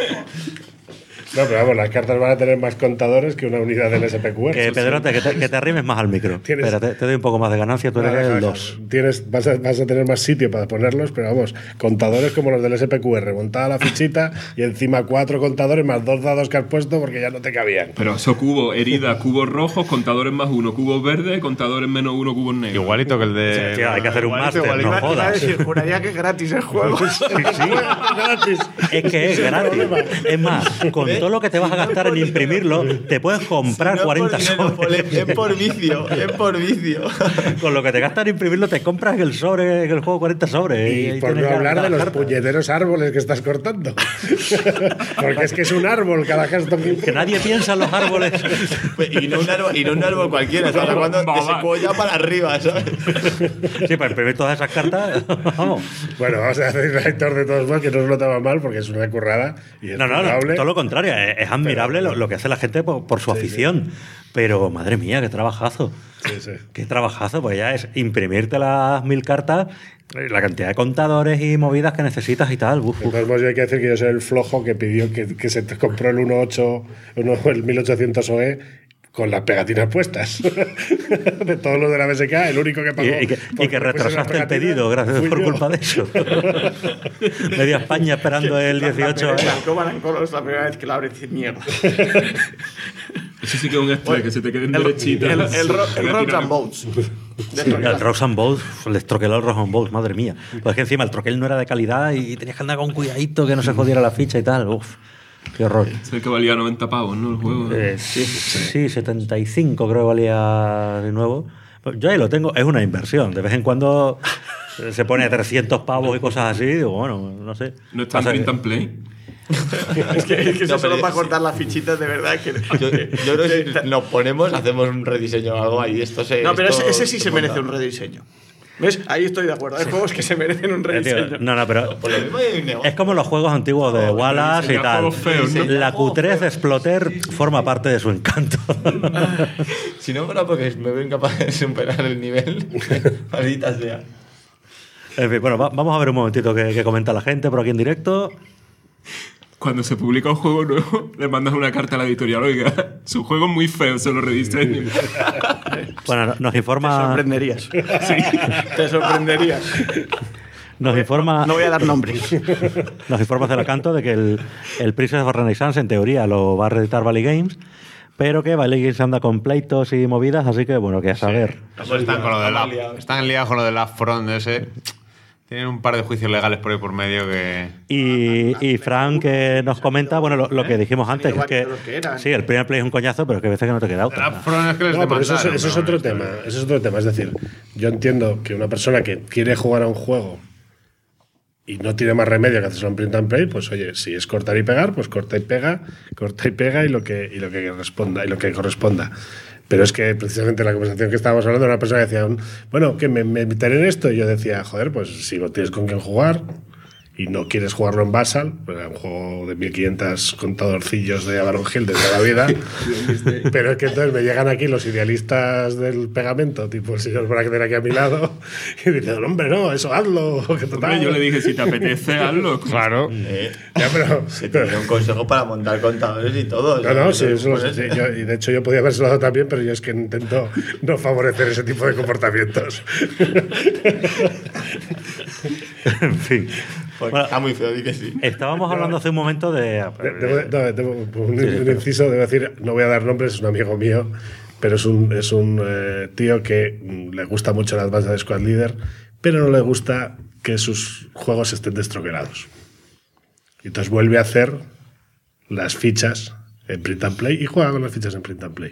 No, pero vamos, las cartas van a tener más contadores que una unidad del SPQR. Que Pedrote, que te arrimes más al micro. Tienes- Espera, te doy un poco más de ganancia, tú eres Deja, el deja. 2. Vas a tener más sitio para ponerlos, pero vamos, contadores como los del SPQR, montada la fichita y encima 4 contadores más 2 dados que has puesto porque ya no te cabían. Pero eso cubos, heridas, cubos rojos, contadores más 1, cubos verdes, contadores menos 1, cubos negros. Igualito que el de. Tío, hay que hacer un máster, no Iba a jodas. decir, juraría que es gratis el juego. Gratis. Es que es gratis. Es más, con todo lo que te vas a gastar en imprimirlo, te puedes comprar No es por 40 dinero, sobres. es por vicio, es por vicio. Con lo que te gastas en imprimirlo, te compras el sobre, el juego 40 sobres. Y ahí por tienes no ya hablar de las los cartas. puñeteros árboles que estás cortando. Porque es que es un árbol cada Hearthstone. Que nadie piensa en los árboles. Y no un árbol cualquiera, estamos hablando de ese cuello para arriba, ¿sabes? Sí, para imprimir todas esas cartas, vamos. Bueno, vamos a hacer el lector de todos modos que no os lo toma mal porque es una currada y es No, jugable. todo lo contrario. Es admirable lo que hace la gente por su afición. Pero, madre mía, qué trabajazo. Sí, sí. Qué trabajazo. Pues ya es imprimirte las 1000 cartas, la cantidad de contadores y movidas que necesitas y tal. Uf, De uf. todos modos, yo hay que decir que yo soy el flojo que pidió que se te compró el 1.8, el 1800 OE con las pegatinas puestas. De todos los de la BSK, el único que pagó. Y que porque me pusieron las retrasaste el pegatinas pedido gracias fui por yo. culpa de eso. Media España esperando el 18. La Command and Colors, la primera vez que la abres, dices mierda. Eso sí que es un estrés, que se te queden El derechitas. Roads and Boats. El Rocks and Bows, les troqueló el Rocks and Bows, madre mía. Pues es que encima el troquel no era de calidad y tenías que andar con cuidadito que no se jodiera la ficha y tal. Uf, qué horror. Es el que valía 90 pavos, ¿no? El juego. Sí, 75 creo que valía de nuevo. Pues yo ahí lo tengo, es una inversión. De vez en cuando se pone a 300 pavos y cosas así. Digo, bueno, no sé. No está en Pasa print que- and play. Es que No, solo pero para cortar las fichitas, de verdad. Que, Yo creo que si nos ponemos, hacemos un rediseño o algo ahí. no, pero esto ese sí se monta. merece un rediseño. ¿Ves? Ahí estoy de acuerdo. Hay juegos que se merecen un Tío, rediseño. no, pero Por lo mismo hay un negocio. es como los juegos antiguos de Wallace y diseñar tal. juegos feos, ¿no? La Q3 de Exploter forma parte de su encanto. Si no fuera porque me veo incapaz de superar el nivel, maldita sea. En fin, bueno, vamos a ver un momentito qué comenta la gente por aquí en directo. Cuando se publica un juego nuevo, le mandas una carta a la editorial. Oiga, su juego es muy feo, se lo rediseño. Bueno, nos Te informa, sorprenderías. Sí, te sorprenderías. nos informa, No voy a dar nombres. nos informa Celacanto de que el Princess of Renaissance en teoría lo va a reeditar Valley Games, pero que Valley Games anda con pleitos y movidas, así que bueno, que a saber. Están liados con lo de la Front ese. Tienen un par de juicios legales por ahí por medio que... Y Frank nos comenta, bueno, lo que dijimos antes, que es varios de los que eran. sí, el primer play es un coñazo, pero que a veces que no te queda Las otra. problemas que les No, pero eso demandaron, es pero otro bueno, tema. Eso es otro tema. Es decir, yo entiendo que una persona que quiere jugar a un juego y no tiene más remedio que hacerlo en print and play, pues oye, si es cortar y pegar, pues corta y pega y lo que corresponda. Pero es que precisamente la conversación que estábamos hablando era una persona que decía, bueno, que me meteré en esto. Y yo decía, joder, pues si no tienes con quién jugar y no quieres jugarlo en Basal, pues era un juego de 1500 contadorcillos de Avalon Hill de toda la vida. Pero es que entonces me llegan aquí los idealistas del pegamento, tipo el señor Bragder aquí a mi lado, y dicen, hombre, no, eso hazlo. Que total. Hombre, yo le dije, si te apetece, hazlo. Claro. Ya, pero Se te dio un consejo para montar contadores y todo. no, sí, eso lo sé. Sí, y de hecho yo podía haberse dado también, pero yo es que intento no favorecer ese tipo de comportamientos. En fin. Porque Bueno, está muy feo, di que sí. estábamos hablando hace un momento de... Un inciso, debo decir, no voy a dar nombres, es un amigo mío, pero es un tío que le gusta mucho el Advanced Squad Leader, pero no le gusta que sus juegos estén destroquelados. Y entonces vuelve a hacer las fichas en print and play y juega con las fichas en print and play.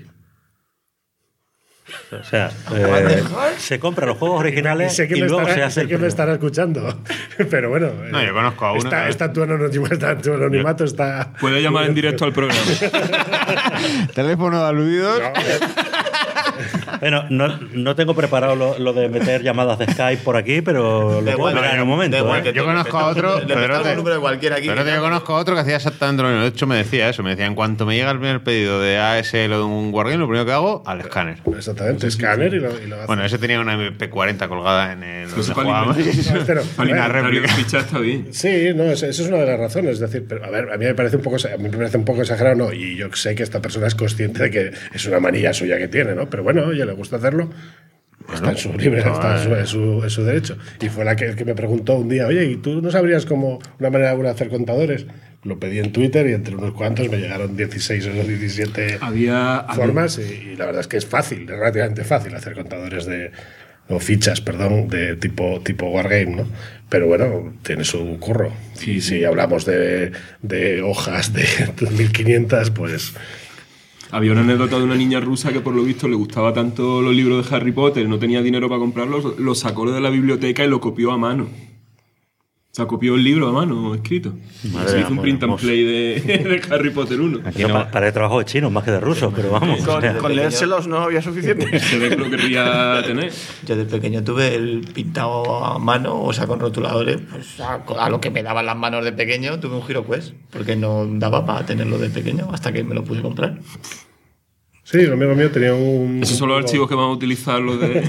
O sea, se compran los juegos originales Sé que y me luego se estará, hace sé el que me primo. estará escuchando, pero bueno. No, yo conozco a uno. Está tu anonimato, está... Puede llamar en directo al programa. Teléfono de aludidos. Bueno, no tengo preparado lo de meter llamadas de Skype por aquí, pero lo puedo mirar en un momento. da igual ¿eh? que Yo conozco a otro, Le prestamos Pedrote. un número de cualquiera aquí. Pero yo conozco a otro que hacía exactamente lo mismo. De hecho, me decía eso. Me decía, en cuanto me llega el primer pedido de ASL o de un Wargame, lo primero que hago, al escáner. Exactamente, escáner y lo hace. Bueno, ese tenía una MP40 colgada en el... Eso donde para jugábamos. No, este no. Para Una inventar réplica. el ficha está bien. Sí, no, esa es una de las razones. Es decir, pero, a ver, a mí me parece un poco exagerado, ¿no? Y yo sé que esta persona es consciente de que es una manía suya que tiene, ¿no? Pero bueno, oye, le gusta hacerlo. Está en su libre, está en su derecho. Y fue el que me preguntó un día, oye, ¿y tú no sabrías cómo una manera buena de hacer contadores? Lo pedí en Twitter y entre unos cuantos me llegaron 16 o 17 formas y la verdad es que es fácil, es relativamente fácil hacer contadores o fichas, perdón, de tipo Wargame, ¿no? Pero bueno, tiene su curro. Y si hablamos de hojas de 1500, pues... Había una anécdota de una niña rusa que por lo visto le gustaba tanto los libros de Harry Potter, no tenía dinero para comprarlos, los sacó de la biblioteca y lo copió a mano. O sea, copió el libro a mano escrito. Madre Se hizo un mía, print and hermoso. play de Harry Potter 1. Aquí para el trabajo de chinos más que de rusos, pero vamos. o sea, Con leérselos no había suficiente. Se ve que lo querría tener. Yo de pequeño tuve el pintado a mano, o sea, con rotuladores. Pues a lo que me daban las manos de pequeño, tuve un HeroQuest, porque no daba para tenerlo de pequeño hasta que me lo pude comprar. Sí, un amigo mío tenía un... Esos son los archivos que van a utilizar los de...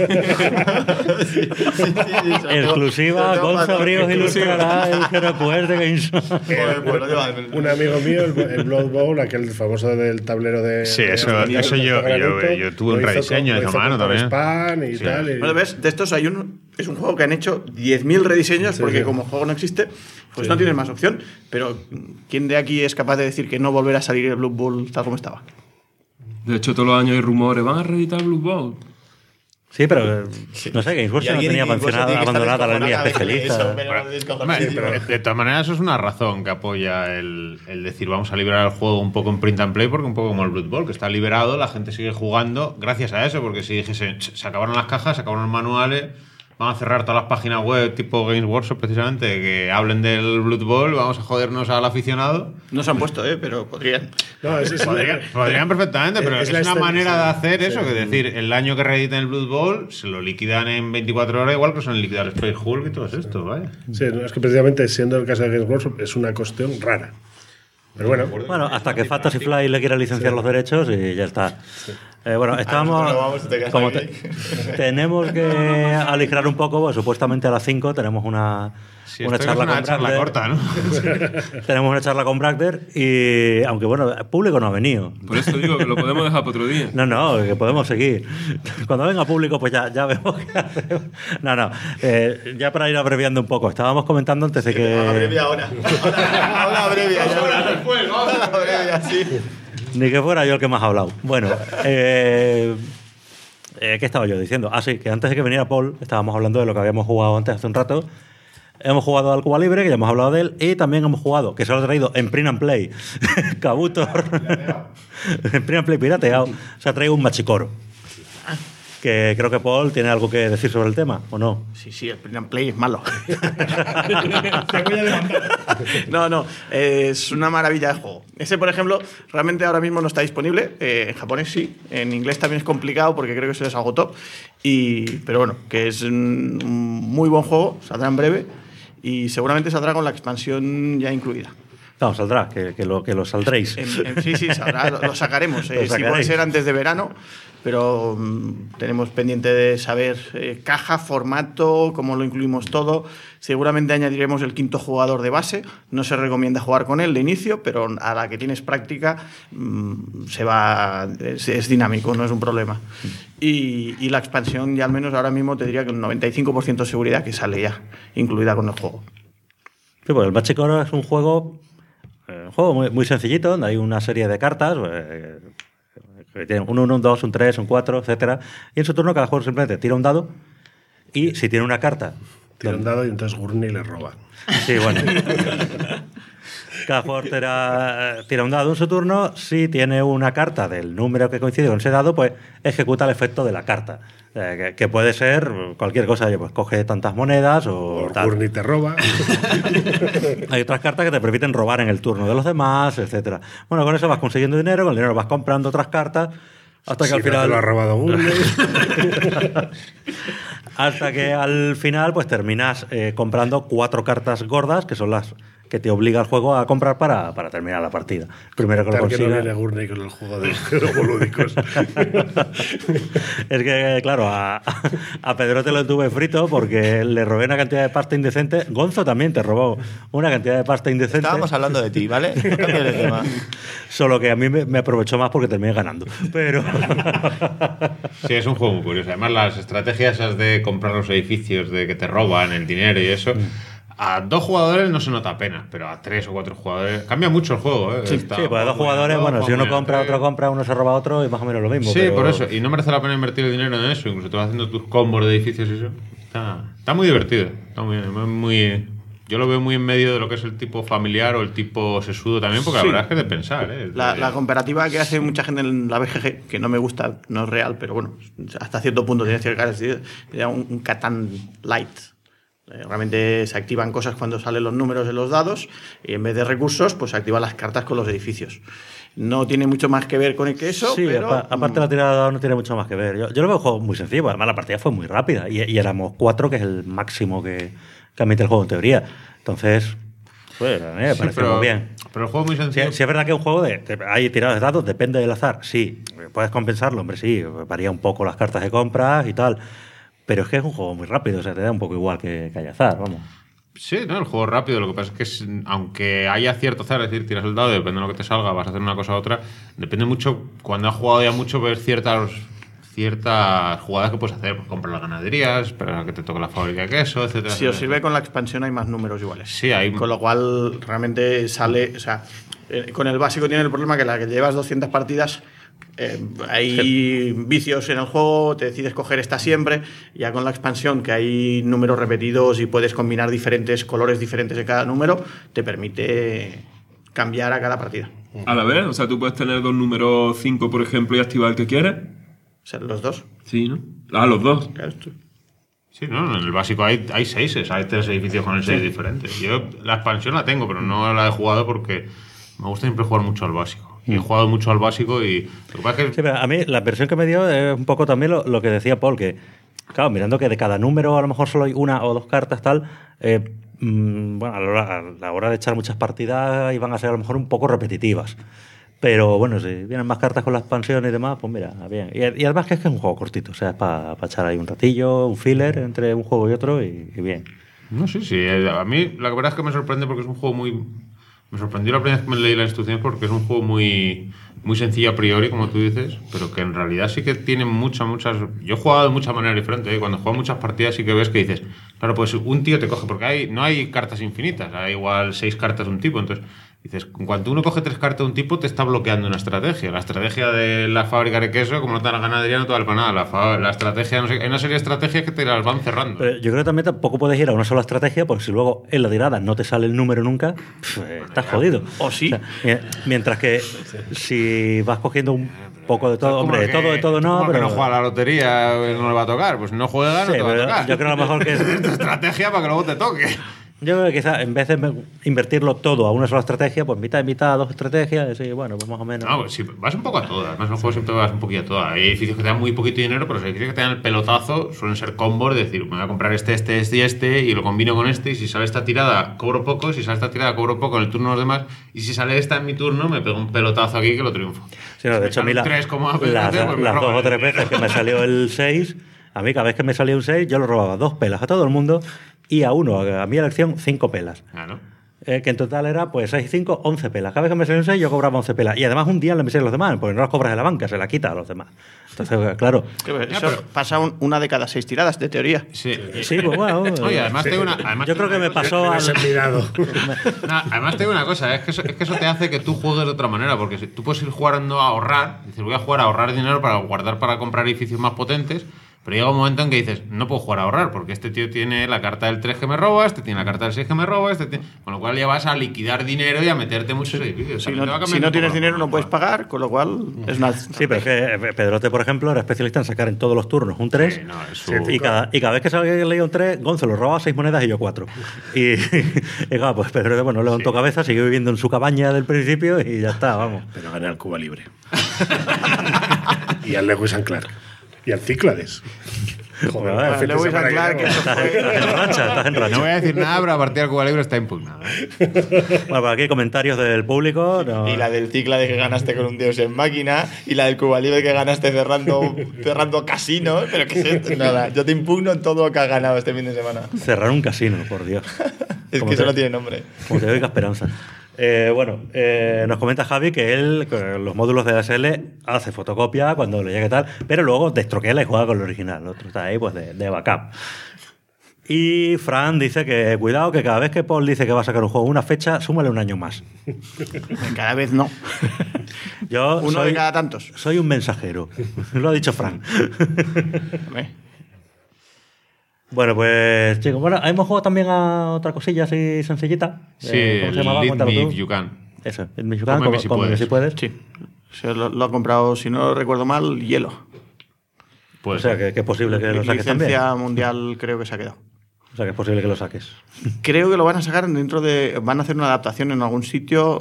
exclusiva, Gonzo Bríos ilustrará el HeroQuest de Games. Un amigo mío, el Blood Bowl, aquel famoso del tablero de... Sí, de eso granito, yo tuve un lo hizo rediseño con- de lo esa hizo mano con también. Span y Sí. tal. y- Bueno, ¿ves? De estos hay uno. Es un juego que han hecho 10.000 rediseños Sí, porque sí. como juego no existe, pues no tienes más opción. Pero ¿quién de aquí es capaz de decir que no volverá a salir el Blood Bowl tal como estaba? De hecho, todos los años hay rumores, van a reeditar Blue Bowl. Sí, pero no sé, Games Workshop no tenía abandonada la línea especialista. Hombre, pero de todas maneras, eso es una razón que apoya el decir vamos a liberar el juego un poco en print and play, porque un poco como el Blood Bowl, que está liberado, la gente sigue jugando gracias a eso, porque si dijese se acabaron las cajas, se acabaron los manuales, van a cerrar todas las páginas web tipo Games Workshop precisamente que hablen del Blood Bowl, vamos a jodernos al aficionado. No se han puesto, pero podrían. No, Podrían perfectamente, pero es la una manera de hacer sí. eso, que decir, el año que reediten el Blood Bowl se lo liquidan en 24 horas, igual que son liquidar el Space Hulk y todo esto, vaya. Sí, no, es que precisamente siendo el caso de Games Workshop es una cuestión rara. Pero bueno, Bueno, hasta que Fantasy Flight le quiera licenciar los derechos y ya está. Bueno, nosotros no vamos, te quedas como aquí. tenemos que aligerar un poco, pues, supuestamente a las 5 tenemos una Si una esto es charla una con charla Bragder. corta, ¿no? Tenemos una charla con Bragder y, aunque bueno, el público no ha venido. Por eso digo que lo podemos dejar para otro día. No, que podemos seguir. Cuando venga público, pues ya vemos qué hacemos. No, ya para ir abreviando un poco. Estábamos comentando antes de que... Abrevia ahora. Ahora abrevia. Ahora abrevia, sí. Ni que fuera yo el que más ha hablado. Bueno, ¿qué estaba yo diciendo? Ah, sí, que antes de que viniera Paul, estábamos hablando de lo que habíamos jugado antes hace un rato. Hemos jugado al Cuba Libre, que ya hemos hablado de él, y también hemos jugado, que se lo ha traído en Print and Play, Kabutor. En Print and Play pirateado, se ha traído un Machicoro. Que creo que Paul tiene algo que decir sobre el tema, ¿o no? Sí, el Print and Play es malo. No, es una maravilla de juego. Ese, por ejemplo, realmente ahora mismo no está disponible. En japonés sí, en inglés también es complicado porque creo que se les agotó. Pero bueno, que es un muy buen juego, saldrá en breve y seguramente saldrá con la expansión ya incluida. No, saldrá, que lo saldréis. Sí, saldrá, lo sacaremos. Si puede ser antes de verano, pero tenemos pendiente de saber caja, formato, cómo lo incluimos todo. Seguramente añadiremos el 5º jugador de base. No se recomienda jugar con él de inicio, pero a la que tienes práctica es dinámico, no es un problema. Y la expansión ya al menos ahora mismo te diría que un 95% de seguridad que sale ya, incluida con el juego. Sí, pues el Machicoro es un juego muy, muy sencillito, donde hay una serie de cartas, que tienen un 1, un 2, un 3, un 4, etcétera. Y en su turno cada jugador simplemente tira un dado y si tiene una carta... Tira un dado y entonces Gurney le roba. Sí, bueno. Cada jugador tira un dado en su turno. Si tiene una carta del número que coincide con ese dado, pues ejecuta el efecto de la carta. Que puede ser cualquier cosa. Oye, pues coge tantas monedas o tal. Gurney te roba. Hay otras cartas que te permiten robar en el turno de los demás, etcétera. Bueno, con eso vas consiguiendo dinero, con el dinero vas comprando otras cartas, hasta que al final... te lo ha robado Gurney. Hasta que al final pues terminas comprando 4 cartas gordas, que son las que te obliga el juego a comprar para terminar la partida. Primero que lo consigas... que no viene Gurney con el juego de juegos Es que, claro, a Pedrote lo tuve frito porque le robé una cantidad de pasta indecente. Gonzo también te robó una cantidad de pasta indecente. Estábamos hablando de ti, ¿vale? No cambies de tema. Solo que a mí me aprovechó más porque terminé ganando. Pero... Sí, es un juego muy curioso. Además, las estrategias esas de comprar los edificios, de que te roban el dinero y eso... A 2 jugadores no se nota apenas, pero a 3 o 4 jugadores cambia mucho el juego. Sí, pues a 2 jugadores, bueno, si uno compra, otro compra, uno se roba a otro y más o menos lo mismo. Sí, pero... por eso. Y no merece la pena invertir el dinero en eso. Incluso te vas haciendo tus combos de edificios y eso. Está muy divertido. Está muy, yo lo veo muy en medio de lo que es el tipo familiar o el tipo sesudo también, porque la verdad es que es de pensar. La comparativa que hace mucha gente en la BGG, que no me gusta, no es real, pero bueno, hasta cierto punto tiene ciertas características, un Catán light. Realmente se activan cosas cuando salen los números de los dados y en vez de recursos, pues se activan las cartas con los edificios. No tiene mucho más que ver con eso, sí, pero... aparte la tirada de dados no tiene mucho más que ver. Yo lo veo un juego muy sencillo, además la partida fue muy rápida y éramos 4, que es el máximo que admite el juego en teoría. Entonces, pues me parece muy bien. Pero el juego es muy sencillo. Sí, es verdad que es un juego hay tiradas de dados, depende del azar. Sí, puedes compensarlo, hombre, sí, varía un poco las cartas que compras y tal. Pero es que es un juego muy rápido, o sea, te da un poco igual que haya azar, vamos. Sí, no, el juego es rápido. Lo que pasa es que aunque haya cierto azar, es decir, tiras el dado y depende de lo que te salga, vas a hacer una cosa u otra, depende mucho, cuando has jugado ya mucho, ves ciertas jugadas que puedes hacer, pues comprar las ganaderías, esperar a que te toque la fábrica de queso, etcétera. Si os sirve con la expansión hay más números iguales. Sí, hay. Con lo cual realmente sale, o sea, con el básico tiene el problema que la que llevas 200 partidas... hay vicios en el juego, te decides coger esta siempre. Ya con la expansión, que hay números repetidos y puedes combinar diferentes colores diferentes de cada número, te permite cambiar a cada partida. A la vez, o sea, tú puedes tener 2 números 5, por ejemplo, y activar el que quieres. O sea, los 2. Sí, ¿no? Los 2. Claro, Sí, no, en el básico hay 6, hay 3 edificios con el 6 diferentes. Yo la expansión la tengo, pero no la he jugado porque me gusta siempre jugar mucho al básico. Y he jugado mucho al básico y... Lo que pasa es que... Sí, pero a mí la versión que me dio es un poco también lo que decía Paul, que, claro, mirando que de cada número a lo mejor solo hay 1 o 2 cartas, tal, bueno, a la hora de echar muchas partidas iban a ser a lo mejor un poco repetitivas. Pero bueno, si vienen más cartas con la expansión y demás, pues mira, bien. Y además que es un juego cortito, o sea, es para echar ahí un ratillo, un filler entre un juego y otro y bien. No, sí. A mí la verdad es que me sorprende porque es un juego muy... Me sorprendió la primera vez que me leí las instrucciones porque es un juego muy, muy sencillo a priori, como tú dices, pero que en realidad sí que tiene muchas... Yo he jugado de muchas maneras diferentes, ¿eh? Cuando juego muchas partidas sí que ves que dices, claro, pues un tío te coge, porque no hay cartas infinitas, hay igual 6 cartas de un tipo, entonces Dices, en cuanto uno coge 3 cartas de un tipo, te está bloqueando una estrategia. La estrategia de la fábrica de queso, como no te da la ganadería, no te vale para nada. La estrategia, no sé, hay una serie de estrategias que te las van cerrando. Pero yo creo que también tampoco puedes ir a una sola estrategia, porque si luego en la tirada no te sale el número nunca, estás jodido. O sí. Mientras que si vas cogiendo un poco de todo, hombre, de todo no, pero pero no juega a la lotería, no le va a tocar. Pues no juega, no Sí, te va a pero tocar. yo creo a lo mejor que es tu estrategia para que luego te toque. yo creo que quizás en vez de invertirlo todo a una sola estrategia, pues mitad y mitad, 2 estrategias, y bueno, pues más o menos. No, pues sí, vas un poco a todas. Además, en el juego siempre vas un poquito a todas. Hay edificios que te dan muy poquito dinero, pero los edificios que te dan el pelotazo suelen ser combos, es decir, me voy a comprar este y este, y lo combino con este, y si sale esta tirada, cobro poco, si sale esta tirada, cobro poco en el turno de los demás, y si sale esta en mi turno, me pego un pelotazo aquí que lo triunfo. Sí, no, de hecho, a mí las 2 o 3 veces que me salió el 6, a mí cada vez que me salía un 6, yo lo robaba 2 pelas a todo el mundo y a uno, a mi elección, 5 pelas. Claro. Que en total era, pues, 6 y 5, 11 pelas. Cada vez que me salía un 6, yo cobraba 11 pelas. Y además un día le me salían los demás, porque no las cobras de la banca, se la quita a los demás. Entonces, claro. Eso pasa una de cada 6 tiradas, de teoría. Sí, Sí, pues bueno. Oye, además tengo una. Yo creo que me pasó al. Además tengo una cosa, es que eso te hace que tú juegues de otra manera, porque si tú puedes ir jugando a ahorrar, dices, voy a jugar a ahorrar dinero para guardar para comprar edificios más potentes, pero llega un momento en que dices, no puedo jugar a ahorrar, porque este tío tiene la carta del 3 que me roba, este tiene la carta del 6 que me roba, con lo cual ya vas a liquidar dinero y a meterte muchos edificios. Si no tienes dinero no puedes pagar, con lo cual es una... Sí, pero es que Pedrote, por ejemplo, era especialista en sacar en todos los turnos un 3. Sí, no, y cada vez que se había leído un 3, Gonzo lo robaba 6 monedas y yo 4. Y claro, pues Pedrote, bueno, levantó cabeza, siguió viviendo en su cabaña del principio y ya está, vamos. Pero gané al Cuba Libre. Y al Lewis and Clark. Y al Cíclades. Joder, Lewis and Clark, que eso estás en racha. No voy a decir nada, pero a partir del Cuba Libre está impugnada. Bueno, por aquí comentarios del público. No. Y la del Cíclades que ganaste con un dios en máquina, y la del Cuba Libre que ganaste cerrando casinos. Pero que es esto? Nada, yo te impugno en todo lo que has ganado este fin de semana. Cerrar un casino, por Dios. Es que eso no tiene nombre. Como te oiga Esperanza. Nos comenta Javi que él, con los módulos de DSL, hace fotocopia cuando le llegue tal, pero luego destroquela y juega con el original. El otro está ahí pues de backup. Y Fran dice que cuidado, que cada vez que Paul dice que va a sacar un juego una fecha, súmale un año más. Cada vez no. Uno de cada tantos. Soy un mensajero. Lo ha dicho Fran. Bueno, pues chicos, hemos jugado también a otra cosilla así sencillita. Sí, ¿cómo se llamaba? Lead Cuéntalo Me tú. If You Can. Eso, el Me If You Can, Cómeme si puedes. Sí. Lo ha comprado, si no recuerdo mal, Hielo. Pues, o sea, que es posible que lo saques también. Licencia mundial creo que se ha quedado. O sea, que es posible que lo saques. Creo que lo van a sacar van a hacer una adaptación en algún sitio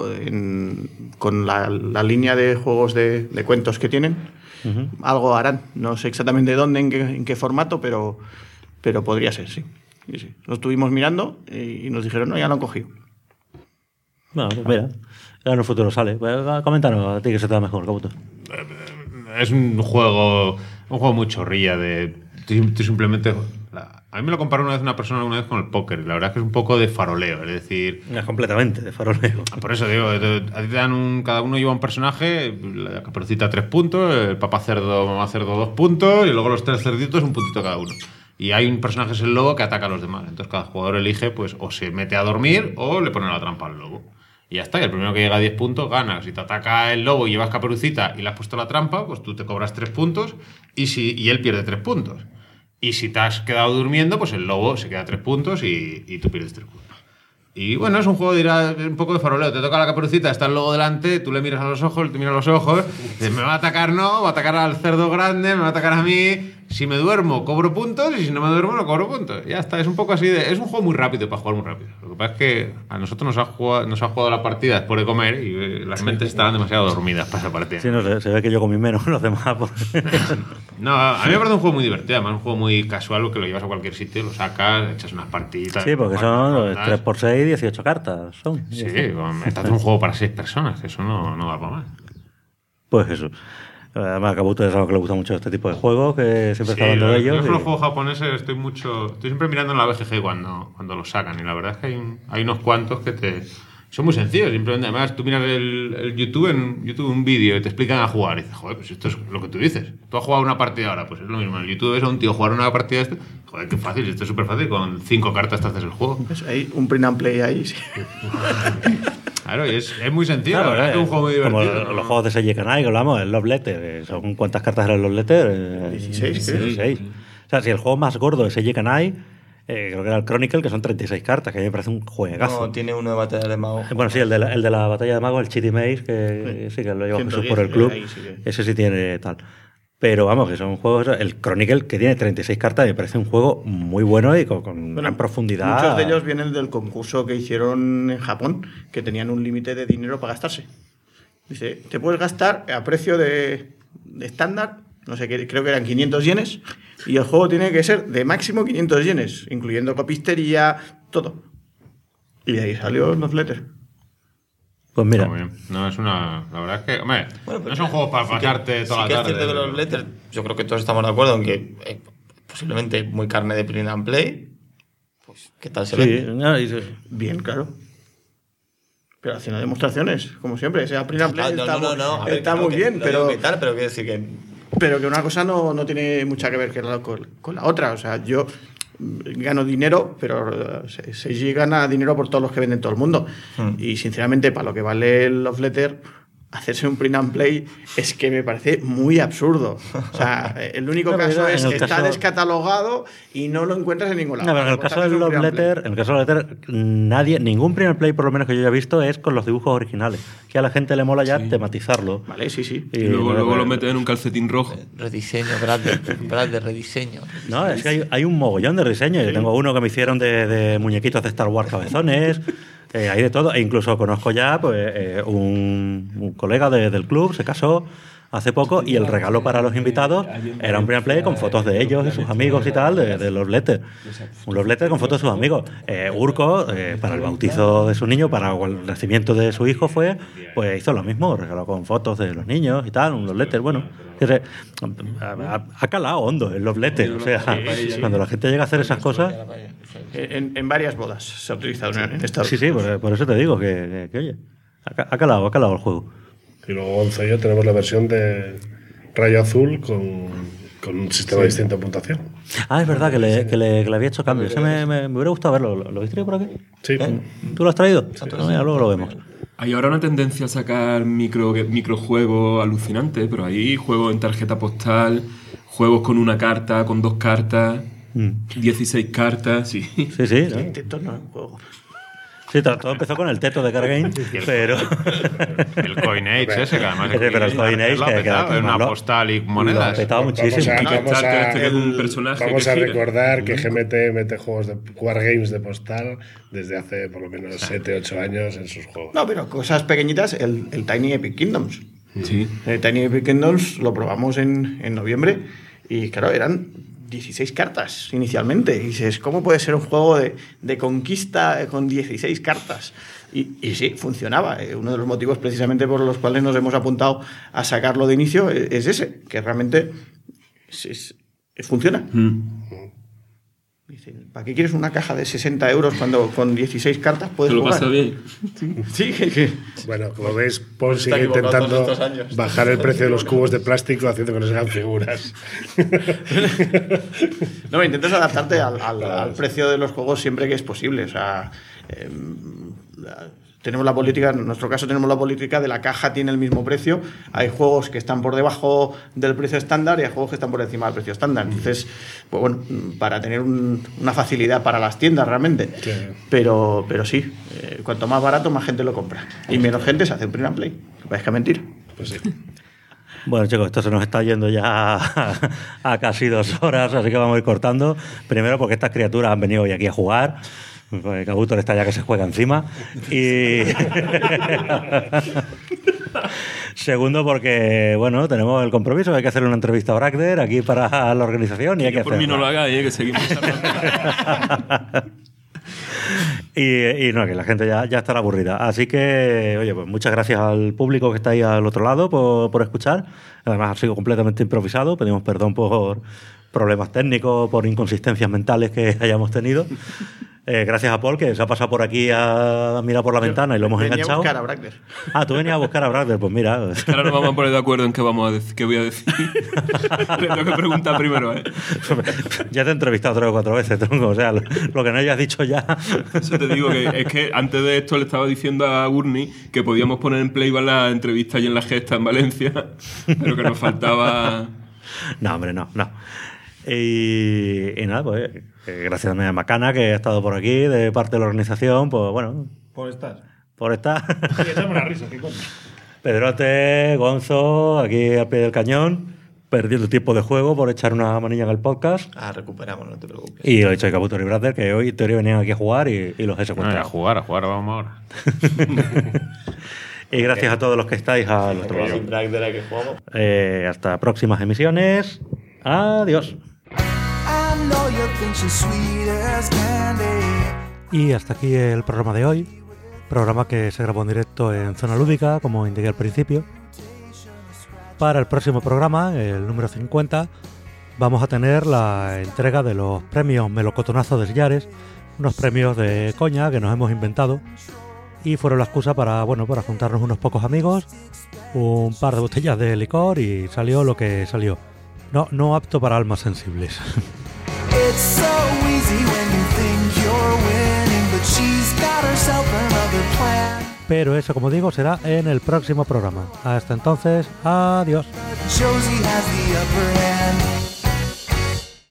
con la línea de juegos de cuentos que tienen. Uh-huh. Algo harán. No sé exactamente dónde, en qué formato, pero podría ser, sí. Sí. Lo estuvimos mirando y nos dijeron, no, ya lo han cogido. Bueno, pues mira, ya en un futuro sale. Pues, coméntanos a ti que se te da mejor, Cabuto. Es un juego muy chorrilla tú simplemente... A mí me lo comparó una persona alguna vez con el póker. La verdad es que es un poco de faroleo, es decir... Es completamente de faroleo. Por eso digo, a ti te dan cada uno lleva un personaje, la caperucita 3 puntos, el papá cerdo, mamá cerdo 2 puntos, y luego los 3 cerditos un puntito cada uno. Y hay un personaje, es el lobo, que ataca a los demás. Entonces cada jugador elige, pues, o se mete a dormir o le pone la trampa al lobo. Y ya está, y el primero que llega a 10 puntos gana. Si te ataca el lobo y llevas caperucita y le has puesto la trampa, pues tú te cobras 3 puntos y él pierde 3 puntos. Y si te has quedado durmiendo, pues el lobo se queda 3 puntos y tú pierdes 3 puntos. Y bueno, es un juego un poco de faroleo. Te toca la caperucita, está el lobo delante, tú le miras a los ojos, él te mira a los ojos, dices, me va a atacar, no, va a atacar al cerdo grande, me va a atacar a mí. Si me duermo, cobro puntos, y si no me duermo, no cobro puntos. Ya está, es un poco así es un juego muy rápido para jugar muy rápido. Lo que pasa es que a nosotros nos ha jugado la partida después de comer y las mentes estaban demasiado dormidas para esa partida. Sí, no sé, se ve que yo comí menos los demás. No, a mí me parece un juego muy divertido, además un juego muy casual, que lo llevas a cualquier sitio, lo sacas, echas unas partiditas. Sí, porque son 3x6, 18 cartas. Sí, estás en un juego para 6 personas, que eso no va para más. Pues eso. Además, a Cabuto es algo que le gusta mucho este tipo de juegos, que siempre está hablando de ellos. Yo con los juegos japoneses estoy siempre mirando en la BGG cuando los sacan, y la verdad es que hay unos cuantos que son muy sencillos. Simplemente, además, tú miras el YouTube, en YouTube un vídeo y te explican a jugar, y dices, joder, pues esto es lo que tú dices. Tú has jugado una partida ahora, pues es lo mismo. En el YouTube ves a un tío jugar una partida de esto, joder, qué fácil, esto es súper fácil, con 5 cartas te haces el juego. Pues hay un print and play ahí, sí. Claro, y es muy sencillo. Claro, la verdad es que es un juego muy como divertido. los juegos de Seiji Kanai que hablamos, el Love Letter. ¿Son cuántas cartas eran el Love Letter? 16. O sea, si el juego más gordo es Seiji Kanai, creo que era el Chronicle, que son 36 cartas, que a mí me parece un juegazo. No, tiene uno de batalla de magos. Bueno, sí, el de la batalla de magos, el Chitty Maze, que sí que lo lleva Jesús por el 110, club. ahí sí que- Ese sí tiene tal. Pero vamos, que son juegos. El Chronicle, que tiene 36 cartas, me parece un juego muy bueno y con gran profundidad. Muchos de ellos vienen del concurso que hicieron en Japón, que tenían un límite de dinero para gastarse. Dice, te puedes gastar a precio de estándar, no sé qué, creo que eran 500 yenes, y el juego tiene que ser de máximo 500 yenes, incluyendo copistería, todo. Y de ahí salió Love Letter. Pues mira, Muy bien. No, es una. La verdad es que, hombre, Bueno, pero no son juegos para sí que- pasarte toda sí que la es tarde. cierto que los letters, yo creo que todos estamos de acuerdo en que posiblemente muy carne de print and play. Pues, ¿qué tal se sí, ve? no, y- Bien, claro. Pero haciendo demostraciones, como siempre. O sea, Print and Play está, A ver, está que no, muy que bien, no pero... digo que tal, pero quiero decir que Pero que una cosa no tiene mucha que ver con la otra. O sea, yo gano dinero, pero Seiji gana dinero por todos los que venden todo el mundo. Y sinceramente, para lo que vale el Love Letter, hacerse un print and play es que me parece muy absurdo. O sea, el único No, pero caso en es el que está caso- descatalogado y no lo encuentras en ningún lado. No, pero en el Pues caso haces del un Love print and play. Letter, en el caso del Letter, ningún primer play, por lo menos que yo haya visto, es con los dibujos originales. Que a la gente le mola ya tematizarlo. Vale, sí, sí. Y Y luego no, lo metes en un calcetín rojo. rediseño, Brad de rediseño. No, es que hay un mogollón de diseños. Yo tengo uno que me hicieron de muñequitos de Star Wars cabezones. Hay de todo. E incluso conozco ya pues, un colega del club, se casó hace poco y el regalo para los invitados era un print and play con fotos de ellos y sus amigos y tal, de los letters. Un love letter con fotos de sus amigos. Urco, para el bautizo de su niño, para el nacimiento de su hijo pues hizo lo mismo, regaló con fotos de los niños y tal, un love letter. Bueno, ha calado hondo el love letter. O sea, cuando la gente llega a hacer esas cosas... En varias bodas se ha utilizado en esta. Sí, por eso te digo que oye, ha calado el juego. Y luego Gonzo y yo tenemos la versión de Rayo Azul con un sistema distinto de puntuación. Ah, es verdad que le había hecho cambios. Ese me hubiera gustado verlo. ¿Lo viste por aquí? Sí. ¿Tú lo has traído? Mira, luego lo vemos. Hay ahora una tendencia a sacar microjuegos alucinantes, pero hay juegos en tarjeta postal, juegos con una carta, con 2 cartas, 16 cartas, sí. Sí, ¿no? Esto no es un juego. Sí, todo empezó con el teto de Cargame, pero... El Coinage ese, que además Sí, pero el Coinage, lo ha que petado, es una lo- postal y Lo ha monedas. petado muchísimo. Vamos a que es un personaje vamos que a gira. recordar que GMT mete juegos de Wargames de postal desde hace por lo menos 7-8 años en sus juegos. No, pero cosas pequeñitas, el Tiny Epic Kingdoms. Sí. El Tiny Epic Kingdoms lo probamos en noviembre y claro, eran 16 cartas inicialmente. Y dices, ¿cómo puede ser un juego de conquista con 16 cartas? Y sí, funcionaba. Uno de los motivos precisamente por los cuales nos hemos apuntado a sacarlo de inicio es ese, que realmente funciona. Dicen, ¿para qué quieres una caja de 60 euros cuando con 16 cartas puedes ¿Te lo jugar? pasa bien? Sí, que Bueno, como veis, Paul Está sigue equivocado intentando todos estos años. bajar el precio de los cubos de plástico haciendo que no sean figuras. No, intentas adaptarte al precio de los juegos siempre que es posible. O sea, tenemos la política, en nuestro caso tenemos la política de la caja tiene el mismo precio. Hay juegos que están por debajo del precio estándar y hay juegos que están por encima del precio estándar. Entonces, pues bueno, para tener una facilidad para las tiendas realmente. Sí. Pero sí, cuanto más barato, más gente lo compra. Y menos gente se hace un print and play. Que parezca mentir. Pues sí. Bueno, chicos, esto se nos está yendo ya a casi 2 horas, así que vamos a ir cortando. Primero porque estas criaturas han venido hoy aquí a jugar. Pues Kabutor está ya que se juega encima. Y segundo porque, bueno, tenemos el compromiso, hay que hacer una entrevista a Bragder aquí para la organización y hay que Por mí no lo hacerla. hagáis, que seguimos charlando. Y no, que la gente ya estará aburrida. Así que, oye, pues muchas gracias al público que está ahí al otro lado por escuchar. Además, ha sido completamente improvisado. Pedimos perdón por problemas técnicos, por inconsistencias mentales que hayamos tenido. Gracias a Paul, que se ha pasado por aquí a mirar por la ventana y lo hemos Venía enganchado. a buscar a Bragder. Ah, tú venías a buscar a Bragder, pues mira. Ahora nos vamos a poner de acuerdo en qué voy a decir. Le tengo que preguntar primero, ¿eh? Ya te he entrevistado 3 o 4 veces, tronco. O sea, lo que no hayas dicho ya. Eso te digo, que es que antes de esto le estaba diciendo a Gurney que podíamos poner en playback la entrevista allí en la Gesta, en Valencia, pero que nos faltaba... No, hombre, no. Y nada, pues gracias también a Macana, que ha estado por aquí, de parte de la organización, pues bueno. Por estar. Por estar. Sí, echamos una risa, qué coño. Pedrote, Gonzo, aquí al pie del cañón, perdiendo tiempo de juego por echar una manilla en el podcast. Recuperamos, no te preocupes. Y lo he dicho de Cabutor y Brother, que hoy en teoría venían aquí a jugar y los he A secuestrado. jugar, vamos ahora. Y gracias a todos los que estáis a los Como sin Bragder a que jugamos. hasta próximas emisiones. Adiós. Y hasta aquí el programa de hoy. Programa que se grabó en directo en Zona Lúdica, como indiqué al principio. Para el próximo programa, el número 50, vamos a tener la entrega de los premios Melocotonazo de Sillares, unos premios de coña que nos hemos inventado y fueron la excusa para juntarnos unos pocos amigos, un par de botellas de licor y salió lo que salió. No apto para almas sensibles. It's so easy when you think you're winning, but she's got herself another plan. Pero eso, como digo, será en el próximo programa. Hasta entonces, adiós. Josie has the upper hand.